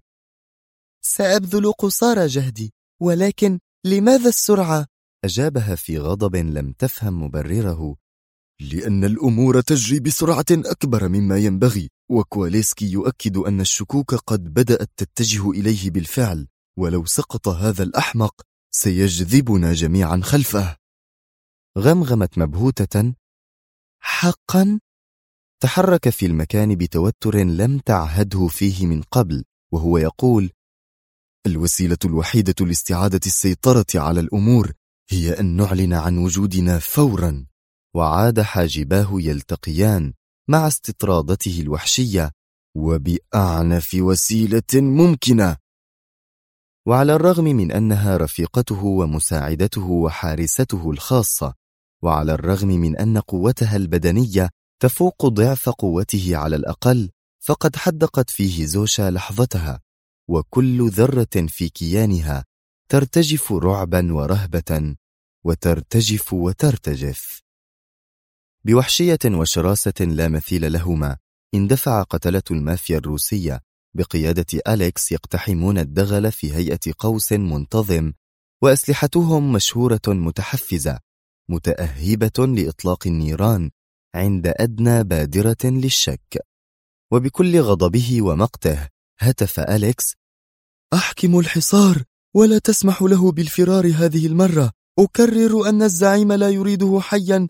سأبذل قصارى جهدي، ولكن لماذا السرعة؟ أجابها في غضب لم تفهم مبرره: لأن الأمور تجري بسرعة أكبر مما ينبغي، وكواليسكي يؤكد أن الشكوك قد بدأت تتجه إليه بالفعل، ولو سقط هذا الأحمق سيجذبنا جميعا خلفه. غمغمت مبهوتة: حقا؟ تحرك في المكان بتوتر لم تعهده فيه من قبل وهو يقول: الوسيلة الوحيدة لاستعادة السيطرة على الأمور هي أن نعلن عن وجودنا فورا. وعاد حاجباه يلتقيان مع استطرادته الوحشية: وبأعنف وسيلة ممكنة. وعلى الرغم من أنها رفيقته ومساعدته وحارسته الخاصة، وعلى الرغم من أن قوتها البدنية تفوق ضعف قوته على الأقل، فقد حدقت فيه زوشا لحظتها، وكل ذرة في كيانها ترتجف رعبا ورهبة، وترتجف وترتجف. بوحشية وشراسة لا مثيل لهما اندفع قتلة المافيا الروسية بقيادة أليكس يقتحمون الدغل في هيئة قوس منتظم، وأسلحتهم مشهورة متحفزة متأهبة لإطلاق النيران عند أدنى بادرة للشك. وبكل غضبه ومقته هتف أليكس: أحكموا الحصار ولا تسمح له بالفرار هذه المرة، أكرر أن الزعيم لا يريده حيا.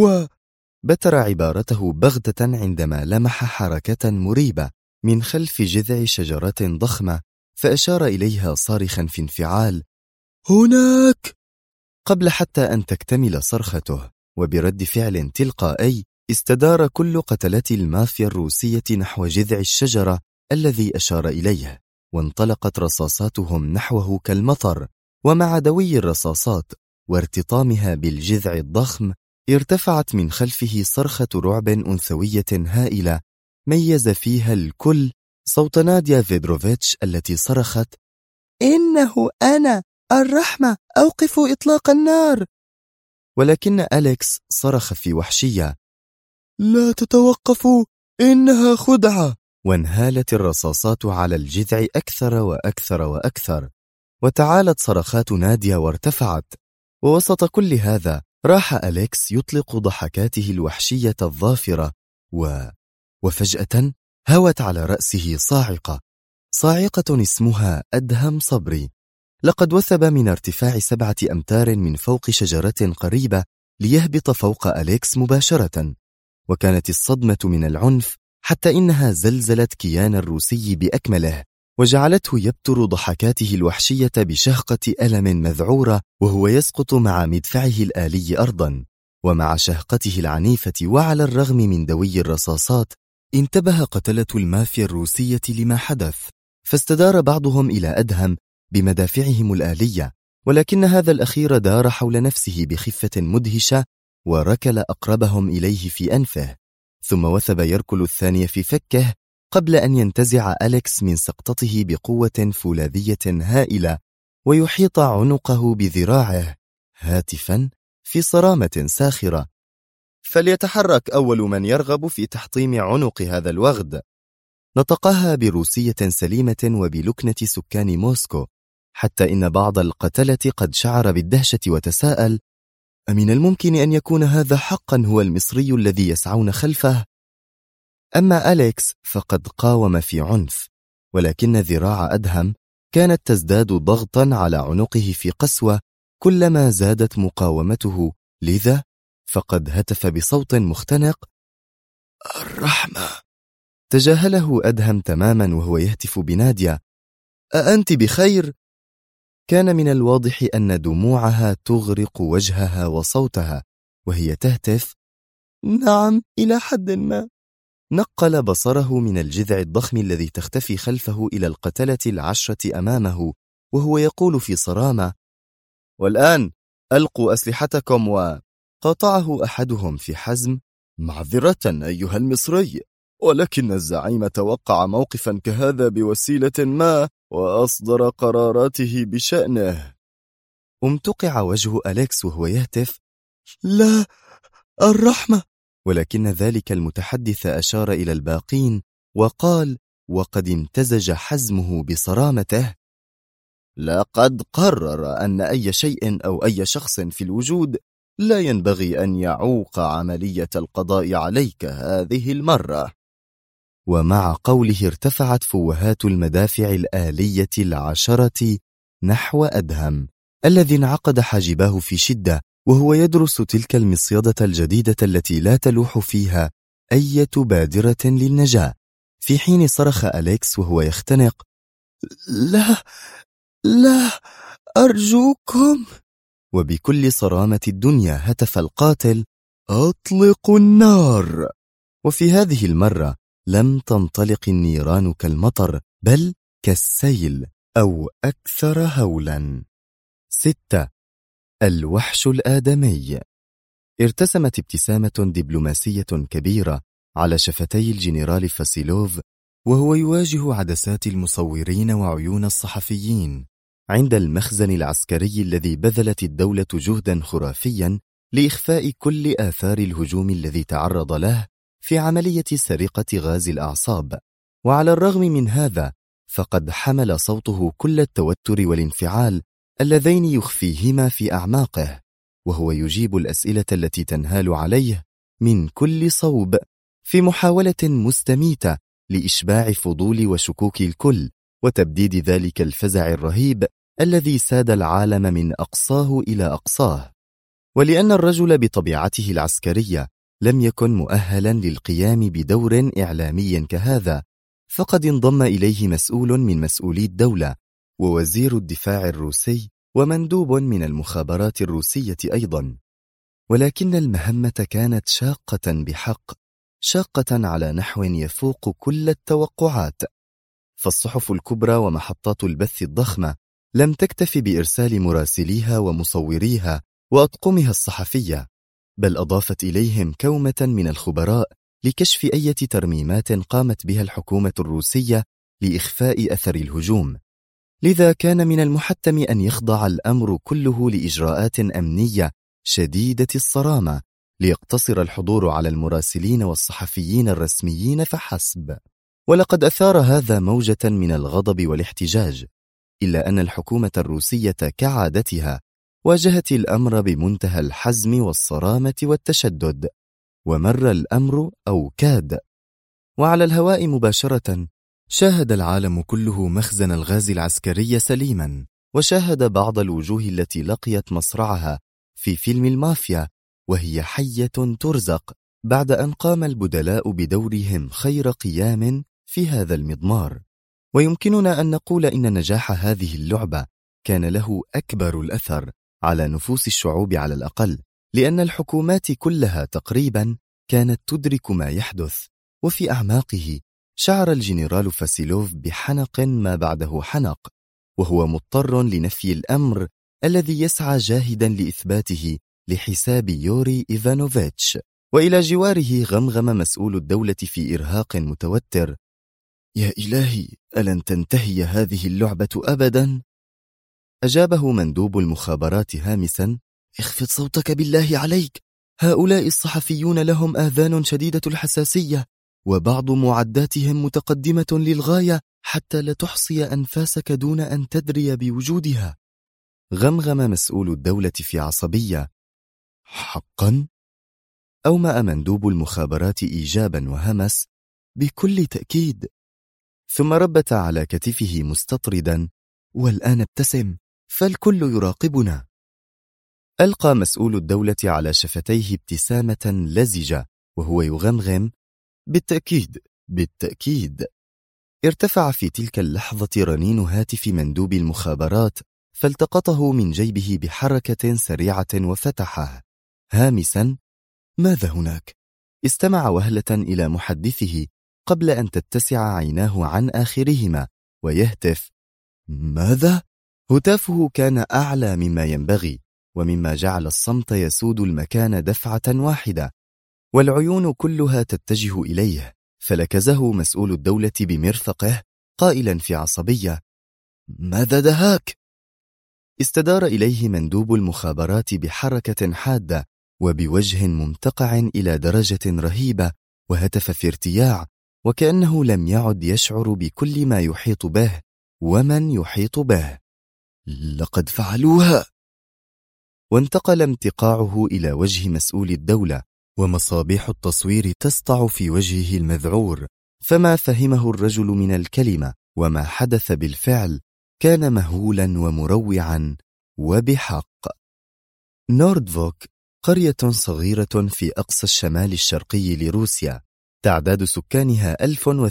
بتر عبارته بغتة عندما لمح حركة مريبة من خلف جذع شجرة ضخمة، فأشار إليها صارخا في انفعال: هناك! قبل حتى أن تكتمل صرخته، وبرد فعل تلقائي استدار كل قتلة المافيا الروسية نحو جذع الشجرة الذي أشار إليه، وانطلقت رصاصاتهم نحوه كالمطر. ومع دوي الرصاصات وارتطامها بالجذع الضخم ارتفعت من خلفه صرخة رعب أنثوية هائلة ميز فيها الكل صوت ناديا فيدروفيتش التي صرخت: إنه أنا، الرحمة، أوقفوا إطلاق النار. ولكن أليكس صرخ في وحشية: لا تتوقفوا، إنها خدعة. وانهالت الرصاصات على الجذع أكثر وأكثر وأكثر، وتعالت صرخات ناديا وارتفعت. ووسط كل هذا راح أليكس يطلق ضحكاته الوحشية الظافرة، وفجأة هوت على رأسه صاعقة اسمها أدهم صبري. لقد وثب من ارتفاع 7 أمتار من فوق شجرة قريبة ليهبط فوق أليكس مباشرة، وكانت الصدمة من العنف حتى إنها زلزلت كيان الروسي بأكمله، وجعلته يبتر ضحكاته الوحشية بشهقة ألم مذعورة وهو يسقط مع مدفعه الآلي أرضا. ومع شهقته العنيفة وعلى الرغم من دوي الرصاصات انتبه قتلة المافيا الروسية لما حدث، فاستدار بعضهم إلى أدهم بمدافعهم الآلية، ولكن هذا الأخير دار حول نفسه بخفة مدهشة وركل أقربهم إليه في أنفه، ثم وثب يركل الثاني في فكه قبل أن ينتزع أليكس من سقطته بقوة فولاذية هائلة ويحيط عنقه بذراعه هاتفا في صرامة ساخرة: فليتحرك أول من يرغب في تحطيم عنق هذا الوغد. نطقها بروسية سليمة وبلكنة سكان موسكو، حتى إن بعض القتلة قد شعر بالدهشة وتساءل: أمن الممكن أن يكون هذا حقا هو المصري الذي يسعون خلفه؟ أما أليكس فقد قاوم في عنف، ولكن ذراع أدهم كانت تزداد ضغطا على عنقه في قسوة كلما زادت مقاومته، لذا فقد هتف بصوت مختنق: الرحمة. تجاهله أدهم تماما وهو يهتف بنادية: أأنت بخير؟ كان من الواضح أن دموعها تغرق وجهها وصوتها وهي تهتف: نعم، إلى حد ما. نقل بصره من الجذع الضخم الذي تختفي خلفه إلى القتلة 10 أمامه وهو يقول في صرامة: والآن ألقوا أسلحتكم. وقاطعه أحدهم في حزم: معذرة أيها المصري، ولكن الزعيم توقع موقفا كهذا بوسيلة ما وأصدر قراراته بشأنه. امتقع وجه أليكس وهو يهتف: لا، الرحمة. ولكن ذلك المتحدث أشار إلى الباقين وقال وقد امتزج حزمه بصرامته: لقد قرر أن أي شيء أو أي شخص في الوجود لا ينبغي أن يعوق عملية القضاء عليك هذه المرة. ومع قوله ارتفعت فوهات المدافع الآلية 10 نحو أدهم الذي انعقد حاجباه في شدة وهو يدرس تلك المصيدة الجديدة التي لا تلوح فيها أي بادرة للنجاة، في حين صرخ أليكس وهو يختنق: لا، لا، أرجوكم. وبكل صرامة الدنيا هتف القاتل: أطلقوا النار. وفي هذه المرة لم تنطلق النيران كالمطر بل كالسيل أو أكثر هولا. 6. الوحش الآدمي. ارتسمت ابتسامة دبلوماسية كبيرة على شفتي الجنرال فاسيلوف وهو يواجه عدسات المصورين وعيون الصحفيين عند المخزن العسكري الذي بذلت الدولة جهدا خرافيا لإخفاء كل آثار الهجوم الذي تعرض له في عملية سرقة غاز الأعصاب. وعلى الرغم من هذا فقد حمل صوته كل التوتر والانفعال اللذين يخفيهما في أعماقه، وهو يجيب الأسئلة التي تنهال عليه من كل صوب في محاولة مستميتة لإشباع فضول وشكوك الكل وتبديد ذلك الفزع الرهيب الذي ساد العالم من أقصاه إلى أقصاه. ولأن الرجل بطبيعته العسكرية لم يكن مؤهلا للقيام بدور إعلامي كهذا، فقد انضم إليه مسؤول من مسؤولي الدولة ووزير الدفاع الروسي ومندوب من المخابرات الروسية أيضا. ولكن المهمة كانت شاقة بحق، شاقة على نحو يفوق كل التوقعات. فالصحف الكبرى ومحطات البث الضخمة لم تكتف بإرسال مراسليها ومصوريها وأطقمها الصحفية، بل أضافت إليهم كومة من الخبراء لكشف أي ترميمات قامت بها الحكومة الروسية لإخفاء أثر الهجوم. لذا كان من المحتم أن يخضع الأمر كله لإجراءات أمنية شديدة الصرامة ليقتصر الحضور على المراسلين والصحفيين الرسميين فحسب. ولقد أثار هذا موجة من الغضب والاحتجاج، إلا أن الحكومة الروسية كعادتها واجهت الأمر بمنتهى الحزم والصرامة والتشدد، ومر الأمر أو كاد. وعلى الهواء مباشرة شاهد العالم كله مخزن الغاز العسكري سليما، وشاهد بعض الوجوه التي لقيت مصرعها في فيلم المافيا وهي حية ترزق بعد أن قام البدلاء بدورهم خير قيام في هذا المضمار. ويمكننا أن نقول إن نجاح هذه اللعبة كان له أكبر الأثر على نفوس الشعوب على الأقل، لأن الحكومات كلها تقريبا كانت تدرك ما يحدث. وفي أعماقه شعر الجنرال فاسيلوف بحنق ما بعده حنق، وهو مضطر لنفي الأمر الذي يسعى جاهدا لإثباته لحساب يوري إيفانوفيتش. وإلى جواره غمغم مسؤول الدولة في إرهاق متوتر: يا إلهي، ألن تنتهي هذه اللعبة أبدا؟ أجابه مندوب المخابرات هامسا: اخفض صوتك بالله عليك، هؤلاء الصحفيون لهم آذان شديدة الحساسية، وبعض معداتهم متقدمة للغاية حتى لا تحصي أنفاسك دون أن تدري بوجودها. غمغم مسؤول الدولة في عصبية: حقا؟ أومأ مندوب المخابرات إيجابا وهمس: بكل تأكيد. ثم ربت على كتفه مستطردا: والآن ابتسم، فالكل يراقبنا. ألقى مسؤول الدولة على شفتيه ابتسامة لزجة وهو يغمغم: بالتأكيد بالتأكيد. ارتفع في تلك اللحظة رنين هاتف مندوب المخابرات، فالتقطه من جيبه بحركة سريعة وفتحه هامسا: ماذا هناك؟ استمع وهلة إلى محدثه قبل أن تتسع عيناه عن آخرهما ويهتف: ماذا؟ هتافه كان أعلى مما ينبغي، ومما جعل الصمت يسود المكان دفعة واحدة، والعيون كلها تتجه إليه، فلكزه مسؤول الدولة بمرفقه قائلا في عصبية: ماذا دهاك؟ استدار إليه مندوب المخابرات بحركة حادة وبوجه ممتقع إلى درجة رهيبة، وهتف في ارتياع وكأنه لم يعد يشعر بكل ما يحيط به ومن يحيط به: لقد فعلوها! وانتقل امتقاعه إلى وجه مسؤول الدولة، ومصابيح التصوير تسطع في وجهه المذعور، فما فهمه الرجل من الكلمة وما حدث بالفعل كان مهولا ومروعا وبحق. نوردفوك قرية صغيرة في أقصى الشمال الشرقي لروسيا، تعداد سكانها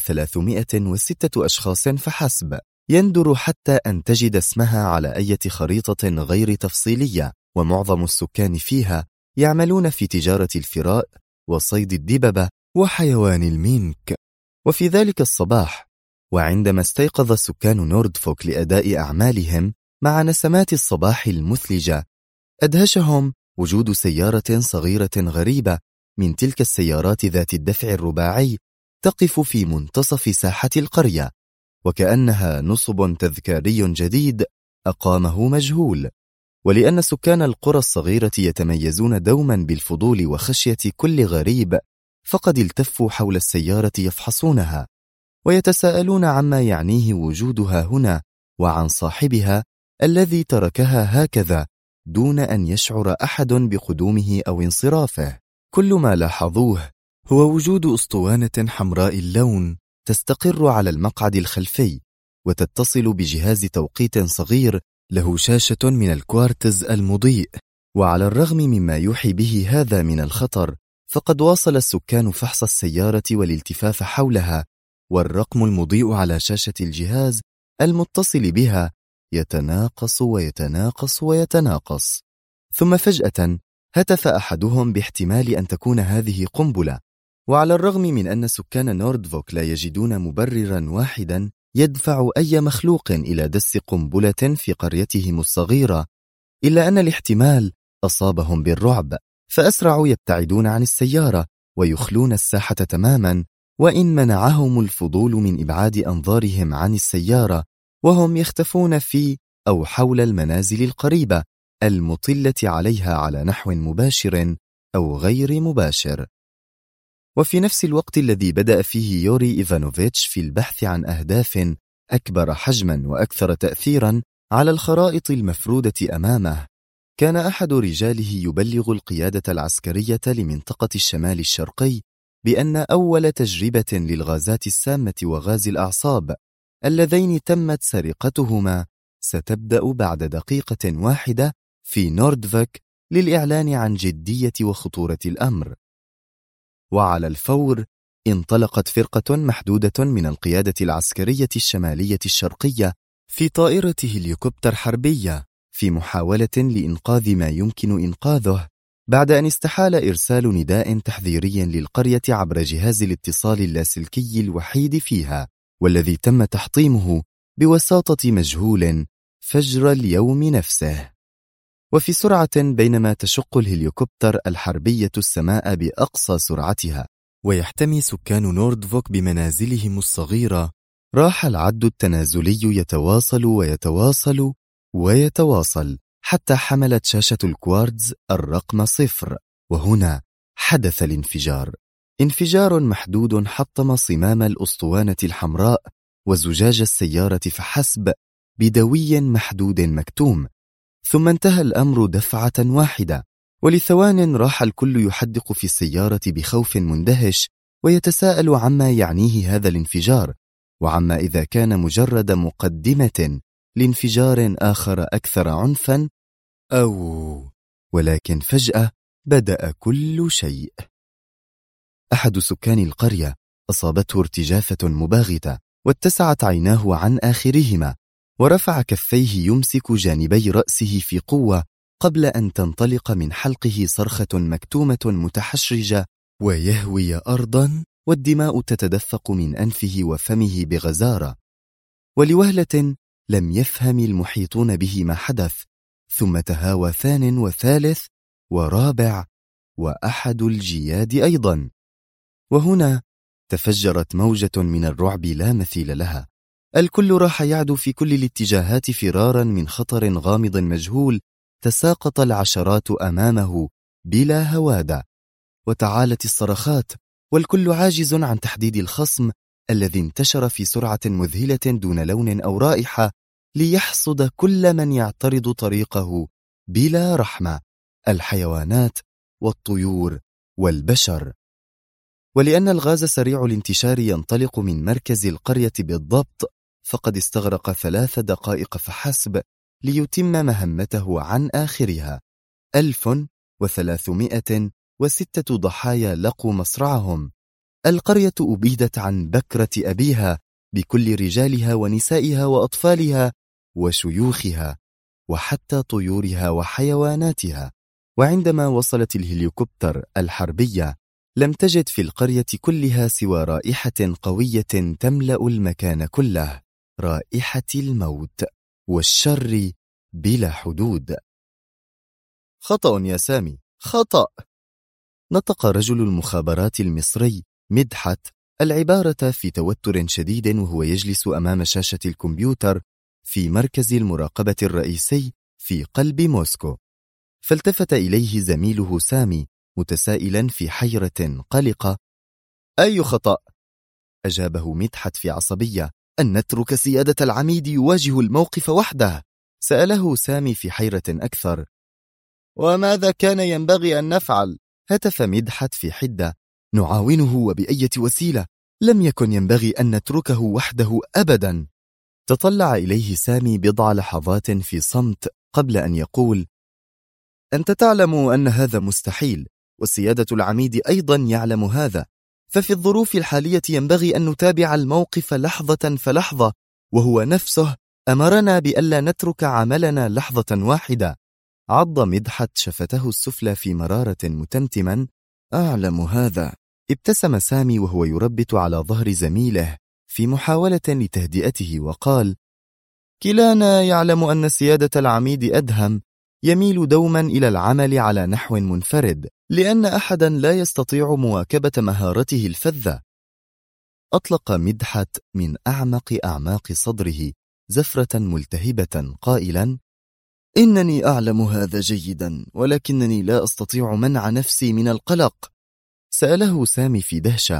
1306 أشخاص فحسب، يندر حتى أن تجد اسمها على أي خريطة غير تفصيلية، ومعظم السكان فيها يعملون في تجارة الفراء وصيد الدببة وحيوان المينك. وفي ذلك الصباح، وعندما استيقظ سكان نوردفوك لأداء أعمالهم مع نسمات الصباح المثلجة، أدهشهم وجود سيارة صغيرة غريبة من تلك السيارات ذات الدفع الرباعي تقف في منتصف ساحة القرية، وكأنها نصب تذكاري جديد أقامه مجهول. ولأن سكان القرى الصغيرة يتميزون دوما بالفضول وخشية كل غريب، فقد التفوا حول السيارة يفحصونها ويتساءلون عما يعنيه وجودها هنا، وعن صاحبها الذي تركها هكذا دون أن يشعر أحد بقدومه أو انصرافه. كل ما لاحظوه هو وجود أسطوانة حمراء اللون تستقر على المقعد الخلفي، وتتصل بجهاز توقيت صغير له شاشة من الكوارتز المضيء. وعلى الرغم مما يوحي به هذا من الخطر، فقد واصل السكان فحص السيارة والالتفاف حولها، والرقم المضيء على شاشة الجهاز المتصل بها يتناقص ويتناقص ويتناقص. ثم فجأة هتف أحدهم باحتمال أن تكون هذه قنبلة، وعلى الرغم من أن سكان نوردفوك لا يجدون مبررا واحدا يدفع أي مخلوق إلى دس قنبلة في قريتهم الصغيرة، إلا أن الاحتمال أصابهم بالرعب، فأسرعوا يبتعدون عن السيارة ويخلون الساحة تماما، وإن منعهم الفضول من إبعاد أنظارهم عن السيارة، وهم يختفون في أو حول المنازل القريبة المطلة عليها على نحو مباشر أو غير مباشر. وفي نفس الوقت الذي بدأ فيه يوري إيفانوفيتش في البحث عن أهداف أكبر حجما وأكثر تأثيرا على الخرائط المفرودة أمامه، كان أحد رجاله يبلغ القيادة العسكرية لمنطقة الشمال الشرقي بأن أول تجربة للغازات السامة وغاز الأعصاب اللذين تمت سرقتهما ستبدأ بعد دقيقة واحدة في نوردفوك للإعلان عن جدية وخطورة الأمر. وعلى الفور انطلقت فرقة محدودة من القيادة العسكرية الشمالية الشرقية في طائرة هليكوبتر حربية في محاولة لإنقاذ ما يمكن إنقاذه، بعد أن استحال إرسال نداء تحذيري للقرية عبر جهاز الاتصال اللاسلكي الوحيد فيها، والذي تم تحطيمه بوساطة مجهول فجر اليوم نفسه. وفي سرعة بينما تشق الهليكوبتر الحربية السماء بأقصى سرعتها ويحتمي سكان نوردفوك بمنازلهم الصغيرة، راح العد التنازلي يتواصل ويتواصل ويتواصل حتى حملت شاشة الكوارتز الرقم 0، وهنا حدث الانفجار. انفجار محدود حطم صمام الأسطوانة الحمراء وزجاج السيارة فحسب بدوي محدود مكتوم، ثم انتهى الأمر دفعة واحدة، ولثوان راح الكل يحدق في السيارة بخوف مندهش ويتساءل عما يعنيه هذا الانفجار، وعما إذا كان مجرد مقدمة لانفجار آخر أكثر عنفا ولكن فجأة بدأ كل شيء. أحد سكان القرية أصابته ارتجافة مباغتة واتسعت عيناه عن آخرهما، ورفع كفيه يمسك جانبي رأسه في قوة قبل أن تنطلق من حلقه صرخة مكتومة متحشرجة ويهوي أرضا، والدماء تتدفق من أنفه وفمه بغزارة. ولوهلة لم يفهم المحيطون به ما حدث، ثم تهاوى ثان وثالث ورابع وأحد الجياد أيضا، وهنا تفجرت موجة من الرعب لا مثيل لها. الكل راح يعدو في كل الاتجاهات فرارا من خطر غامض مجهول تساقط العشرات أمامه بلا هوادة، وتعالت الصرخات، والكل عاجز عن تحديد الخصم الذي انتشر في سرعة مذهلة دون لون أو رائحة ليحصد كل من يعترض طريقه بلا رحمة، الحيوانات والطيور والبشر. ولأن الغاز سريع الانتشار ينطلق من مركز القرية بالضبط، فقد استغرق 3 دقائق فحسب ليتم مهمته عن آخرها. 1306 ضحايا لقوا مصرعهم. القرية أبيدت عن بكرة أبيها بكل رجالها ونسائها وأطفالها وشيوخها وحتى طيورها وحيواناتها. وعندما وصلت الهليكوبتر الحربية لم تجد في القرية كلها سوى رائحة قوية تملأ المكان كله، رائحة الموت والشر بلا حدود. خطأ يا سامي، خطأ. نطق رجل المخابرات المصري مدحت العبارة في توتر شديد وهو يجلس أمام شاشة الكمبيوتر في مركز المراقبة الرئيسي في قلب موسكو. فالتفت إليه زميله سامي متسائلا في حيرة قلقة. أي خطأ؟ أجابه مدحت في عصبية. أن نترك سيادة العميد يواجه الموقف وحده. سأله سامي في حيرة أكثر. وماذا كان ينبغي أن نفعل؟ هتف مدحت في حدة. نعاونه وبأية وسيلة، لم يكن ينبغي أن نتركه وحده أبدا. تطلع إليه سامي بضع لحظات في صمت قبل أن يقول: أنت تعلم أن هذا مستحيل، والسيادة العميد أيضا يعلم هذا، ففي الظروف الحالية ينبغي أن نتابع الموقف لحظة فلحظة، وهو نفسه أمرنا بألا نترك عملنا لحظة واحدة. عض مدحت شفته السفلى في مرارة متمتما. أعلم هذا. ابتسم سامي وهو يربت على ظهر زميله في محاولة لتهدئته وقال: كلانا يعلم أن سيادة العميد أدهم يميل دوما إلى العمل على نحو منفرد، لأن أحدا لا يستطيع مواكبة مهارته الفذة. أطلق مدحت من أعمق أعماق صدره زفرة ملتهبة قائلا: إنني أعلم هذا جيدا، ولكنني لا أستطيع منع نفسي من القلق. سأله سامي في دهشة: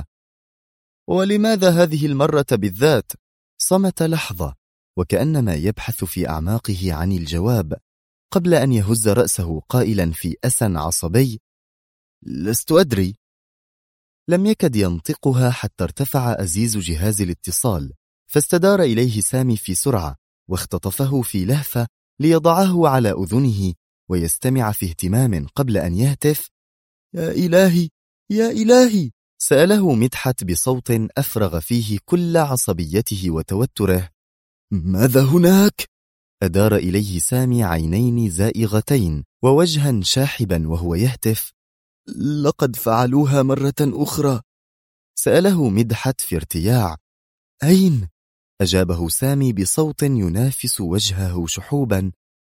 ولماذا هذه المرة بالذات؟ صمت لحظة وكأنما يبحث في أعماقه عن الجواب، قبل أن يهز رأسه قائلا في أسى عصبي: لست أدري. لم يكد ينطقها حتى ارتفع أزيز جهاز الاتصال، فاستدار إليه سامي في سرعة واختطفه في لهفة ليضعه على أذنه ويستمع في اهتمام قبل أن يهتف: يا إلهي يا إلهي. سأله مدحت بصوت أفرغ فيه كل عصبيته وتوتره: ماذا هناك؟ أدار إليه سامي عينين زائغتين ووجها شاحبا وهو يهتف: لقد فعلوها مرة أخرى. سأله مدحت في ارتياع: أين؟ أجابه سامي بصوت ينافس وجهه شحوبا: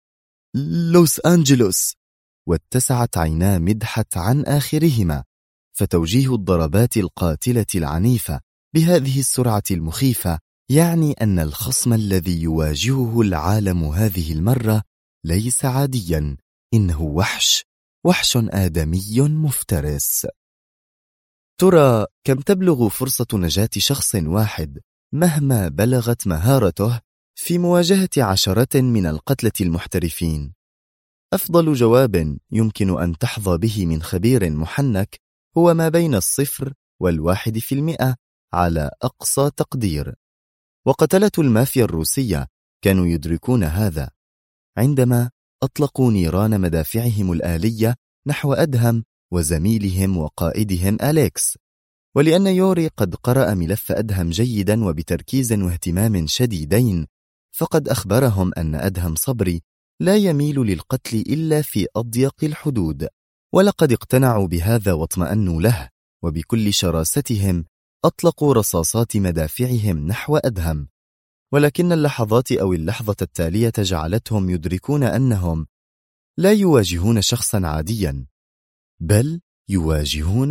لوس أنجلوس. واتسعت عينا مدحت عن آخرهما، فتوجيه الضربات القاتلة العنيفة بهذه السرعة المخيفة يعني أن الخصم الذي يواجهه العالم هذه المرة ليس عاديا، إنه وحش آدمي مفترس. ترى كم تبلغ فرصة نجاة شخص واحد مهما بلغت مهارته في مواجهة عشرات من القتلة المحترفين؟ أفضل جواب يمكن أن تحظى به من خبير محنك هو ما بين 0 و1% على أقصى تقدير. وقتلة المافيا الروسية كانوا يدركون هذا عندما أطلقوا نيران مدافعهم الآلية نحو أدهم وزميلهم وقائدهم أليكس. ولأن يوري قد قرأ ملف أدهم جيدا وبتركيز واهتمام شديدين، فقد أخبرهم أن أدهم صبري لا يميل للقتل إلا في أضيق الحدود، ولقد اقتنعوا بهذا واطمأنوا له، وبكل شراستهم أطلقوا رصاصات مدافعهم نحو أدهم. ولكن اللحظات أو اللحظة التالية جعلتهم يدركون أنهم لا يواجهون شخصا عاديا، بل يواجهون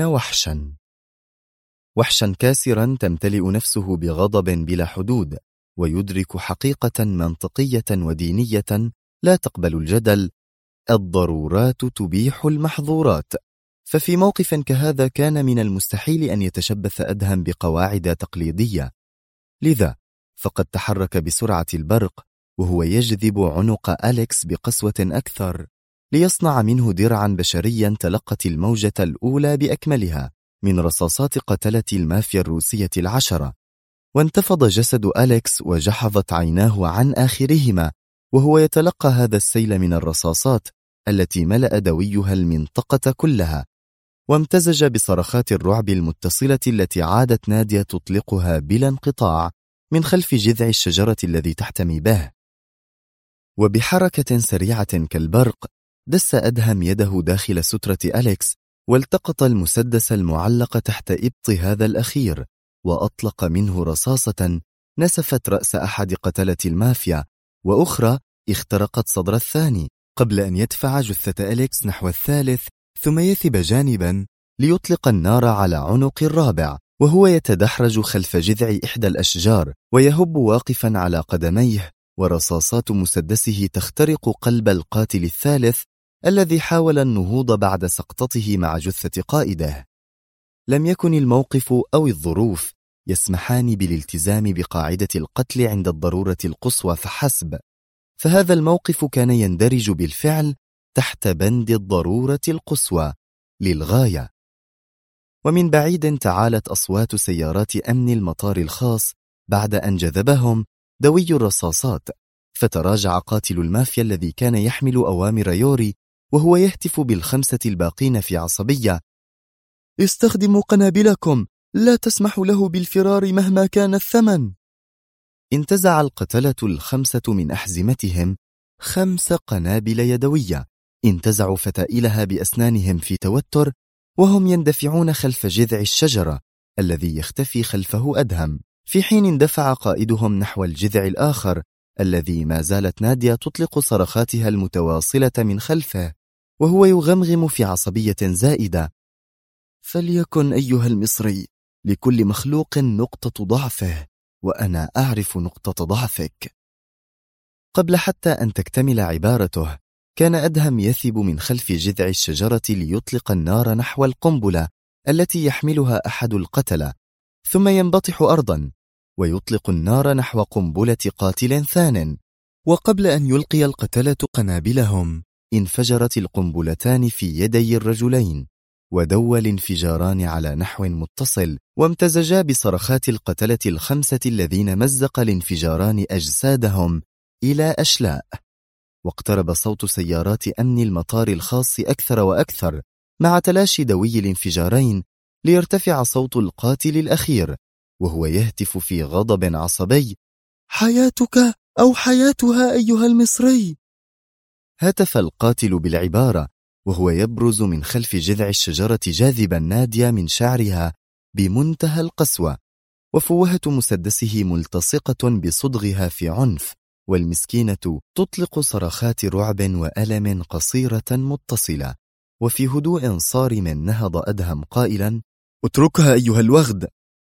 وحشا كاسرا تمتلئ نفسه بغضب بلا حدود، ويدرك حقيقة منطقية ودينية لا تقبل الجدل: الضرورات تبيح المحظورات. ففي موقف كهذا كان من المستحيل أن يتشبث أدهم بقواعد تقليدية، لذا فقد تحرك بسرعة البرق وهو يجذب عنق أليكس بقسوة أكثر ليصنع منه درعا بشريا تلقت الموجة الأولى بأكملها من رصاصات قتلة المافيا الروسية 10، وانتفض جسد أليكس وجحظت عيناه عن آخرهما وهو يتلقى هذا السيل من الرصاصات التي ملأ دويها المنطقة كلها، وامتزج بصرخات الرعب المتصلة التي عادت نادية تطلقها بلا انقطاع من خلف جذع الشجرة الذي تحتمي به. وبحركة سريعة كالبرق دس أدهم يده داخل سترة أليكس والتقط المسدس المعلق تحت إبط هذا الأخير، وأطلق منه رصاصة نسفت رأس أحد قتلة المافيا، وأخرى اخترقت صدر الثاني قبل أن يدفع جثة أليكس نحو الثالث، ثم يثب جانبا ليطلق النار على عنق الرابع وهو يتدحرج خلف جذع إحدى الأشجار ويهب واقفا على قدميه، ورصاصات مسدسه تخترق قلب القاتل الثالث الذي حاول النهوض بعد سقطته مع جثة قائده. لم يكن الموقف أو الظروف يسمحان بالالتزام بقاعدة القتل عند الضرورة القصوى فحسب، فهذا الموقف كان يندرج بالفعل تحت بند الضرورة القصوى للغاية. ومن بعيد تعالت أصوات سيارات أمن المطار الخاص بعد أن جذبهم دوي الرصاصات، فتراجع قاتل المافيا الذي كان يحمل أوامر يوري وهو يهتف بالخمسة الباقين في عصبية: استخدموا قنابلكم، لا تسمحوا له بالفرار مهما كان الثمن. انتزع القتلة 5 من أحزمتهم 5 قنابل يدوية، انتزعوا فتائلها بأسنانهم في توتر وهم يندفعون خلف جذع الشجرة الذي يختفي خلفه أدهم، في حين اندفع قائدهم نحو الجذع الآخر الذي ما زالت نادية تطلق صرخاتها المتواصلة من خلفه وهو يغمغم في عصبية زائدة: فليكن أيها المصري، لكل مخلوق نقطة ضعفه، وأنا أعرف نقطة ضعفك. قبل حتى أن تكتمل عبارته كان أدهم يثب من خلف جذع الشجرة ليطلق النار نحو القنبلة التي يحملها أحد القتلة، ثم ينبطح أرضا ويطلق النار نحو قنبلة قاتل ثان. وقبل أن يلقي القتلة قنابلهم انفجرت القنبلتان في يدي الرجلين، ودوى الانفجاران على نحو متصل، وامتزجا بصرخات القتلة 5 الذين مزق الانفجاران أجسادهم إلى أشلاء. واقترب صوت سيارات أمن المطار الخاص أكثر وأكثر مع تلاشي دوي الانفجارين، ليرتفع صوت القاتل الأخير وهو يهتف في غضب عصبي: حياتك أو حياتها أيها المصري. هتف القاتل بالعبارة وهو يبرز من خلف جذع الشجرة جاذبا نادية من شعرها بمنتهى القسوة، وفوهة مسدسه ملتصقة بصدغها في عنف، والمسكينة تطلق صرخات رعب وألم قصيرة متصلة. وفي هدوء صارم نهض أدهم قائلا: اتركها أيها الوغد.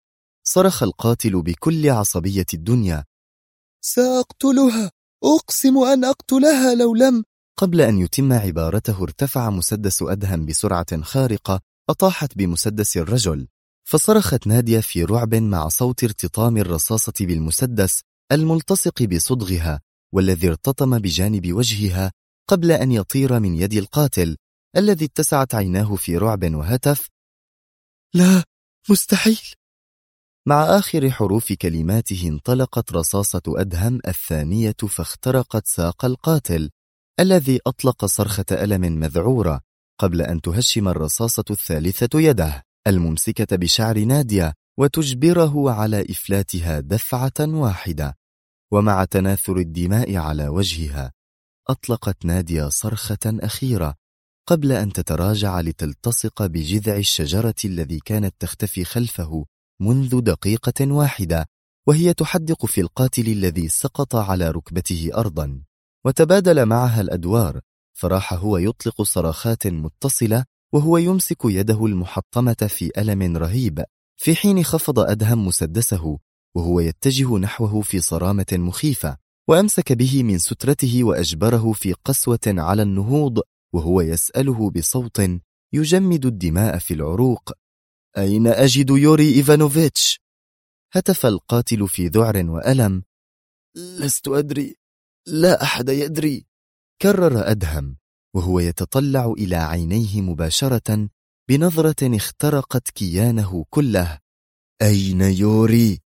صرخ القاتل بكل عصبية الدنيا: سأقتلها، أقسم أن أقتلها لو لم. قبل أن يتم عبارته ارتفع مسدس أدهم بسرعة خارقة أطاحت بمسدس الرجل، فصرخت نادية في رعب مع صوت ارتطام الرصاصة بالمسدس الملتصق بصدغها والذي ارتطم بجانب وجهها قبل أن يطير من يد القاتل الذي اتسعت عيناه في رعب وهتف: لا، مستحيل. مع آخر حروف كلماته انطلقت رصاصة أدهم الثانية فاخترقت ساق القاتل الذي أطلق صرخة ألم مذعورة قبل أن تهشم الرصاصة الثالثة يده الممسكة بشعر نادية وتجبره على إفلاتها دفعة واحدة. ومع تناثر الدماء على وجهها أطلقت نادية صرخة أخيرة قبل أن تتراجع لتلتصق بجذع الشجرة الذي كانت تختفي خلفه منذ دقيقة واحدة وهي تحدق في القاتل الذي سقط على ركبته أرضا. وتبادل معها الأدوار، فراح هو يطلق صراخات متصلة وهو يمسك يده المحطمة في ألم رهيب، في حين خفض أدهم مسدسه وهو يتجه نحوه في صرامة مخيفة، وأمسك به من سترته وأجبره في قسوة على النهوض وهو يسأله بصوت يجمد الدماء في العروق: أين أجد يوري إيفانوفيتش؟ هتف القاتل في ذعر وألم: لست أدري، لا أحد يدري. كرر أدهم وهو يتطلع إلى عينيه مباشرة بنظرة اخترقت كيانه كله: أين يوري؟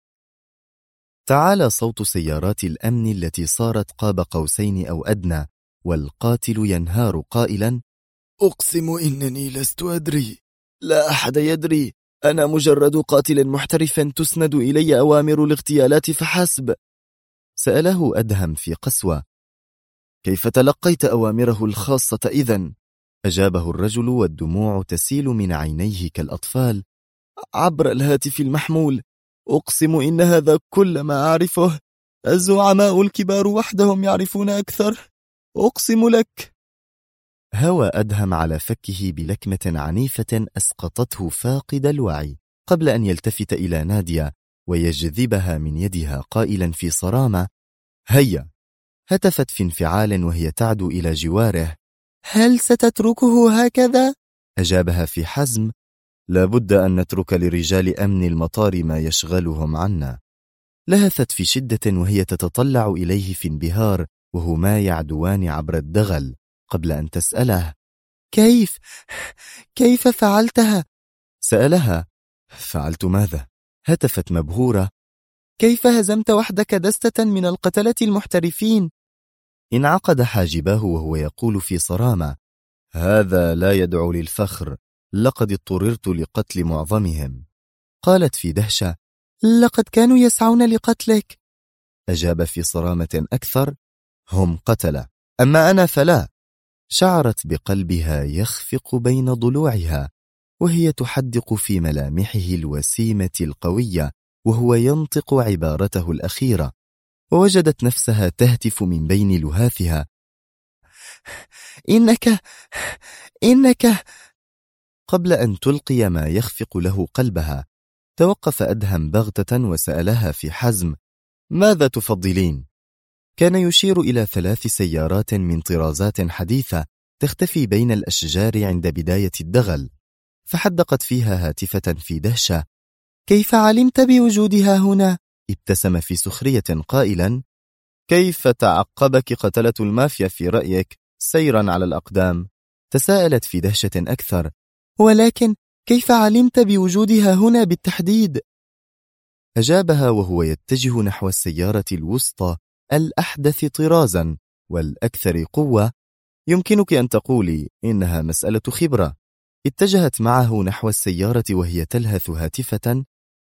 تعالى صوت سيارات الأمن التي صارت قاب قوسين أو أدنى، والقاتل ينهار قائلا: أقسم إنني لست أدري، لا أحد يدري، أنا مجرد قاتل محترف تسند إلي أوامر الاغتيالات فحسب. سأله أدهم في قسوة: كيف تلقيت أوامره الخاصة إذن؟ أجابه الرجل والدموع تسيل من عينيه كالأطفال: عبر الهاتف المحمول، أقسم إن هذا كل ما أعرفه، الزعماء الكبار وحدهم يعرفون أكثر، أقسم لك. هوى أدهم على فكه بلكمة عنيفة أسقطته فاقد الوعي قبل أن يلتفت إلى نادية ويجذبها من يدها قائلا في صرامة: هيا. هتفت في انفعال وهي تعدو إلى جواره: هل ستتركه هكذا؟ أجابها في حزم: لابد أن نترك لرجال أمن المطار ما يشغلهم عنا. لهثت في شدة وهي تتطلع إليه في انبهار وهما يعدوان عبر الدغل قبل أن تسأله: كيف فعلتها؟ سألها: فعلت ماذا؟ هتفت مبهورة: كيف هزمت وحدك دستة من القتلة المحترفين؟ انعقد حاجباه وهو يقول في صرامة: هذا لا يدعو للفخر، لقد اضطررت لقتل معظمهم. قالت في دهشة: لقد كانوا يسعون لقتلك. أجاب في صرامة أكثر: هم قتلة، أما أنا فلا. شعرت بقلبها يخفق بين ضلوعها وهي تحدق في ملامحه الوسيمة القوية وهو ينطق عبارته الأخيرة، ووجدت نفسها تهتف من بين لهاثها: إنك. قبل أن تلقي ما يخفق له قلبها توقف أدهم بغتة وسألها في حزم: ماذا تفضلين؟ كان يشير إلى 3 سيارات من طرازات حديثة تختفي بين الأشجار عند بداية الدغل، فحدقت فيها هاتفة في دهشة: كيف علمت بوجودها هنا؟ ابتسم في سخرية قائلا: كيف تعقبك قتلة المافيا في رأيك سيرا على الأقدام؟ تساءلت في دهشة أكثر: ولكن كيف علمت بوجودها هنا بالتحديد؟ أجابها وهو يتجه نحو السيارة الوسطى الأحدث طرازا والأكثر قوة: يمكنك أن تقولي إنها مسألة خبرة. اتجهت معه نحو السيارة وهي تلهث هاتفة: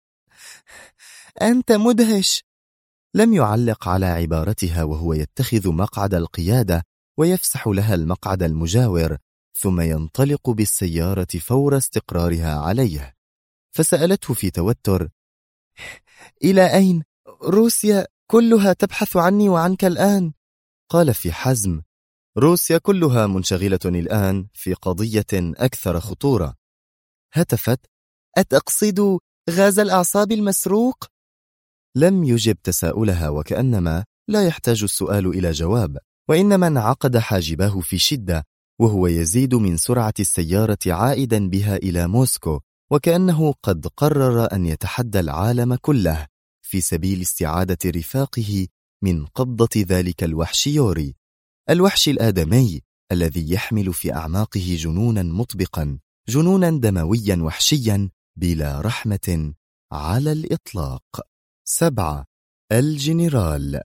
أنت مدهش. لم يعلق على عبارتها وهو يتخذ مقعد القيادة ويفسح لها المقعد المجاور، ثم ينطلق بالسيارة فور استقرارها عليه. فسألته في توتر: إلى أين؟ روسيا كلها تبحث عني وعنك الآن. قال في حزم: روسيا كلها منشغلة الآن في قضية أكثر خطورة. هتفت: أتقصد غاز الأعصاب المسروق؟ لم يجب تساؤلها، وكأنما لا يحتاج السؤال إلى جواب، وإنما انعقد حاجباه في شدة وهو يزيد من سرعة السيارة عائدا بها إلى موسكو، وكأنه قد قرر أن يتحدى العالم كله في سبيل استعادة رفاقه من قبضة ذلك الوحش يوري، الوحش الآدمي الذي يحمل في أعماقه جنونا مطبقا، جنونا دمويا وحشيا بلا رحمة على الإطلاق. 7. الجنرال.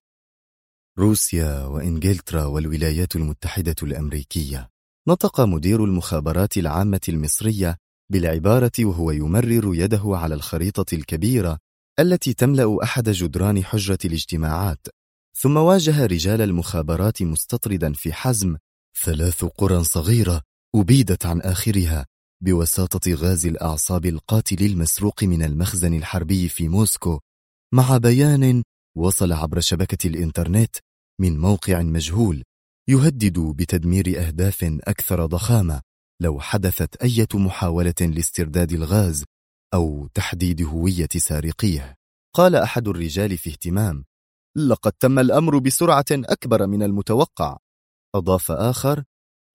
روسيا وإنجلترا والولايات المتحدة الأمريكية. نطق مدير المخابرات العامة المصرية بالعبارة وهو يمرر يده على الخريطة الكبيرة التي تملأ أحد جدران حجرة الاجتماعات، ثم واجه رجال المخابرات مستطردا في حزم: 3 قرى صغيرة أبيدت عن آخرها بوساطة غاز الأعصاب القاتل المسروق من المخزن الحربي في موسكو، مع بيان وصل عبر شبكة الإنترنت من موقع مجهول يهدد بتدمير أهداف أكثر ضخامة لو حدثت أي محاولة لاسترداد الغاز أو تحديد هوية سارقيه. قال أحد الرجال في اهتمام: لقد تم الأمر بسرعة أكبر من المتوقع. أضاف آخر: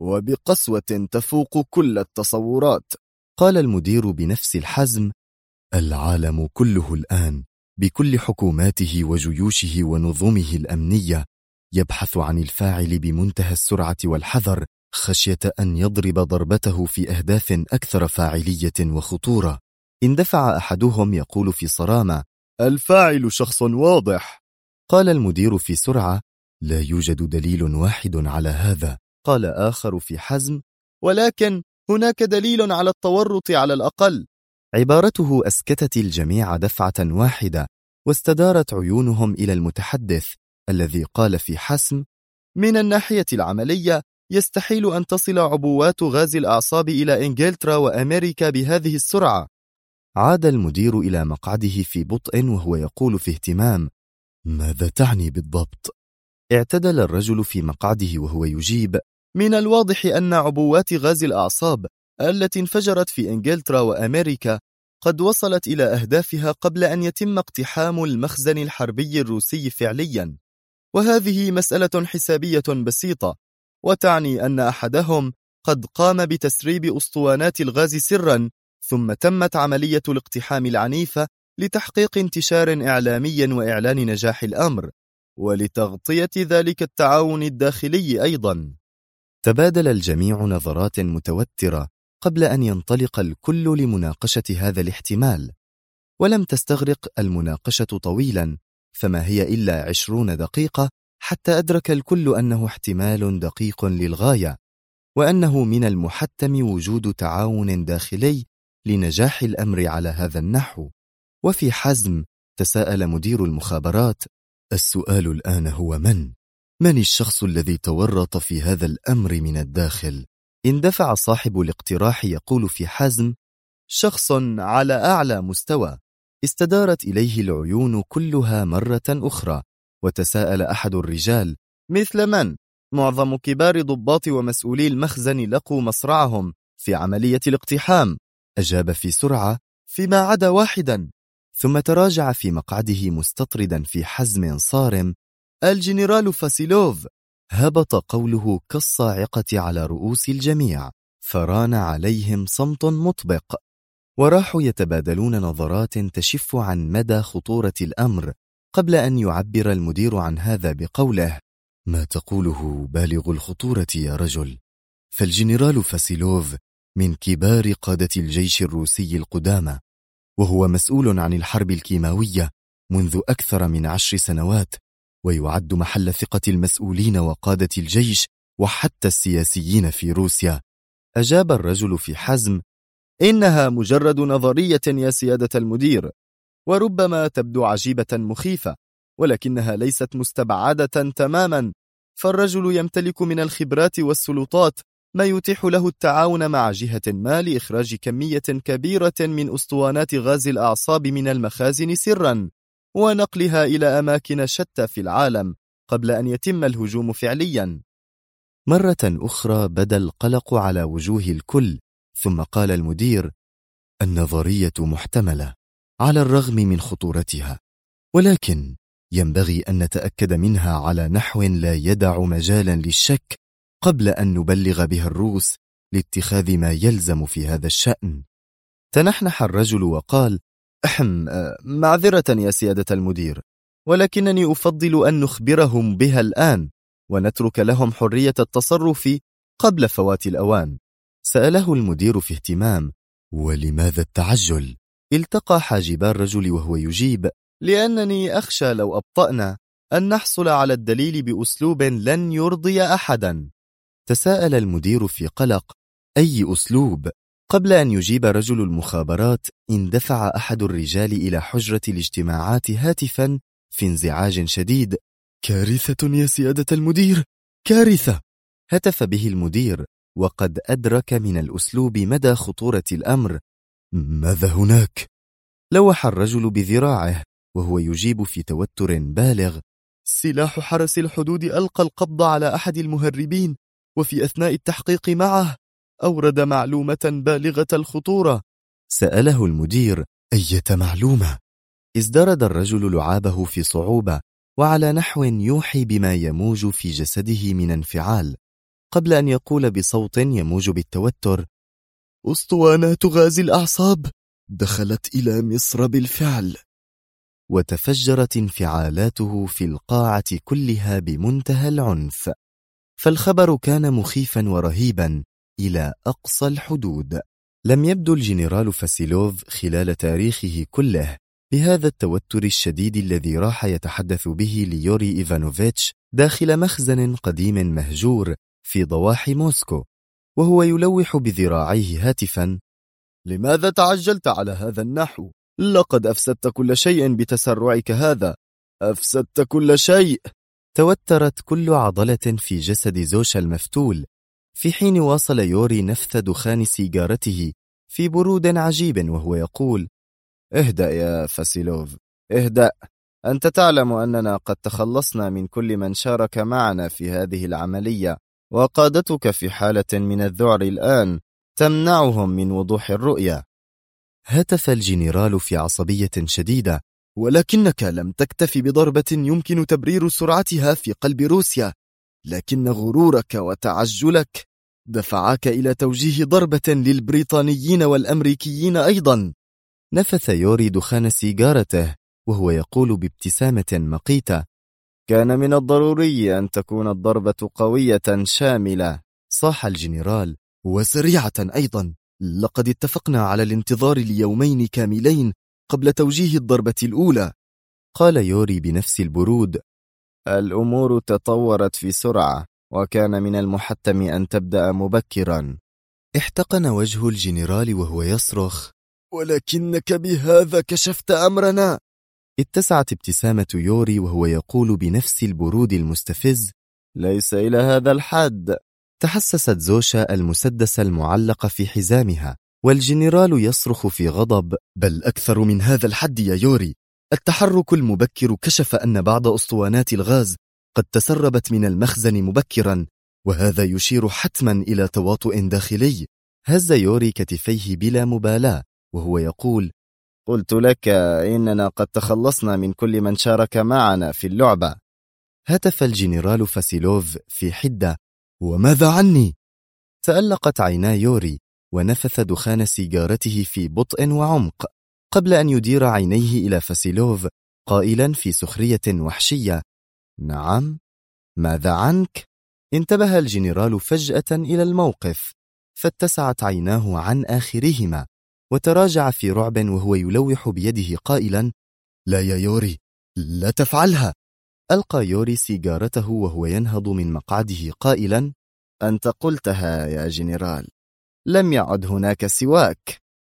وبقسوة تفوق كل التصورات. قال المدير بنفس الحزم: العالم كله الآن بكل حكوماته وجيوشه ونظمه الأمنية يبحث عن الفاعل بمنتهى السرعة والحذر، خشية أن يضرب ضربته في أهداف أكثر فاعلية وخطورة. اندفع أحدهم يقول في صرامة: الفاعل شخص واضح. قال المدير في سرعة: لا يوجد دليل واحد على هذا. قال آخر في حزم: ولكن هناك دليل على التورط على الأقل. عبارته أسكتت الجميع دفعة واحدة، واستدارت عيونهم إلى المتحدث الذي قال في حسم: من الناحية العملية يستحيل أن تصل عبوات غاز الأعصاب إلى إنجلترا وأمريكا بهذه السرعة. عاد المدير إلى مقعده في بطء وهو يقول في اهتمام: ماذا تعني بالضبط؟ اعتدل الرجل في مقعده وهو يجيب: من الواضح أن عبوات غاز الأعصاب التي انفجرت في إنجلترا وأمريكا قد وصلت إلى أهدافها قبل أن يتم اقتحام المخزن الحربي الروسي فعليا، وهذه مسألة حسابية بسيطة، وتعني أن أحدهم قد قام بتسريب أسطوانات الغاز سرا، ثم تمت عملية الاقتحام العنيفة لتحقيق انتشار إعلامي وإعلان نجاح الأمر، ولتغطية ذلك التعاون الداخلي أيضا. تبادل الجميع نظرات متوترة قبل أن ينطلق الكل لمناقشة هذا الاحتمال، ولم تستغرق المناقشة طويلا، فما هي إلا 20 دقيقة حتى أدرك الكل أنه احتمال دقيق للغاية، وأنه من المحتم وجود تعاون داخلي لنجاح الأمر على هذا النحو. وفي حزم تساءل مدير المخابرات: السؤال الآن هو من الشخص الذي تورط في هذا الأمر من الداخل؟ اندفع صاحب الاقتراح يقول في حزم: شخص على أعلى مستوى. استدارت إليه العيون كلها مرة أخرى، وتساءل أحد الرجال: مثل من؟ معظم كبار ضباط ومسؤولي المخزن لقوا مصرعهم في عملية الاقتحام. أجاب في سرعة: فيما عدا واحدا. ثم تراجع في مقعده مستطردا في حزم صارم: الجنرال فاسيلوف. هبط قوله كالصاعقة على رؤوس الجميع، فران عليهم صمت مطبق، وراحوا يتبادلون نظرات تشف عن مدى خطورة الأمر، قبل أن يعبر المدير عن هذا بقوله: ما تقوله بالغ الخطورة يا رجل، فالجنرال فاسيلوف من كبار قادة الجيش الروسي القدامى، وهو مسؤول عن الحرب الكيماوية منذ أكثر من 10 سنوات، ويعد محل ثقة المسؤولين وقادة الجيش وحتى السياسيين في روسيا. أجاب الرجل في حزم: إنها مجرد نظرية يا سيادة المدير، وربما تبدو عجيبة مخيفة، ولكنها ليست مستبعدة تماما، فالرجل يمتلك من الخبرات والسلطات ما يتيح له التعاون مع جهة ما لإخراج كمية كبيرة من أسطوانات غاز الأعصاب من المخازن سرا، ونقلها إلى أماكن شتى في العالم قبل أن يتم الهجوم فعليا. مرة أخرى بدا القلق على وجوه الكل، ثم قال المدير: النظرية محتملة، على الرغم من خطورتها، ولكن ينبغي أن نتأكد منها على نحو لا يدع مجالا للشك قبل أن نبلغ بها الروس لاتخاذ ما يلزم في هذا الشأن. تنحنح الرجل وقال: معذرة يا سيادة المدير، ولكنني أفضل أن نخبرهم بها الآن ونترك لهم حرية التصرف قبل فوات الأوان. سأله المدير في اهتمام: ولماذا التعجل؟ التقى حاجبا الرجل وهو يجيب: لأنني أخشى لو أبطأنا أن نحصل على الدليل بأسلوب لن يرضي أحدا. تساءل المدير في قلق: أي أسلوب؟ قبل أن يجيب رجل المخابرات اندفع أحد الرجال إلى حجرة الاجتماعات هاتفا في انزعاج شديد: كارثة يا سيادة المدير، كارثة! هتف به المدير وقد أدرك من الأسلوب مدى خطورة الأمر. ماذا هناك؟ لوح الرجل بذراعه وهو يجيب في توتر بالغ: سلاح حرس الحدود ألقى القبض على أحد المهربين، وفي أثناء التحقيق معه أورد معلومة بالغة الخطورة. سأله المدير: أية معلومة؟ ازدرد الرجل لعابه في صعوبة وعلى نحو يوحي بما يموج في جسده من انفعال، قبل أن يقول بصوت يموج بالتوتر: أسطوانات غاز الأعصاب دخلت إلى مصر بالفعل. وتفجرت انفعالاته في القاعة كلها بمنتهى العنف، فالخبر كان مخيفا ورهيبا إلى أقصى الحدود. لم يبدو الجنرال فاسيلوف خلال تاريخه كله بهذا التوتر الشديد الذي راح يتحدث به ليوري إيفانوفيتش داخل مخزن قديم مهجور في ضواحي موسكو، وهو يلوح بذراعيه هاتفا: لماذا تعجلت على هذا النحو؟ لقد أفسدت كل شيء بتسرعك هذا، أفسدت كل شيء. توترت كل عضلة في جسد زوشا المفتول، في حين واصل يوري نفث دخان سيجارته في برود عجيب وهو يقول: اهدأ يا فاسيلوف، اهدأ. أنت تعلم أننا قد تخلصنا من كل من شارك معنا في هذه العملية، وقادتك في حالة من الذعر الآن تمنعهم من وضوح الرؤية. هتف الجنرال في عصبية شديدة: ولكنك لم تكتف بضربة يمكن تبرير سرعتها في قلب روسيا، لكن غرورك وتعجلك دفعاك إلى توجيه ضربة للبريطانيين والأمريكيين أيضا. نفث يوري دخان سيجارته وهو يقول بابتسامة مقيتة: كان من الضروري أن تكون الضربة قوية شاملة. صاح الجنرال: وسريعة أيضا، لقد اتفقنا على الانتظار ليومين كاملين قبل توجيه الضربة الأولى. قال يوري بنفس البرود: الأمور تطورت في سرعة، وكان من المحتم أن تبدأ مبكرا. احتقن وجه الجنرال وهو يصرخ: ولكنك بهذا كشفت أمرنا. اتسعت ابتسامة يوري وهو يقول بنفس البرود المستفز: ليس إلى هذا الحد. تحسست زوشا المسدس المعلق في حزامها، والجنرال يصرخ في غضب: بل أكثر من هذا الحد يا يوري، التحرك المبكر كشف أن بعض أسطوانات الغاز قد تسربت من المخزن مبكرا، وهذا يشير حتما إلى تواطؤ داخلي. هز يوري كتفيه بلا مبالاة وهو يقول: قلت لك إننا قد تخلصنا من كل من شارك معنا في اللعبة. هتف الجنرال فاسيلوف في حدة: وماذا عني؟ تألقت عينا يوري ونفث دخان سيجارته في بطء وعمق قبل أن يدير عينيه إلى فاسيلوف قائلا في سخرية وحشية: نعم، ماذا عنك؟ انتبه الجنرال فجأة إلى الموقف، فاتسعت عيناه عن آخرهما وتراجع في رعب وهو يلوح بيده قائلا: لا يا يوري، لا تفعلها. ألقى يوري سيجارته وهو ينهض من مقعده قائلا: أنت قلتها يا جنرال، لم يعد هناك سواك.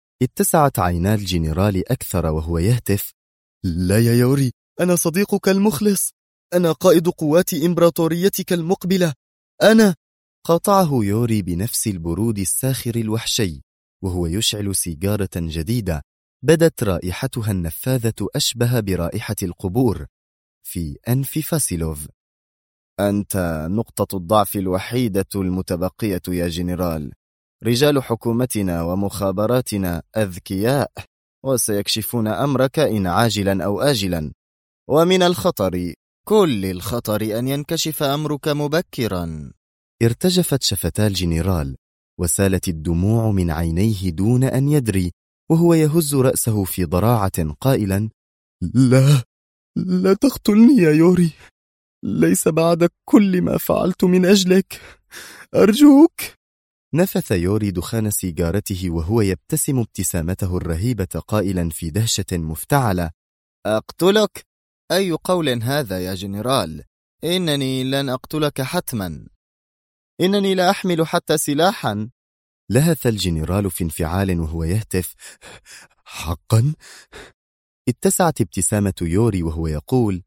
اتسعت عينا الجنرال أكثر وهو يهتف: لا يا يوري، أنا صديقك المخلص، أنا قائد قوات إمبراطوريتك المقبلة، أنا. قاطعه يوري بنفس البرود الساخر الوحشي وهو يشعل سيجارة جديدة بدت رائحتها النفاذة أشبه برائحة القبور في أنف فاسيلوف. أنت نقطة الضعف الوحيدة المتبقية يا جنرال. رجال حكومتنا ومخابراتنا أذكياء، وسيكشفون أمرك إن عاجلا أو آجلا، ومن الخطر، كل الخطر أن ينكشف أمرك مبكرا. ارتجفت شفتا الجنرال وسالت الدموع من عينيه دون أن يدري، وهو يهز رأسه في ضراعة قائلا: لا تقتلني يا يوري، ليس بعد كل ما فعلت من أجلك، أرجوك. نفث يوري دخان سيجارته وهو يبتسم ابتسامته الرهيبة قائلا في دهشة مفتعلة: أقتلك؟ أي قول هذا يا جنرال؟ إنني لن أقتلك حتما، إنني لا أحمل حتى سلاحا. لهث الجنرال في انفعال وهو يهتف: حقا؟ اتسعت ابتسامة يوري وهو يقول: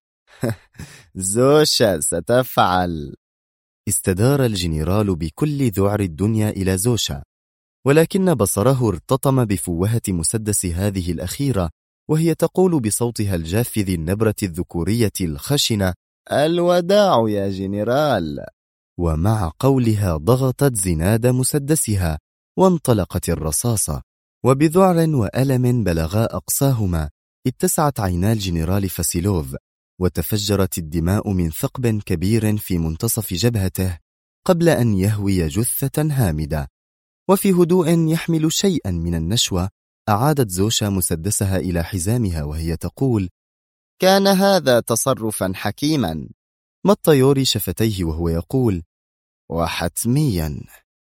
زوشا ستفعل. استدار الجنرال بكل ذعر الدنيا إلى زوشا، ولكن بصره ارتطم بفوهة مسدس هذه الأخيرة وهي تقول بصوتها الجاف ذي النبرة الذكورية الخشنة: الوداع يا جنرال. ومع قولها ضغطت زناد مسدسها وانطلقت الرصاصة، وبذعر وألم بلغا أقصاهما اتسعت عينا الجنرال فاسيلوف وتفجرت الدماء من ثقب كبير في منتصف جبهته قبل أن يهوي جثة هامدة. وفي هدوء يحمل شيئا من النشوة أعادت زوشا مسدسها إلى حزامها وهي تقول: كان هذا تصرفا حكيما. مط يوري شفتيه وهو يقول: وحتميا.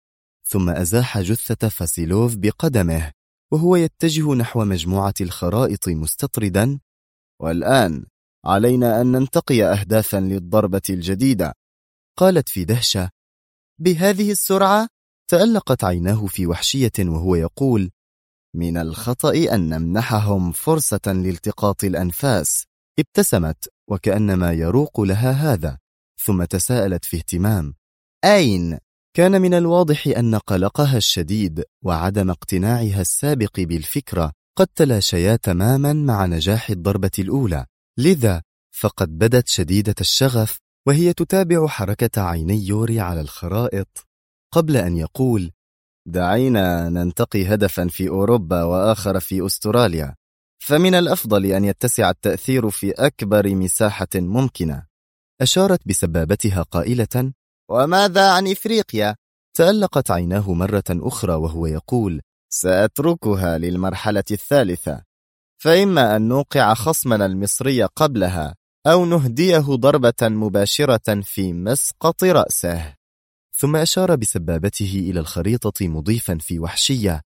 ثم أزاح جثة فاسيلوف بقدمه وهو يتجه نحو مجموعة الخرائط مستطردا: والآن علينا أن ننتقي أهدافا للضربة الجديدة. قالت في دهشة: بهذه السرعة؟ تألقت عيناه في وحشية وهو يقول: من الخطأ أن نمنحهم فرصة لالتقاط الأنفاس. ابتسمت وكأنما يروق لها هذا، ثم تساءلت في اهتمام: أين؟ كان من الواضح أن قلقها الشديد وعدم اقتناعها السابق بالفكرة قد تلاشيا تماما مع نجاح الضربة الأولى، لذا فقد بدت شديدة الشغف وهي تتابع حركة عيني يوري على الخرائط قبل أن يقول: دعينا ننتقي هدفا في أوروبا وآخر في أستراليا، فمن الأفضل أن يتسع التأثير في أكبر مساحة ممكنة. أشارت بسبابتها قائلة: وماذا عن إفريقيا؟ تألقت عيناه مرة أخرى وهو يقول: سأتركها للمرحلة الثالثة، فإما أن نوقع خصمنا المصري قبلها أو نهديه ضربة مباشرة في مسقط رأسه. ثم أشار بسبابته إلى الخريطة مضيفا في وحشية: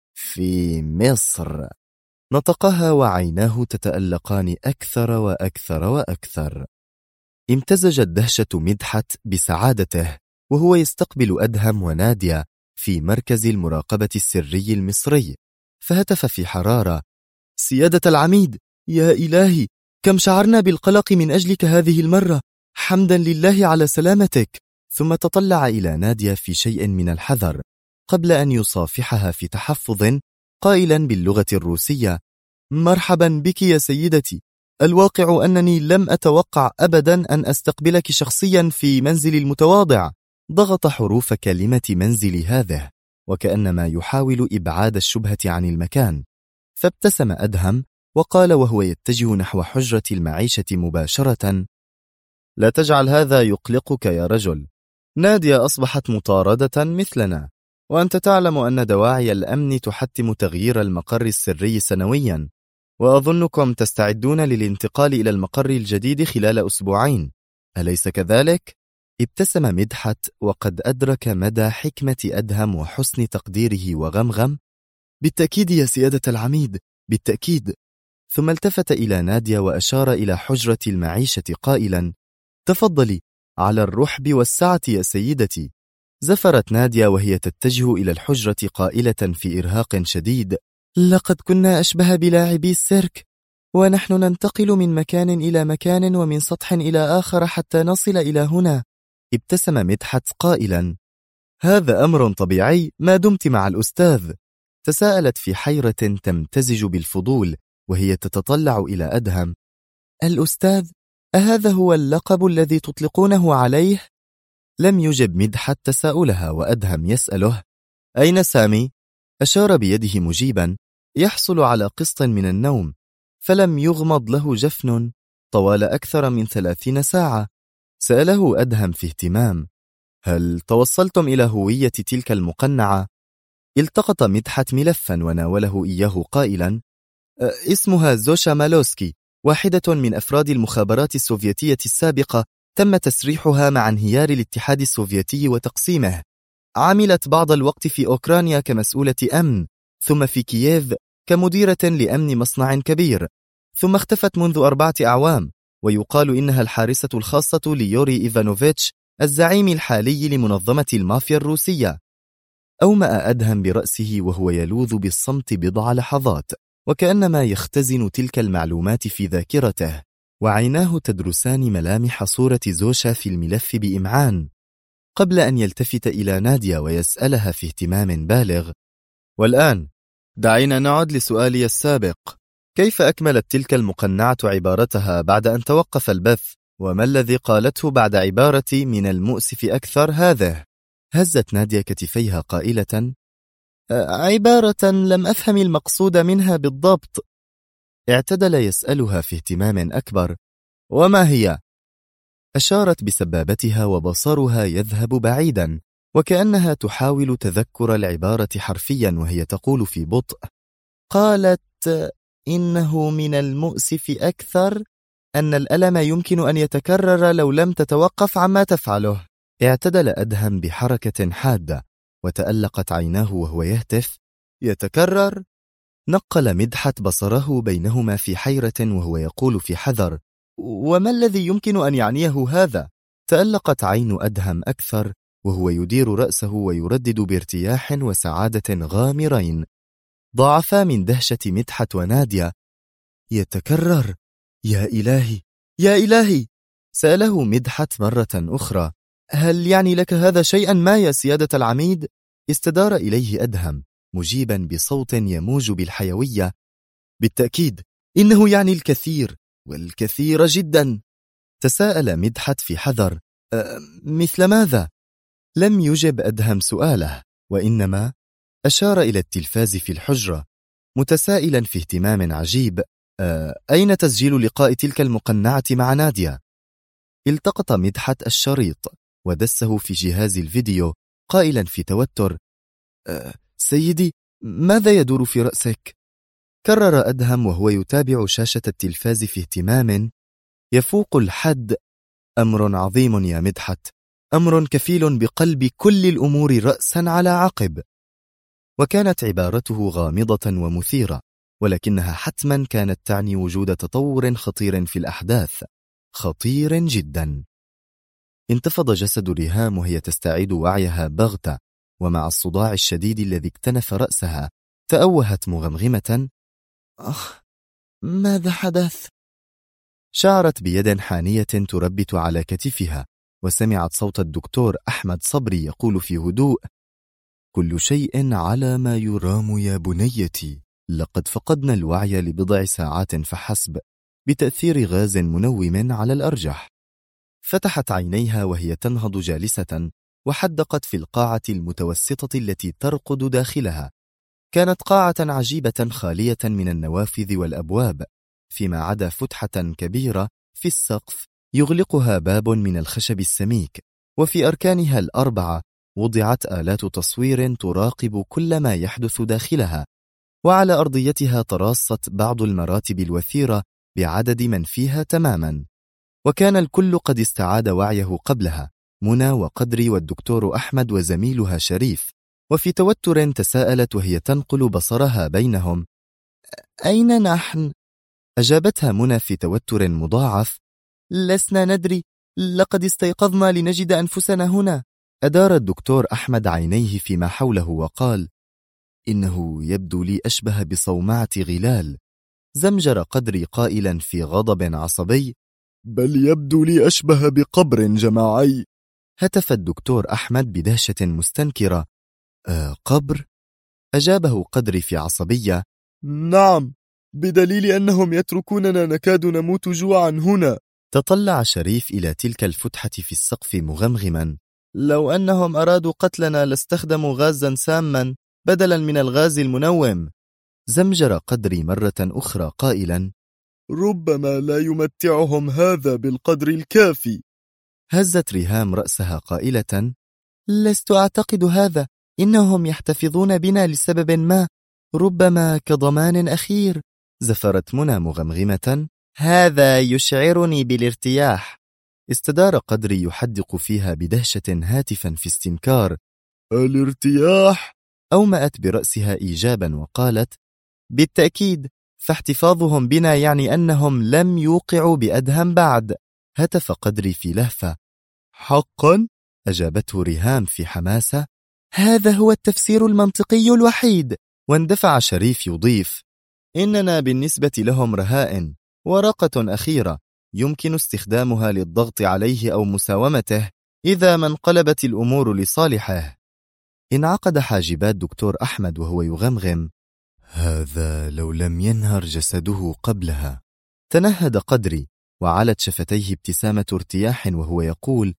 في مصر. نطقها وعيناه تتألقان أكثر وأكثر وأكثر. امتزجت دهشة مدحت بسعادته وهو يستقبل أدهم ونادية في مركز المراقبة السري المصري، فهتف في حرارة: سيادة العميد، يا إلهي، كم شعرنا بالقلق من أجلك هذه المرة، حمدا لله على سلامتك. ثم تطلع إلى نادية في شيء من الحذر قبل أن يصافحها في تحفظ قائلا باللغة الروسية: مرحبا بك يا سيدتي، الواقع أنني لم أتوقع أبدا أن أستقبلك شخصيا في منزل المتواضع. ضغط حروف كلمة منزل هذه وكأنما يحاول إبعاد الشبهة عن المكان، فابتسم أدهم وقال وهو يتجه نحو حجرة المعيشة مباشرة: لا تجعل هذا يقلقك يا رجل، نادية أصبحت مطاردة مثلنا، وأنت تعلم أن دواعي الأمن تحتم تغيير المقر السري سنويا، وأظنكم تستعدون للانتقال إلى المقر الجديد خلال أسبوعين، أليس كذلك؟ ابتسم مدحت وقد أدرك مدى حكمة أدهم وحسن تقديره وغمغم: بالتأكيد يا سيادة العميد، بالتأكيد. ثم التفت إلى نادية وأشار إلى حجرة المعيشة قائلا: تفضلي، على الرحب والسعة يا سيدتي. زفرت نادية وهي تتجه إلى الحجرة قائلة في إرهاق شديد: لقد كنا أشبه بلاعبي السيرك، ونحن ننتقل من مكان إلى مكان ومن سطح إلى آخر حتى نصل إلى هنا. ابتسم مدحت قائلا: هذا أمر طبيعي ما دمت مع الأستاذ. تساءلت في حيرة تمتزج بالفضول وهي تتطلع إلى أدهم: الأستاذ؟ أهذا هو اللقب الذي تطلقونه عليه؟ لم يجب مدحت تساؤلها وأدهم يسأله: أين سامي؟ أشار بيده مجيبا: يحصل على قسط من النوم، فلم يغمض له جفن طوال أكثر من 30 ساعة. سأله أدهم في اهتمام: هل توصلتم إلى هوية تلك المقنعة؟ التقط مدحت ملفا وناوله إياه قائلا: اسمها زوشا مالوسكي، واحدة من أفراد المخابرات السوفيتية السابقة، تم تسريحها مع انهيار الاتحاد السوفيتي وتقسيمه. عملت بعض الوقت في أوكرانيا كمسؤولة أمن، ثم في كييف كمديرة لأمن مصنع كبير، ثم اختفت منذ 4 أعوام، ويقال إنها الحارسة الخاصة ليوري إيفانوفيتش الزعيم الحالي لمنظمة المافيا الروسية. أومأ أدهم برأسه وهو يلوذ بالصمت بضع لحظات، وكأنما يختزن تلك المعلومات في ذاكرته، وعيناه تدرسان ملامح صورة زوشا في الملف بإمعان، قبل أن يلتفت إلى ناديا ويسألها في اهتمام بالغ: والآن دعينا نعد لسؤالي السابق، كيف أكملت تلك المقنعة عبارتها بعد أن توقف البث؟ وما الذي قالته بعد عبارة من المؤسف أكثر هذه؟ هزت ناديا كتفيها قائلة: عبارة لم أفهم المقصود منها بالضبط. اعتدل يسألها في اهتمام أكبر: وما هي؟ أشارت بسبابتها وبصرها يذهب بعيدا، وكأنها تحاول تذكر العبارة حرفيا وهي تقول في بطء: قالت إنه من المؤسف أكثر أن الألم يمكن أن يتكرر لو لم تتوقف عما تفعله. اعتدل أدهم بحركة حادة، وتألقت عيناه وهو يهتف: يتكرر؟ نقل مدحت بصره بينهما في حيرة وهو يقول في حذر: وما الذي يمكن أن يعنيه هذا؟ تألقت عين أدهم أكثر وهو يدير رأسه ويردد بارتياح وسعادة غامرين ضعفا من دهشة مدحت ونادية: يتكرر؟ يا إلهي يا إلهي! سأله مدحت مرة أخرى: هل يعني لك هذا شيئا ما يا سيادة العميد؟ استدار إليه أدهم مجيبا بصوت يموج بالحيوية: بالتأكيد إنه يعني الكثير، والكثير جدا. تساءل مدحت في حذر: مثل ماذا؟ لم يجب أدهم سؤاله، وإنما أشار إلى التلفاز في الحجرة متسائلا في اهتمام عجيب: أين تسجيل لقاء تلك المقنعة مع ناديا؟ التقط مدحت الشريط ودسه في جهاز الفيديو قائلا في توتر: سيدي، ماذا يدور في رأسك؟ كرر أدهم وهو يتابع شاشة التلفاز في اهتمام يفوق الحد: أمر عظيم يا مدحت، أمر كفيل بقلب كل الأمور رأسا على عقب. وكانت عبارته غامضة ومثيرة، ولكنها حتما كانت تعني وجود تطور خطير في الأحداث، خطير جدا. انتفض جسد ريهام وهي تستعيد وعيها بغتة، ومع الصداع الشديد الذي اكتنف رأسها تأوهت مغمغمة: ماذا حدث؟ شعرت بيد حانية تربت على كتفها، وسمعت صوت الدكتور أحمد صبري يقول في هدوء: كل شيء على ما يرام يا بنيتي، لقد فقدنا الوعي لبضع ساعات فحسب بتأثير غاز منوم على الأرجح. فتحت عينيها وهي تنهض جالسة، وحدقت في القاعة المتوسطة التي ترقد داخلها. كانت قاعة عجيبة خالية من النوافذ والأبواب، فيما عدا فتحة كبيرة في السقف يغلقها باب من الخشب السميك، وفي أركانها الأربعة وضعت آلات تصوير تراقب كل ما يحدث داخلها، وعلى أرضيتها تراصت بعض المراتب الوثيرة بعدد من فيها تماما. وكان الكل قد استعاد وعيه قبلها: منى وقدري والدكتور أحمد وزميلها شريف. وفي توتر تساءلت وهي تنقل بصرها بينهم: أين نحن؟ أجابتها منى في توتر مضاعف: لسنا ندري، لقد استيقظنا لنجد أنفسنا هنا. أدار الدكتور أحمد عينيه فيما حوله وقال: إنه يبدو لي أشبه بصومعة غلال. زمجر قدري قائلا في غضب عصبي: بل يبدو لي أشبه بقبر جماعي. هتف الدكتور أحمد بدهشة مستنكرة: قبر؟ أجابه قدري في عصبية: نعم، بدليل أنهم يتركوننا نكاد نموت جوعا هنا. تطلع شريف إلى تلك الفتحة في السقف مغمغما: لو أنهم أرادوا قتلنا لاستخدموا غازا ساما بدلا من الغاز المنوم. زمجر قدري مرة أخرى قائلا: ربما لا يمتعهم هذا بالقدر الكافي. هزت ريهام رأسها قائلة: لست أعتقد هذا، إنهم يحتفظون بنا لسبب ما، ربما كضمان أخير. زفرت منى مغمغمة: هذا يشعرني بالارتياح. استدار قدري يحدق فيها بدهشة هاتفا في استنكار: الارتياح؟ أومأت برأسها إيجابا وقالت: بالتأكيد، فاحتفاظهم بنا يعني أنهم لم يوقعوا بأدهم بعد. هتف قدري في لهفة: حقا؟ أجابته ريهام في حماسة: هذا هو التفسير المنطقي الوحيد. واندفع شريف يضيف: إننا بالنسبة لهم رهائن، ورقة أخيرة يمكن استخدامها للضغط عليه أو مساومته إذا ما انقلبت الأمور لصالحه. انعقد حاجبات دكتور أحمد وهو يغمغم: هذا لو لم ينهر جسده قبلها. تنهد قدري وعلت شفتيه ابتسامة ارتياح وهو يقول: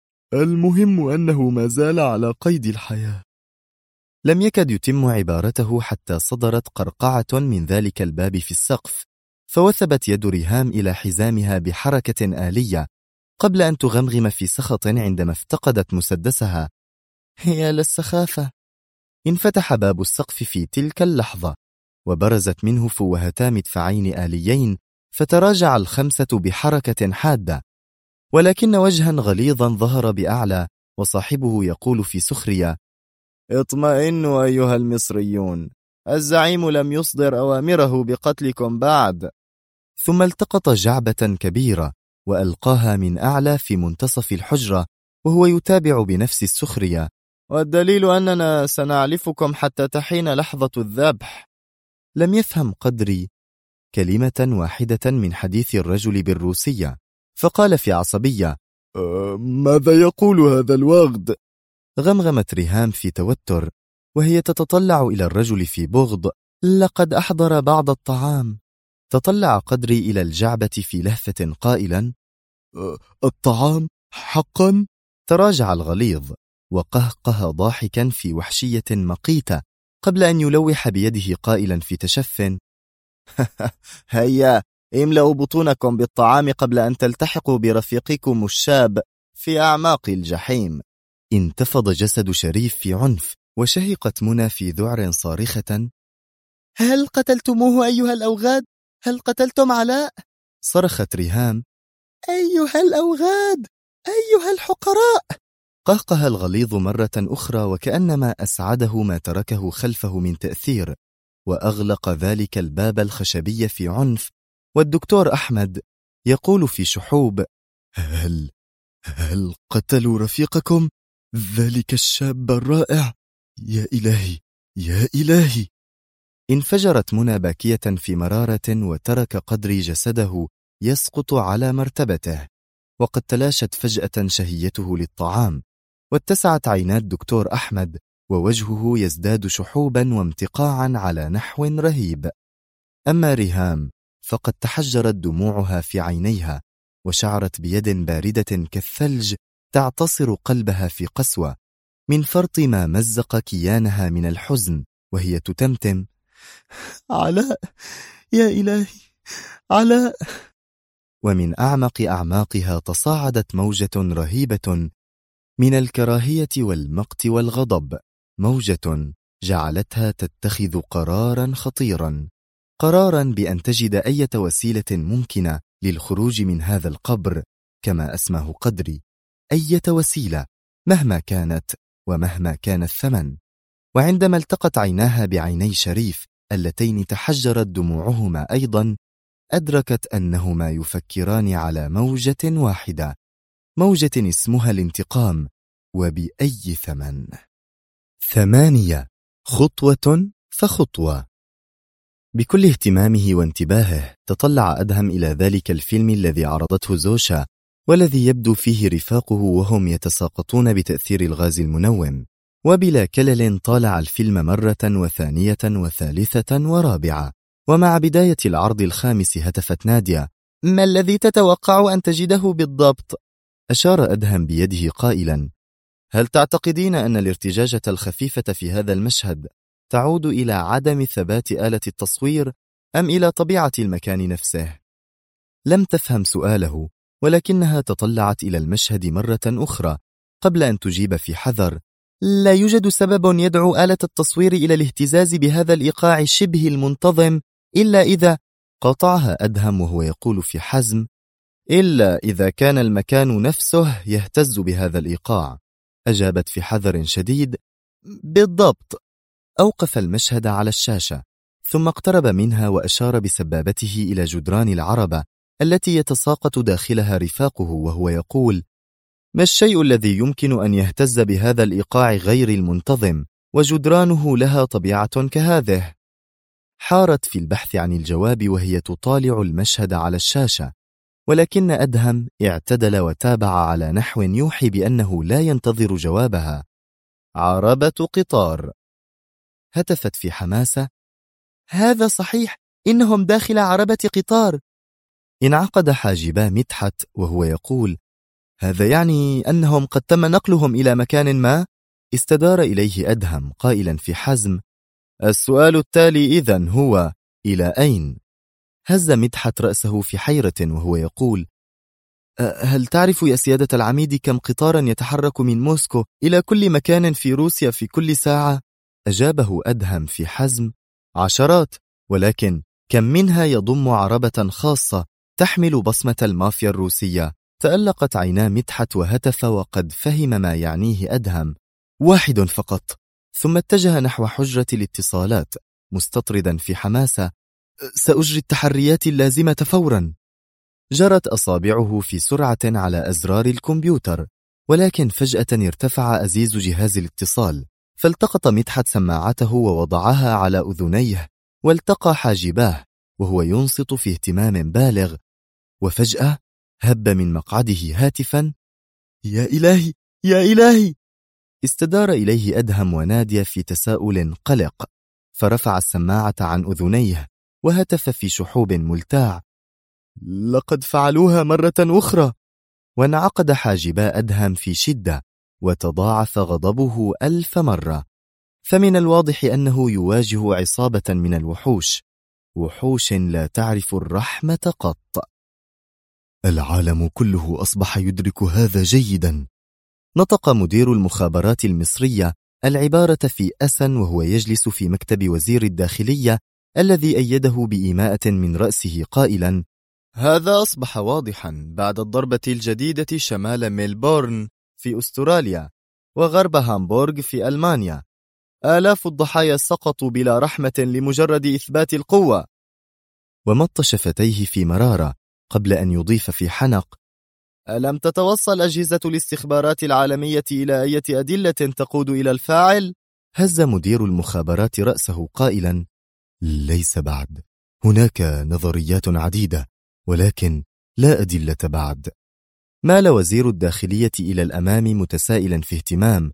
المهم أنه ما زال على قيد الحياة. لم يكد يتم عبارته حتى صدرت قرقعة من ذلك الباب في السقف، فوثبت يد ريهام إلى حزامها بحركة آلية قبل أن تغمغم في سخط عندما افتقدت مسدسها. يا للسخافة! انفتح باب السقف في تلك اللحظة، وبرزت منه فوهتا مدفعين آليين، فتراجع الخمسة بحركة حادة، ولكن وجها غليظا ظهر بأعلى، وصاحبه يقول في سخرية: اطمئنوا أيها المصريون، الزعيم لم يصدر أوامره بقتلكم بعد. ثم التقط جعبة كبيرة وألقاها من أعلى في منتصف الحجرة وهو يتابع بنفس السخرية: والدليل أننا سنعلفكم حتى تحين لحظة الذبح. لم يفهم قدري كلمة واحدة من حديث الرجل بالروسية، فقال في عصبية: ماذا يقول هذا الوغد؟ غمغمت ريهام في توتر وهي تتطلع إلى الرجل في بغض: لقد أحضر بعض الطعام. تطلع قدري إلى الجعبة في لهفة قائلا: الطعام؟ حقا؟ تراجع الغليظ وقهقه ضاحكا في وحشية مقيتة قبل أن يلوح بيده قائلا في تشف: هيا املأوا بطونكم بالطعام قبل أن تلتحقوا برفيقكم الشاب في أعماق الجحيم. انتفض جسد شريف في عنف، وشهقت منى في ذعر صارخة: هل قتلتموه أيها الأوغاد؟ هل قتلتم علاء؟ صرخت ريهام: أيها الأوغاد، أيها الحقراء. قهقه الغليظ مرة أخرى وكأنما أسعده ما تركه خلفه من تأثير، وأغلق ذلك الباب الخشبي في عنف. والدكتور أحمد يقول في شحوب: هل قتلوا رفيقكم؟ ذلك الشاب الرائع؟ يا إلهي، يا إلهي. انفجرت منى باكية في مرارة، وترك قدري جسده يسقط على مرتبته، وقد تلاشت فجأة شهيته للطعام، واتسعت عينات دكتور أحمد ووجهه يزداد شحوبا وامتقاعا على نحو رهيب. أما ريهام فقد تحجرت دموعها في عينيها، وشعرت بيد باردة كالثلج تعتصر قلبها في قسوة من فرط ما مزق كيانها من الحزن، وهي تتمتم: علاء، يا إلهي، علاء. ومن أعمق أعماقها تصاعدت موجة رهيبة من الكراهية والمقت والغضب، موجة جعلتها تتخذ قرارا خطيرا، قرارا بأن تجد أي وسيلة ممكنة للخروج من هذا القبر كما أسماه قدري، أي وسيلة مهما كانت ومهما كان الثمن. وعندما التقت عيناها بعيني شريف اللتين تحجرت دموعهما أيضا، أدركت أنهما يفكران على موجة واحدة، موجة اسمها الانتقام، وبأي ثمن. 8. خطوة فخطوة. بكل اهتمامه وانتباهه تطلع أدهم إلى ذلك الفيلم الذي عرضته زوشا، والذي يبدو فيه رفاقه وهم يتساقطون بتأثير الغاز المنوم. وبلا كلل طالع الفيلم مرة وثانية وثالثة ورابعة، ومع بداية العرض الخامس هتفت نادية: ما الذي تتوقع أن تجده بالضبط؟ أشار أدهم بيده قائلا: هل تعتقدين أن الارتجاجة الخفيفة في هذا المشهد تعود إلى عدم ثبات آلة التصوير أم إلى طبيعة المكان نفسه؟ لم تفهم سؤاله، ولكنها تطلعت إلى المشهد مرة أخرى قبل أن تجيب في حذر: لا يوجد سبب يدعو آلة التصوير إلى الاهتزاز بهذا الإيقاع شبه المنتظم إلا إذا قاطعها أدهم وهو يقول في حزم: إلا إذا كان المكان نفسه يهتز بهذا الإيقاع. أجابت في حذر شديد: بالضبط. أوقف المشهد على الشاشة، ثم اقترب منها وأشار بسبابته إلى جدران العربة التي يتساقط داخلها رفاقه وهو يقول: ما الشيء الذي يمكن أن يهتز بهذا الإيقاع غير المنتظم وجدرانه لها طبيعة كهذه؟ حارت في البحث عن الجواب وهي تطالع المشهد على الشاشة، ولكن أدهم اعتدل وتابع على نحو يوحي بأنه لا ينتظر جوابها: عربة قطار. هتفت في حماسة: هذا صحيح، إنهم داخل عربة قطار. انعقد حاجبا مدحت وهو يقول: هذا يعني أنهم قد تم نقلهم إلى مكان ما؟ استدار إليه أدهم قائلا في حزم: السؤال التالي إذن هو: إلى أين؟ هز مدحت رأسه في حيرة وهو يقول: هل تعرف يا سيادة العميد كم قطارا يتحرك من موسكو إلى كل مكان في روسيا في كل ساعة؟ أجابه أدهم في حزم: عشرات، ولكن كم منها يضم عربة خاصة تحمل بصمة المافيا الروسية؟ تألقت عينا مدحت وهتف وقد فهم ما يعنيه أدهم: واحد فقط. ثم اتجه نحو حجرة الاتصالات مستطردا في حماسة: سأجري التحريات اللازمة فورا. جرت أصابعه في سرعة على أزرار الكمبيوتر، ولكن فجأة ارتفع أزيز جهاز الاتصال، فالتقط مدحت سماعته ووضعها على أذنيه، والتقى حاجباه وهو ينصت في اهتمام بالغ، وفجأة هب من مقعده هاتفا: يا إلهي يا إلهي! استدار إليه أدهم ونادي في تساؤل قلق، فرفع السماعة عن أذنيه وهتف في شحوب ملتاع: لقد فعلوها مرة أخرى. وانعقد حاجبا أدهم في شدة، وتضاعف غضبه 1000 مرة، فمن الواضح أنه يواجه عصابة من الوحوش، وحوش لا تعرف الرحمة قط. العالم كله أصبح يدرك هذا جيدا. نطق مدير المخابرات المصرية العبارة في أسن وهو يجلس في مكتب وزير الداخلية الذي أيده بإيماءة من رأسه قائلا: هذا أصبح واضحا بعد الضربة الجديدة شمال ميلبورن في أستراليا وغرب هامبورغ في ألمانيا. آلاف الضحايا سقطوا بلا رحمة لمجرد إثبات القوة. ومط شفتيه في مرارة قبل أن يضيف في حنق: ألم تتوصل أجهزة الاستخبارات العالمية إلى أي أدلة تقود إلى الفاعل؟ هز مدير المخابرات رأسه قائلا: ليس بعد، هناك نظريات عديدة ولكن لا أدلة بعد. مال وزير الداخلية إلى الأمام متسائلا في اهتمام: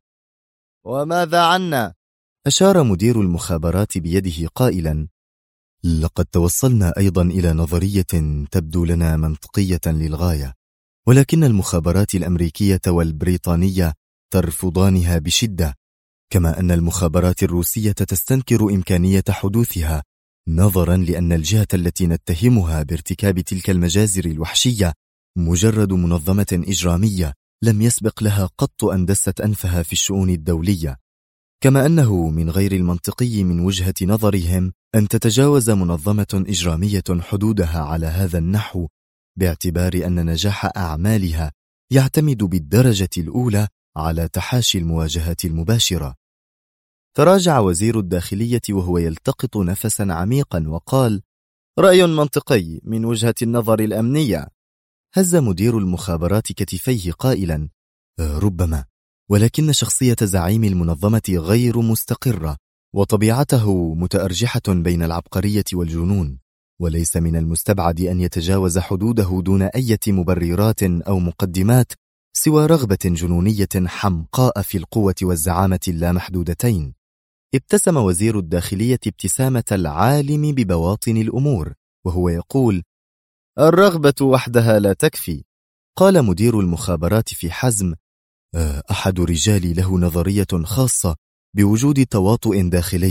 وماذا عنا؟ أشار مدير المخابرات بيده قائلا: لقد توصلنا أيضا إلى نظرية تبدو لنا منطقية للغاية، ولكن المخابرات الأمريكية والبريطانية ترفضانها بشدة، كما أن المخابرات الروسية تستنكر إمكانية حدوثها، نظرا لأن الجهة التي نتهمها بارتكاب تلك المجازر الوحشية مجرد منظمة إجرامية لم يسبق لها قط أن دست أنفها في الشؤون الدولية، كما أنه من غير المنطقي من وجهة نظرهم أن تتجاوز منظمة إجرامية حدودها على هذا النحو، باعتبار أن نجاح أعمالها يعتمد بالدرجة الأولى على تحاشي المواجهات المباشرة. تراجع وزير الداخلية وهو يلتقط نفسا عميقا وقال: رأي منطقي من وجهة النظر الأمنية. هز مدير المخابرات كتفيه قائلا: ربما، ولكن شخصية زعيم المنظمة غير مستقرة، وطبيعته متأرجحة بين العبقرية والجنون، وليس من المستبعد أن يتجاوز حدوده دون أي مبررات أو مقدمات سوى رغبة جنونية حمقاء في القوة والزعامة اللامحدودتين. ابتسم وزير الداخلية ابتسامة العالم ببواطن الأمور وهو يقول: الرغبة وحدها لا تكفي. قال مدير المخابرات في حزم: أحد رجالي له نظرية خاصة بوجود تواطؤ داخلي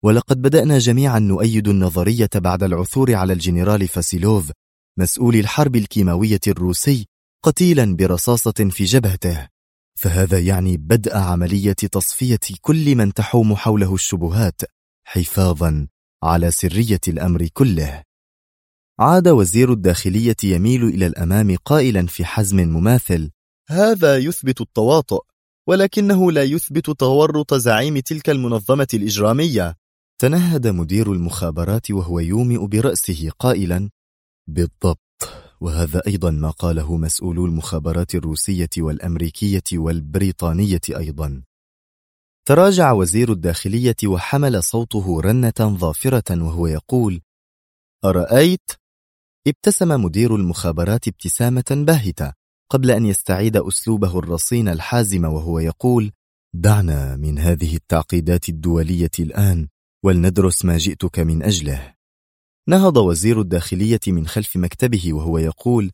ولقد بدأنا جميعا نؤيد النظرية بعد العثور على الجنرال فاسيلوف مسؤول الحرب الكيماوية الروسي قتيلا برصاصة في جبهته، فهذا يعني بدء عملية تصفية كل من تحوم حوله الشبهات حفاظا على سرية الأمر كله. عاد وزير الداخلية يميل إلى الأمام قائلا في حزم مماثل: هذا يثبت التواطؤ، ولكنه لا يثبت تورط زعيم تلك المنظمة الإجرامية. تنهد مدير المخابرات وهو يومئ برأسه قائلا: بالضبط، وهذا أيضا ما قاله مسؤولو المخابرات الروسية والأمريكية والبريطانية أيضا. تراجع وزير الداخلية وحمل صوته رنة ظافرة وهو يقول: أرأيت؟ ابتسم مدير المخابرات ابتسامة باهتة قبل أن يستعيد أسلوبه الرصين الحازم وهو يقول: دعنا من هذه التعقيدات الدولية الآن ولندرس ما جئتك من أجله. نهض وزير الداخلية من خلف مكتبه وهو يقول: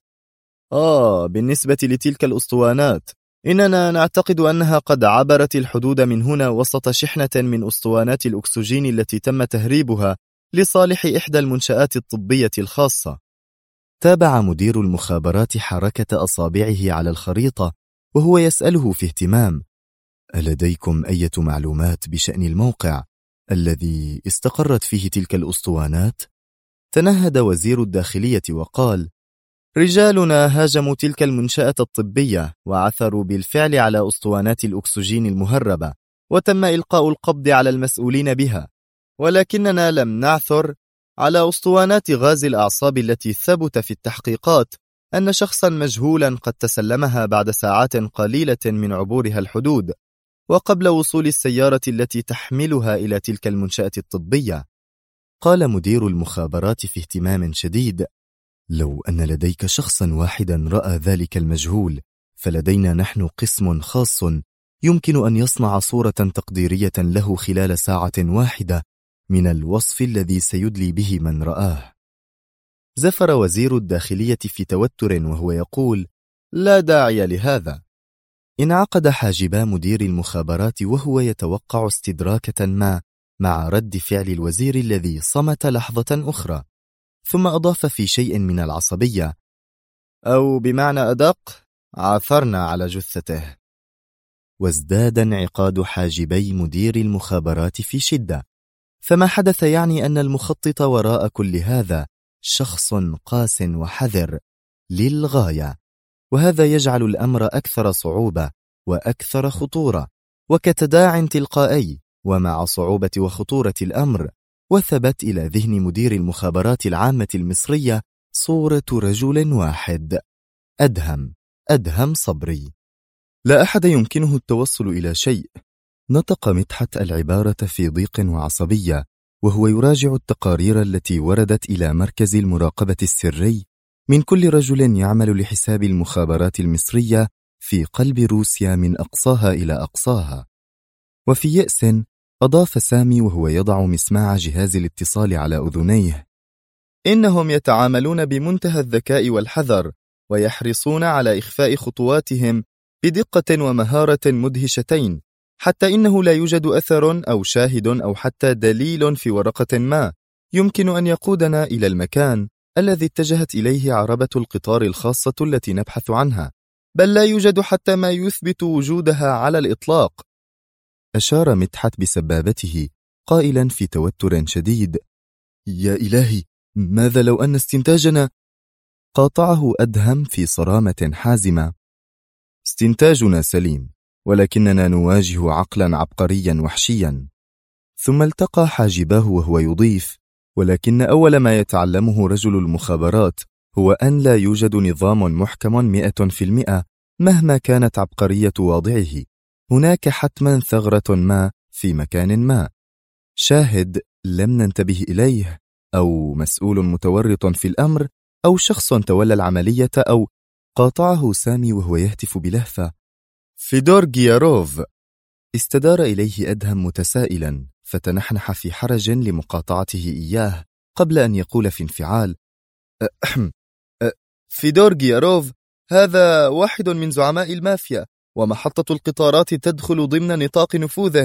بالنسبة لتلك الأسطوانات، إننا نعتقد أنها قد عبرت الحدود من هنا وسط شحنة من أسطوانات الأكسجين التي تم تهريبها لصالح إحدى المنشآت الطبية الخاصة. تابع مدير المخابرات حركة أصابعه على الخريطة وهو يسأله في اهتمام: ألديكم أي معلومات بشأن الموقع الذي استقرت فيه تلك الأسطوانات؟ تنهد وزير الداخلية وقال: رجالنا هاجموا تلك المنشأة الطبية وعثروا بالفعل على أسطوانات الأكسجين المهربة، وتم إلقاء القبض على المسؤولين بها، ولكننا لم نعثر على أسطوانات غاز الأعصاب التي ثبت في التحقيقات أن شخصا مجهولا قد تسلمها بعد ساعات قليلة من عبورها الحدود وقبل وصول السيارة التي تحملها إلى تلك المنشأة الطبية. قال مدير المخابرات في اهتمام شديد: لو أن لديك شخصا واحدا رأى ذلك المجهول، فلدينا نحن قسم خاص يمكن أن يصنع صورة تقديرية له خلال ساعة واحدة من الوصف الذي سيدلي به من رآه. زفر وزير الداخلية في توتر وهو يقول: لا داعي لهذا. انعقد حاجبا مدير المخابرات وهو يتوقع استدراكة ما مع رد فعل الوزير الذي صمت لحظة أخرى، ثم أضاف في شيء من العصبية: أو بمعنى أدق، عثرنا على جثته. وازداد انعقاد حاجبي مدير المخابرات في شدة، فما حدث يعني أن المخطط وراء كل هذا شخص قاس وحذر للغاية، وهذا يجعل الأمر أكثر صعوبة وأكثر خطورة، وكتداع تلقائي ومع صعوبة وخطورة الأمر. وثبت إلى ذهن مدير المخابرات العامة المصرية صورة رجل واحد: أدهم صبري. لا أحد يمكنه التوصل إلى شيء. نطق مدحت العبارة في ضيق وعصبية وهو يراجع التقارير التي وردت إلى مركز المراقبة السري من كل رجل يعمل لحساب المخابرات المصرية في قلب روسيا من أقصاها إلى أقصاها. وفي يأس أضاف سامي وهو يضع مسماع جهاز الاتصال على أذنيه: إنهم يتعاملون بمنتهى الذكاء والحذر، ويحرصون على إخفاء خطواتهم بدقة ومهارة مدهشتين، حتى إنه لا يوجد أثر أو شاهد أو حتى دليل في ورقة ما يمكن أن يقودنا إلى المكان الذي اتجهت إليه عربة القطار الخاصة التي نبحث عنها، بل لا يوجد حتى ما يثبت وجودها على الإطلاق. أشار مدحت بسبابته قائلا في توتر شديد: يا إلهي، ماذا لو أن استنتاجنا؟ قاطعه أدهم في صرامة حازمة: استنتاجنا سليم، ولكننا نواجه عقلا عبقريا وحشيا. ثم التقى حاجباه وهو يضيف: ولكن أول ما يتعلمه رجل المخابرات هو أن لا يوجد نظام محكم 100% مهما كانت عبقرية واضعه. هناك حتما ثغرة ما في مكان ما، شاهد لم ننتبه إليه، أو مسؤول متورط في الأمر، أو شخص تولى العملية، أو... قاطعه سامي وهو يهتف بلهفة: فيدور جياروف. استدار إليه أدهم متسائلا، فتنحنح في حرج لمقاطعته إياه قبل أن يقول في انفعال: فيدور جياروف هذا واحد من زعماء المافيا، ومحطة القطارات تدخل ضمن نطاق نفوذه،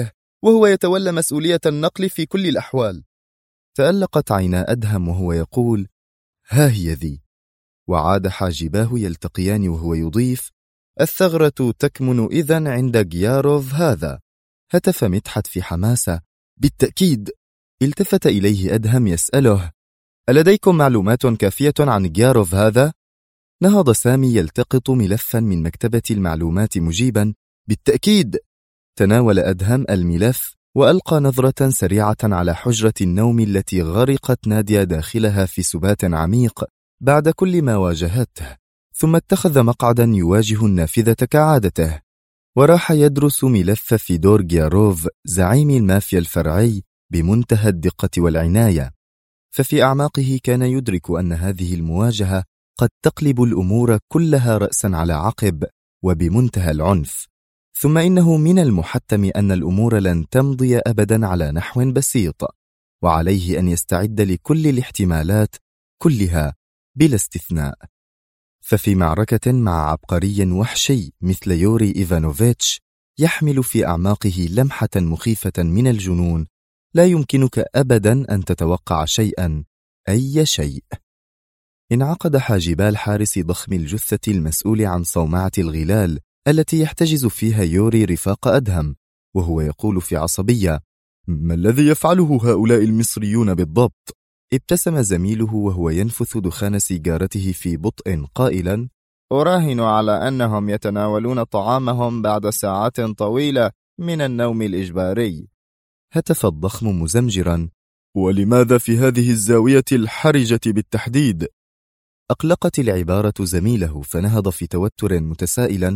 وهو يتولى مسؤولية النقل في كل الأحوال. تألقت عينا أدهم وهو يقول: ها هي ذي. وعاد حاجباه يلتقيان وهو يضيف: الثغرة تكمن إذن عند جياروف هذا. هتف مدحت في حماسة: بالتأكيد. التفت إليه أدهم يسأله: ألديكم معلومات كافية عن جياروف هذا؟ نهض سامي يلتقط ملفا من مكتبة المعلومات مجيبا: بالتأكيد. تناول أدهم الملف وألقى نظرة سريعة على حجرة النوم التي غرقت نادية داخلها في سبات عميق بعد كل ما واجهته، ثم اتخذ مقعدا يواجه النافذة كعادته، وراح يدرس ملف فيدور جياروف زعيم المافيا الفرعي بمنتهى الدقة والعناية. ففي أعماقه كان يدرك أن هذه المواجهة قد تقلب الأمور كلها رأسا على عقب وبمنتهى العنف، ثم إنه من المحتم أن الأمور لن تمضي أبدا على نحو بسيط، وعليه أن يستعد لكل الاحتمالات كلها بلا استثناء. ففي معركة مع عبقري وحشي مثل يوري إيفانوفيتش يحمل في أعماقه لمحة مخيفة من الجنون، لا يمكنك أبدا أن تتوقع شيئا، أي شيء. انعقد حاجبا الحارس ضخم الجثة المسؤول عن صومعة الغلال التي يحتجز فيها يوري رفاق أدهم، وهو يقول في عصبية: ما الذي يفعله هؤلاء المصريون بالضبط؟ ابتسم زميله وهو ينفث دخان سيجارته في بطء قائلا: أراهن على أنهم يتناولون طعامهم بعد ساعات طويلة من النوم الإجباري. هتف الضخم مزمجرا: ولماذا في هذه الزاوية الحرجة بالتحديد؟ أقلقت العبارة زميله فنهض في توتر متسائلا: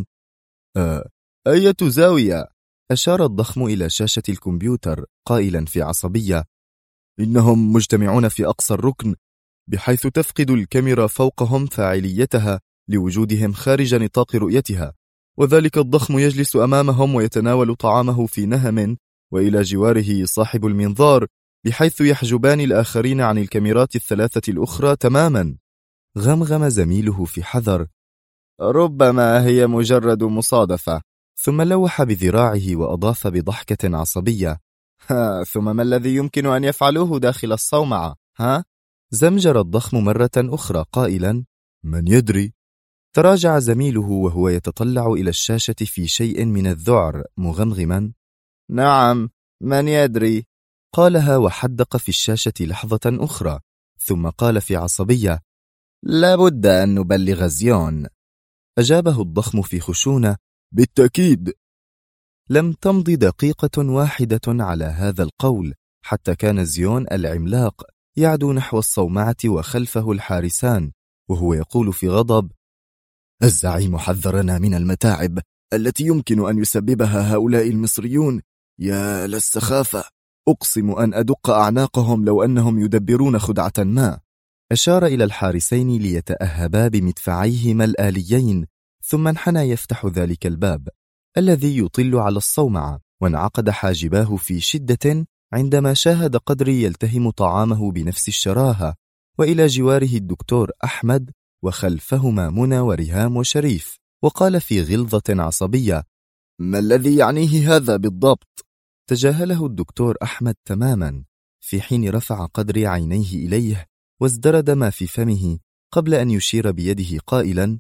أية زاوية؟ أشار الضخم إلى شاشة الكمبيوتر قائلا في عصبية: إنهم مجتمعون في أقصى الركن، بحيث تفقد الكاميرا فوقهم فاعليتها لوجودهم خارج نطاق رؤيتها، وذلك الضخم يجلس أمامهم ويتناول طعامه في نهم، وإلى جواره صاحب المنظار، بحيث يحجبان الآخرين عن الكاميرات الثلاثة الأخرى تماما. غمغم زميله في حذر: ربما هي مجرد مصادفة. ثم لوح بذراعه وأضاف بضحكة عصبية: ثم ما الذي يمكن أن يفعلوه داخل الصومعة؟ زمجر الضخم مرة أخرى قائلا: من يدري؟ تراجع زميله وهو يتطلع إلى الشاشة في شيء من الذعر مغمغما: نعم، من يدري؟ قالها وحدق في الشاشة لحظة أخرى، ثم قال في عصبية: لا بد أن نبلغ زيون. أجابه الضخم في خشونة: بالتأكيد. لم تمض دقيقة واحدة على هذا القول حتى كان زيون العملاق يعدو نحو الصومعة وخلفه الحارسان، وهو يقول في غضب: الزعيم حذرنا من المتاعب التي يمكن أن يسببها هؤلاء المصريون. يا للسخافة، أقسم أن أدق أعناقهم لو أنهم يدبرون خدعة ما. أشار إلى الحارسين ليتأهبا بمدفعيهما الآليين، ثم انحنى يفتح ذلك الباب الذي يطل على الصومعة، وانعقد حاجباه في شدة عندما شاهد قدري يلتهم طعامه بنفس الشراهة، وإلى جواره الدكتور أحمد، وخلفهما منى وريهام وشريف، وقال في غلظة عصبية: ما الذي يعنيه هذا بالضبط؟ تجاهله الدكتور أحمد تماما، في حين رفع قدري عينيه إليه وازدرد ما في فمه قبل أن يشير بيده قائلا: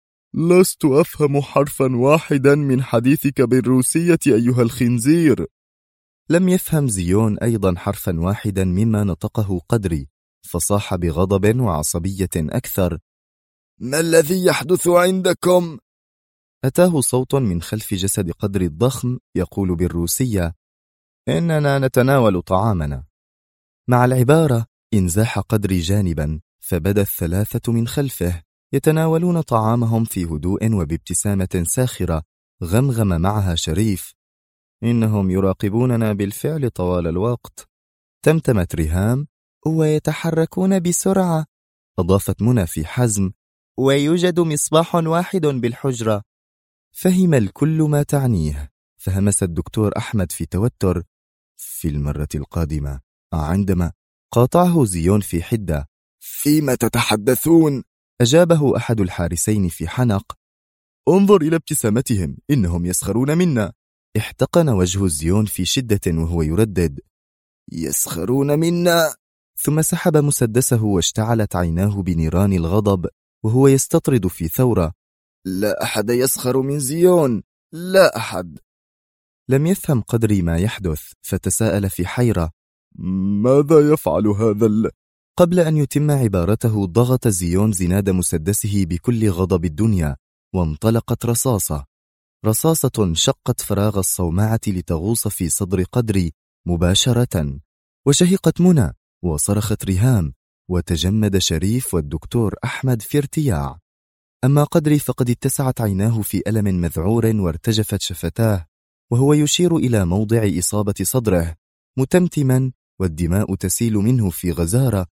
لست أفهم حرفا واحدا من حديثك بالروسية أيها الخنزير. لم يفهم زيون أيضا حرفا واحدا مما نطقه قدري، فصاح بغضب وعصبية أكثر: ما الذي يحدث عندكم؟ أتاه صوت من خلف جسد قدري الضخم يقول بالروسية: إننا نتناول طعامنا. مع العبارة انزاح قدري جانبا، فبدا الثلاثة من خلفه يتناولون طعامهم في هدوء وبابتسامة ساخرة. غمغم معها شريف: إنهم يراقبوننا بالفعل طوال الوقت. تمتمت ريهام: ويتحركون بسرعة. أضافت منى في حزم: ويوجد مصباح واحد بالحجرة. فهم الكل ما تعنيه، فهمس الدكتور أحمد في توتر: في المرة القادمة. عندما قاطعه زيون في حدة: فيما تتحدثون؟ أجابه أحد الحارسين في حنق: انظر إلى ابتسامتهم، إنهم يسخرون منا. احتقن وجه زيون في شدة وهو يردد: يسخرون منا. ثم سحب مسدسه واشتعلت عيناه بنيران الغضب وهو يستطرد في ثورة: لا أحد يسخر من زيون، لا أحد. لم يفهم قدري ما يحدث فتساءل في حيرة: ماذا يفعل هذا قبل أن يتم عبارته ضغط زيون زناد مسدسه بكل غضب الدنيا، وانطلقت رصاصة شقت فراغ الصومعة لتغوص في صدر قدري مباشرة، وشهقت منى وصرخت ريهام، وتجمد شريف والدكتور أحمد في ارتياع. أما قدري فقد اتسعت عيناه في ألم مذعور وارتجفت شفتاه وهو يشير إلى موضع إصابة صدره متمتما والدماء تسيل منه في غزارة: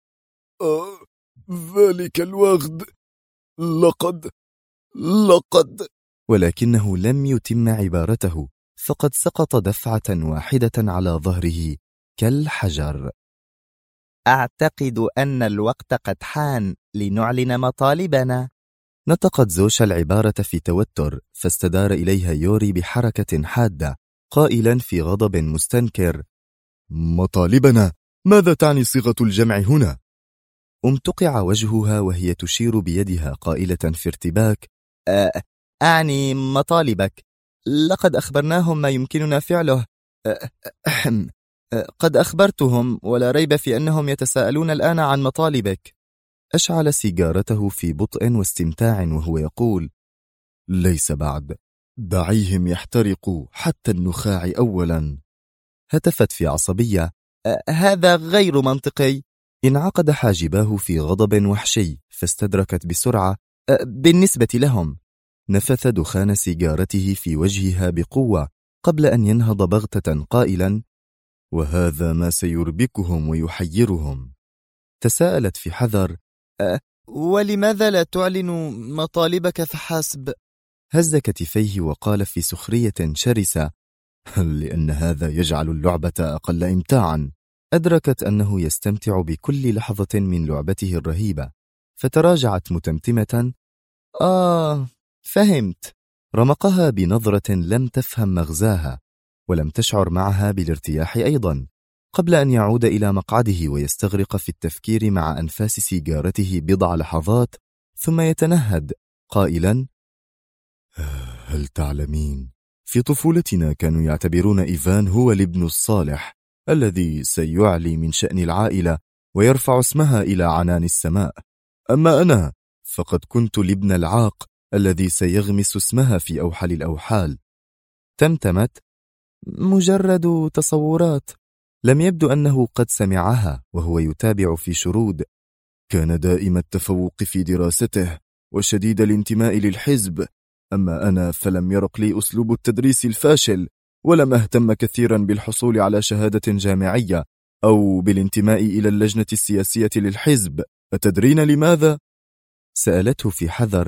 ذلك الوغد، لقد. ولكنه لم يتم عبارته فقد سقط دفعة واحدة على ظهره كالحجر. أعتقد أن الوقت قد حان لنعلن مطالبنا. نطقت زوشا العبارة في توتر، فاستدار إليها يوري بحركة حادة قائلا في غضب مستنكر: مطالبنا؟ ماذا تعني صيغة الجمع هنا؟ امتقع وجهها وهي تشير بيدها قائلة في ارتباك: أعني مطالبك. لقد أخبرناهم ما يمكننا فعله. قد أخبرتهم، ولا ريب في أنهم يتساءلون الآن عن مطالبك. أشعل سيجارته في بطء واستمتاع وهو يقول: ليس بعد، دعيهم يحترقوا حتى النخاع أولا. هتفت في عصبية: هذا غير منطقي. انعقد حاجباه في غضب وحشي، فاستدركت بسرعة: بالنسبة لهم. نفث دخان سيجارته في وجهها بقوة قبل أن ينهض بغتة قائلا: وهذا ما سيربكهم ويحيرهم. تساءلت في حذر: ولماذا لا تعلن مطالبك فحسب؟ هز كتفيه وقال في سخرية شرسة: لأن هذا يجعل اللعبة أقل إمتاعا. أدركت أنه يستمتع بكل لحظة من لعبته الرهيبة، فتراجعت متمتمة: فهمت. رمقها بنظرة لم تفهم مغزاها، ولم تشعر معها بالارتياح أيضا، قبل أن يعود إلى مقعده ويستغرق في التفكير مع أنفاس سيجارته بضع لحظات، ثم يتنهد قائلا: هل تعلمين، في طفولتنا كانوا يعتبرون إيفان هو الابن الصالح الذي سيعلي من شأن العائلة ويرفع اسمها إلى عنان السماء، أما أنا فقد كنت الابن العاق الذي سيغمس اسمها في أوحل الأوحال. تمتمت: مجرد تصورات. لم يبدو أنه قد سمعها وهو يتابع في شرود: كان دائم التفوق في دراسته وشديد الانتماء للحزب، أما أنا فلم يرق لي أسلوب التدريس الفاشل، ولم أهتم كثيرا بالحصول على شهادة جامعية أو بالانتماء إلى اللجنة السياسية للحزب. أتدرين لماذا؟ سألته في حذر: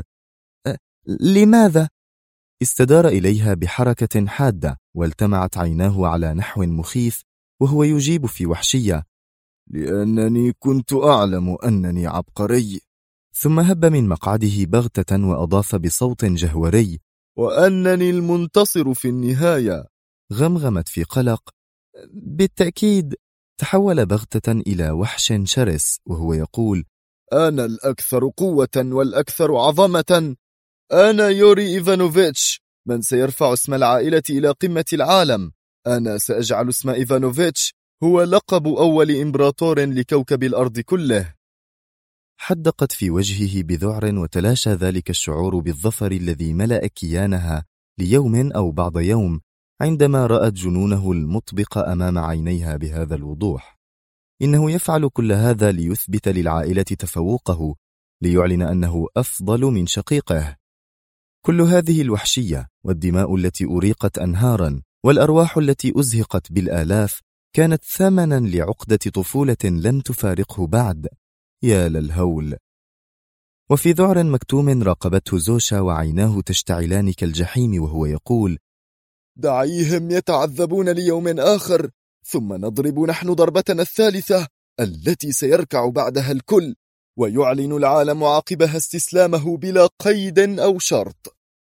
لماذا؟ استدار إليها بحركة حادة والتمعت عيناه على نحو مخيف وهو يجيب في وحشية: لأنني كنت أعلم أنني عبقري. ثم هب من مقعده بغتة وأضاف بصوت جهوري: وأنني المنتصر في النهاية. غمغمت في قلق: بالتأكيد. تحول بغتة إلى وحش شرس وهو يقول: أنا الأكثر قوة والأكثر عظمة. أنا يوري إيفانوفيتش، من سيرفع اسم العائلة إلى قمة العالم. أنا سأجعل اسم إيفانوفيتش هو لقب أول إمبراطور لكوكب الأرض كله. حدقت في وجهه بذعر، وتلاشى ذلك الشعور بالظفر الذي ملأ كيانها ليوم أو بعض يوم عندما رأت جنونه المطبق أمام عينيها بهذا الوضوح. إنه يفعل كل هذا ليثبت للعائلة تفوقه، ليعلن أنه أفضل من شقيقه. كل هذه الوحشية والدماء التي أريقت أنهارا والأرواح التي أزهقت بالآلاف كانت ثمنا لعقدة طفولة لم تفارقه بعد. يا للهول. وفي ذعر مكتوم راقبته زوشا وعيناه تشتعلان كالجحيم وهو يقول: دعيهم يتعذبون ليوم آخر، ثم نضرب نحن ضربتنا الثالثة التي سيركع بعدها الكل، ويعلن العالم عقبها استسلامه بلا قيد أو شرط.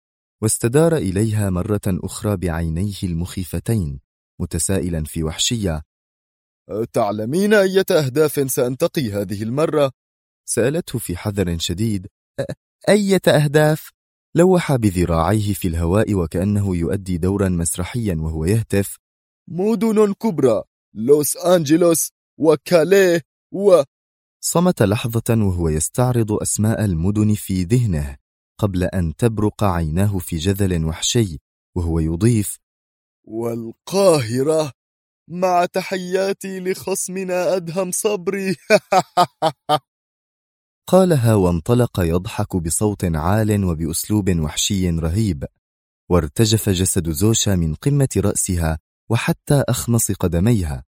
واستدار إليها مرة أخرى بعينيه المخيفتين متسائلا في وحشية: تعلمين أية أهداف سأنتقي هذه المرة؟ سألته في حذر شديد: أية أهداف؟ لوح بذراعيه في الهواء وكأنه يؤدي دورا مسرحيا وهو يهتف: مدن كبرى، لوس أنجلوس وكاليه صمت لحظة وهو يستعرض أسماء المدن في ذهنه قبل أن تبرق عيناه في جذل وحشي وهو يضيف: والقاهرة، مع تحياتي لخصمنا أدهم صبري. قالها وانطلق يضحك بصوت عال وبأسلوب وحشي رهيب، وارتجف جسد زوشا من قمة رأسها وحتى أخمص قدميها.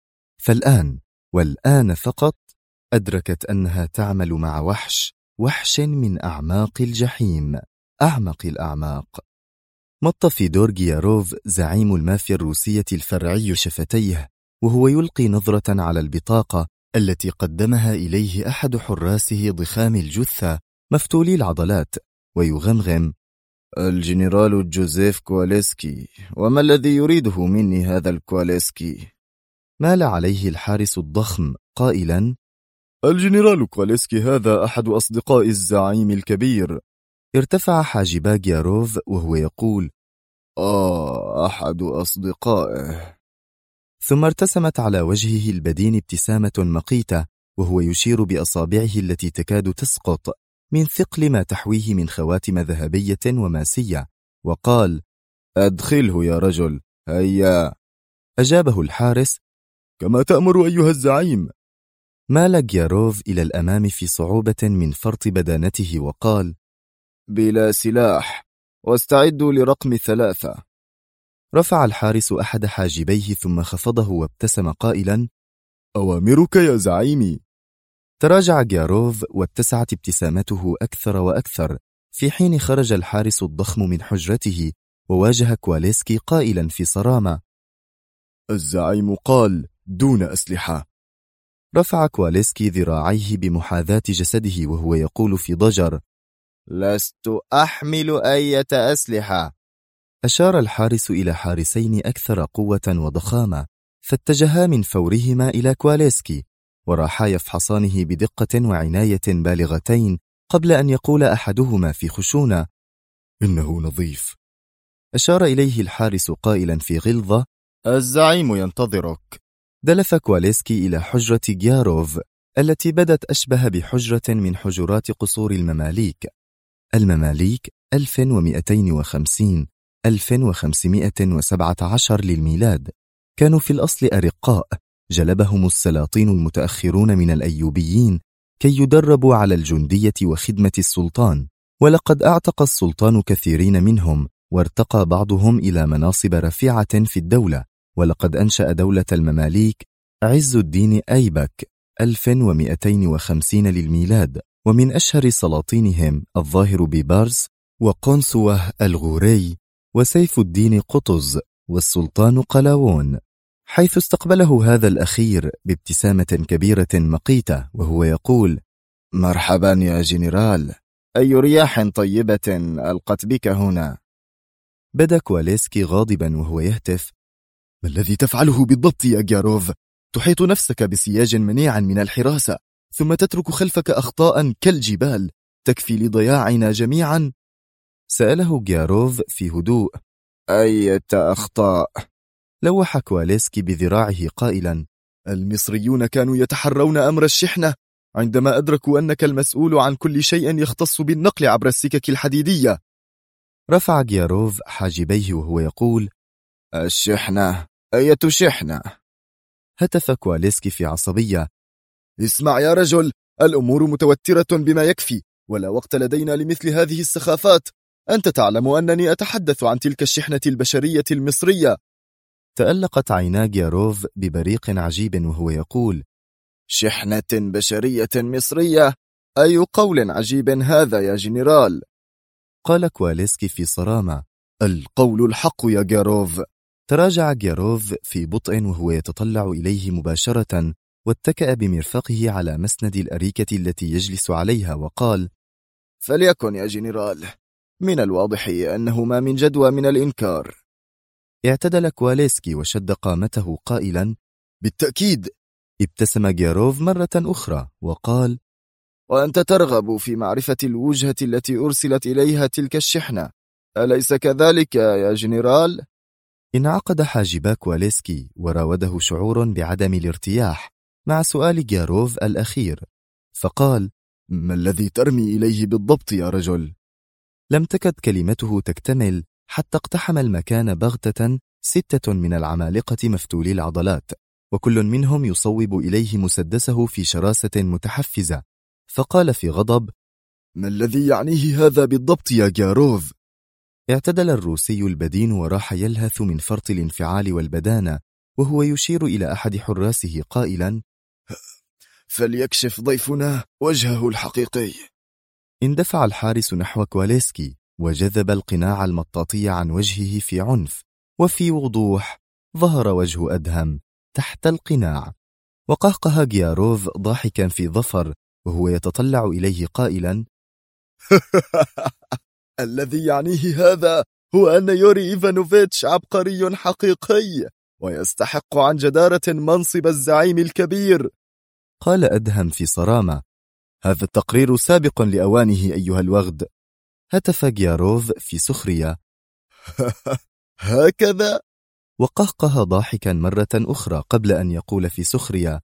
والآن فقط أدركت أنها تعمل مع وحش من أعماق الجحيم، أعمق الأعماق. مط فيدور جياروف زعيم المافيا الروسية الفرعي شفتيه وهو يلقي نظرة على البطاقة التي قدمها إليه أحد حراسه ضخام الجثة مفتولي العضلات، ويغمغم: الجنرال جوزيف كواليسكي، وما الذي يريده مني هذا الكواليسكي؟ مال عليه الحارس الضخم قائلا: الجنرال كواليسكي هذا أحد أصدقاء الزعيم الكبير. ارتفع حاجبا جياروف وهو يقول: أحد أصدقائه. ثم ارتسمت على وجهه البدين ابتسامة مقيتة وهو يشير بأصابعه التي تكاد تسقط من ثقل ما تحويه من خواتم ذهبية وماسية، وقال: أدخله يا رجل، هيا. أجابه الحارس: كما تأمر أيها الزعيم. مال جياروف إلى الأمام في صعوبة من فرط بدانته وقال: بلا سلاح، واستعدوا لرقم 3. رفع الحارس أحد حاجبيه ثم خفضه وابتسم قائلا: أوامرك يا زعيمي. تراجع جياروف واتسعت ابتسامته أكثر وأكثر، في حين خرج الحارس الضخم من حجرته وواجه كواليسكي قائلا في صرامة: الزعيم قال دون أسلحة. رفع كواليسكي ذراعيه بمحاذاة جسده وهو يقول في ضجر: لست أحمل أي أسلحة. أشار الحارس إلى حارسين أكثر قوة وضخامة، فاتجها من فورهما إلى كواليسكي وراحا يفحصانه بدقة وعناية بالغتين قبل أن يقول أحدهما في خشونة: إنه نظيف. أشار إليه الحارس قائلا في غلظة: الزعيم ينتظرك. دلف كواليسكي إلى حجرة جياروف التي بدت أشبه بحجرة من حجرات قصور المماليك. 1250 1517 للميلاد، كانوا في الأصل أرقاء جلبهم السلاطين المتأخرون من الأيوبيين كي يدربوا على الجندية وخدمة السلطان، ولقد أعتق السلطان كثيرين منهم وارتقى بعضهم إلى مناصب رفيعة في الدولة. ولقد أنشأ دولة المماليك عز الدين أيبك 1250 للميلاد، ومن أشهر سلاطينهم الظاهر بيبارس وقنصوة الغوري وسيف الدين قطز والسلطان قلاوون، حيث استقبله هذا الأخير بابتسامة كبيرة مقيتة وهو يقول: مرحبا يا جنرال، أي رياح طيبة ألقت بك هنا؟ بدا كواليسكي غاضبا وهو يهتف: ما الذي تفعله بالضبط يا جياروف؟ تحيط نفسك بسياج منيع من الحراسة ثم تترك خلفك أخطاء كالجبال تكفي لضياعنا جميعا. سأله جياروف في هدوء: أية أخطاء؟ لوح كواليسكي بذراعه قائلا: المصريون كانوا يتحرون أمر الشحنة عندما أدركوا أنك المسؤول عن كل شيء يختص بالنقل عبر السكك الحديدية. رفع جياروف حاجبيه وهو يقول: الشحنة؟ أية شحنة؟ هتف كواليسكي في عصبية: اسمع يا رجل، الأمور متوترة بما يكفي، ولا وقت لدينا لمثل هذه السخافات. أنت تعلم أنني أتحدث عن تلك الشحنة البشرية المصرية. تألقت عينا جياروف ببريق عجيب وهو يقول: شحنة بشرية مصرية؟ أي قول عجيب هذا يا جنرال؟ قال كواليسكي في صرامة: القول الحق يا جياروف. تراجع جياروف في بطء وهو يتطلع إليه مباشرة، واتكأ بمرفقه على مسند الأريكة التي يجلس عليها وقال: فليكن يا جنرال، من الواضح أنه ما من جدوى من الإنكار. اعتدل كواليسكي وشد قامته قائلا: بالتأكيد. ابتسم جياروف مرة أخرى وقال: وأنت ترغب في معرفة الوجهة التي أرسلت إليها تلك الشحنة، أليس كذلك يا جنرال؟ انعقد حاجبا كواليسكي وراوده شعور بعدم الارتياح مع سؤال جياروف الأخير، فقال: ما الذي ترمي إليه بالضبط يا رجل؟ لم تكد كلمته تكتمل حتى اقتحم المكان بغتة 6 من العمالقة مفتولي العضلات، وكل منهم يصوب إليه مسدسه في شراسة متحفزة، فقال في غضب: ما الذي يعنيه هذا بالضبط يا جياروف؟ اعتدل الروسي البدين وراح يلهث من فرط الانفعال والبدانة، وهو يشير إلى أحد حراسه قائلا: فليكشف ضيفنا وجهه الحقيقي. اندفع الحارس نحو كواليسكي وجذب القناع المطاطي عن وجهه في عنف، وفي وضوح ظهر وجه أدهم تحت القناع، وقهقه جياروف ضاحكا في ظفر وهو يتطلع إليه قائلا: الذي يعنيه هذا هو أن يوري إيفانوفيتش عبقري حقيقي ويستحق عن جدارة منصب الزعيم الكبير. قال أدهم في صرامة: هذا التقرير سابق لأوانه أيها الوغد. هتف جياروف في سخرية: هكذا؟ وقهقه ضاحكا مرة أخرى قبل أن يقول في سخرية: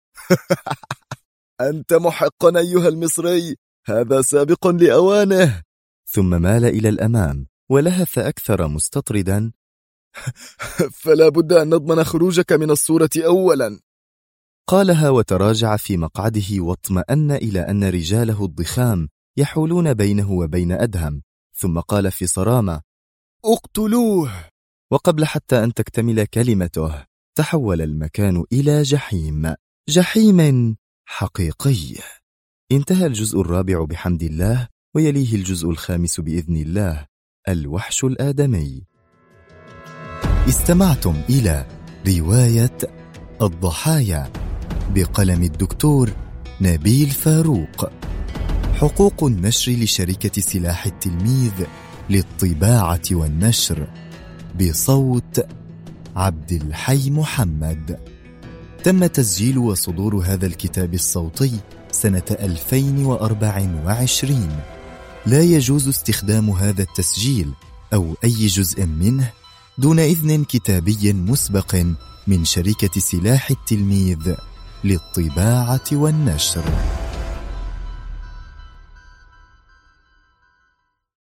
أنت محق أيها المصري، هذا سابق لأوانه. ثم مال إلى الأمام ولهث أكثر مستطردا: فلا بد أن نضمن خروجك من الصورة أولا. قالها وتراجع في مقعده واطمأن إلى أن رجاله الضخام يحولون بينه وبين أدهم، ثم قال في صرامة: اقتلوه. وقبل حتى أن تكتمل كلمته تحول المكان إلى جحيم حقيقي. انتهى الجزء الرابع بحمد الله، ويليه الجزء الخامس بإذن الله، الوحش الآدمي. استمعتم إلى رواية الضحايا بقلم الدكتور نبيل فاروق. حقوق النشر لشركة سلاح التلميذ للطباعة والنشر، بصوت عبد الحي محمد. تم تسجيل وصدور هذا الكتاب الصوتي سنة 2024. لا يجوز استخدام هذا التسجيل أو أي جزء منه دون إذن كتابي مسبق من شركة سلاح التلميذ للطباعة والنشر.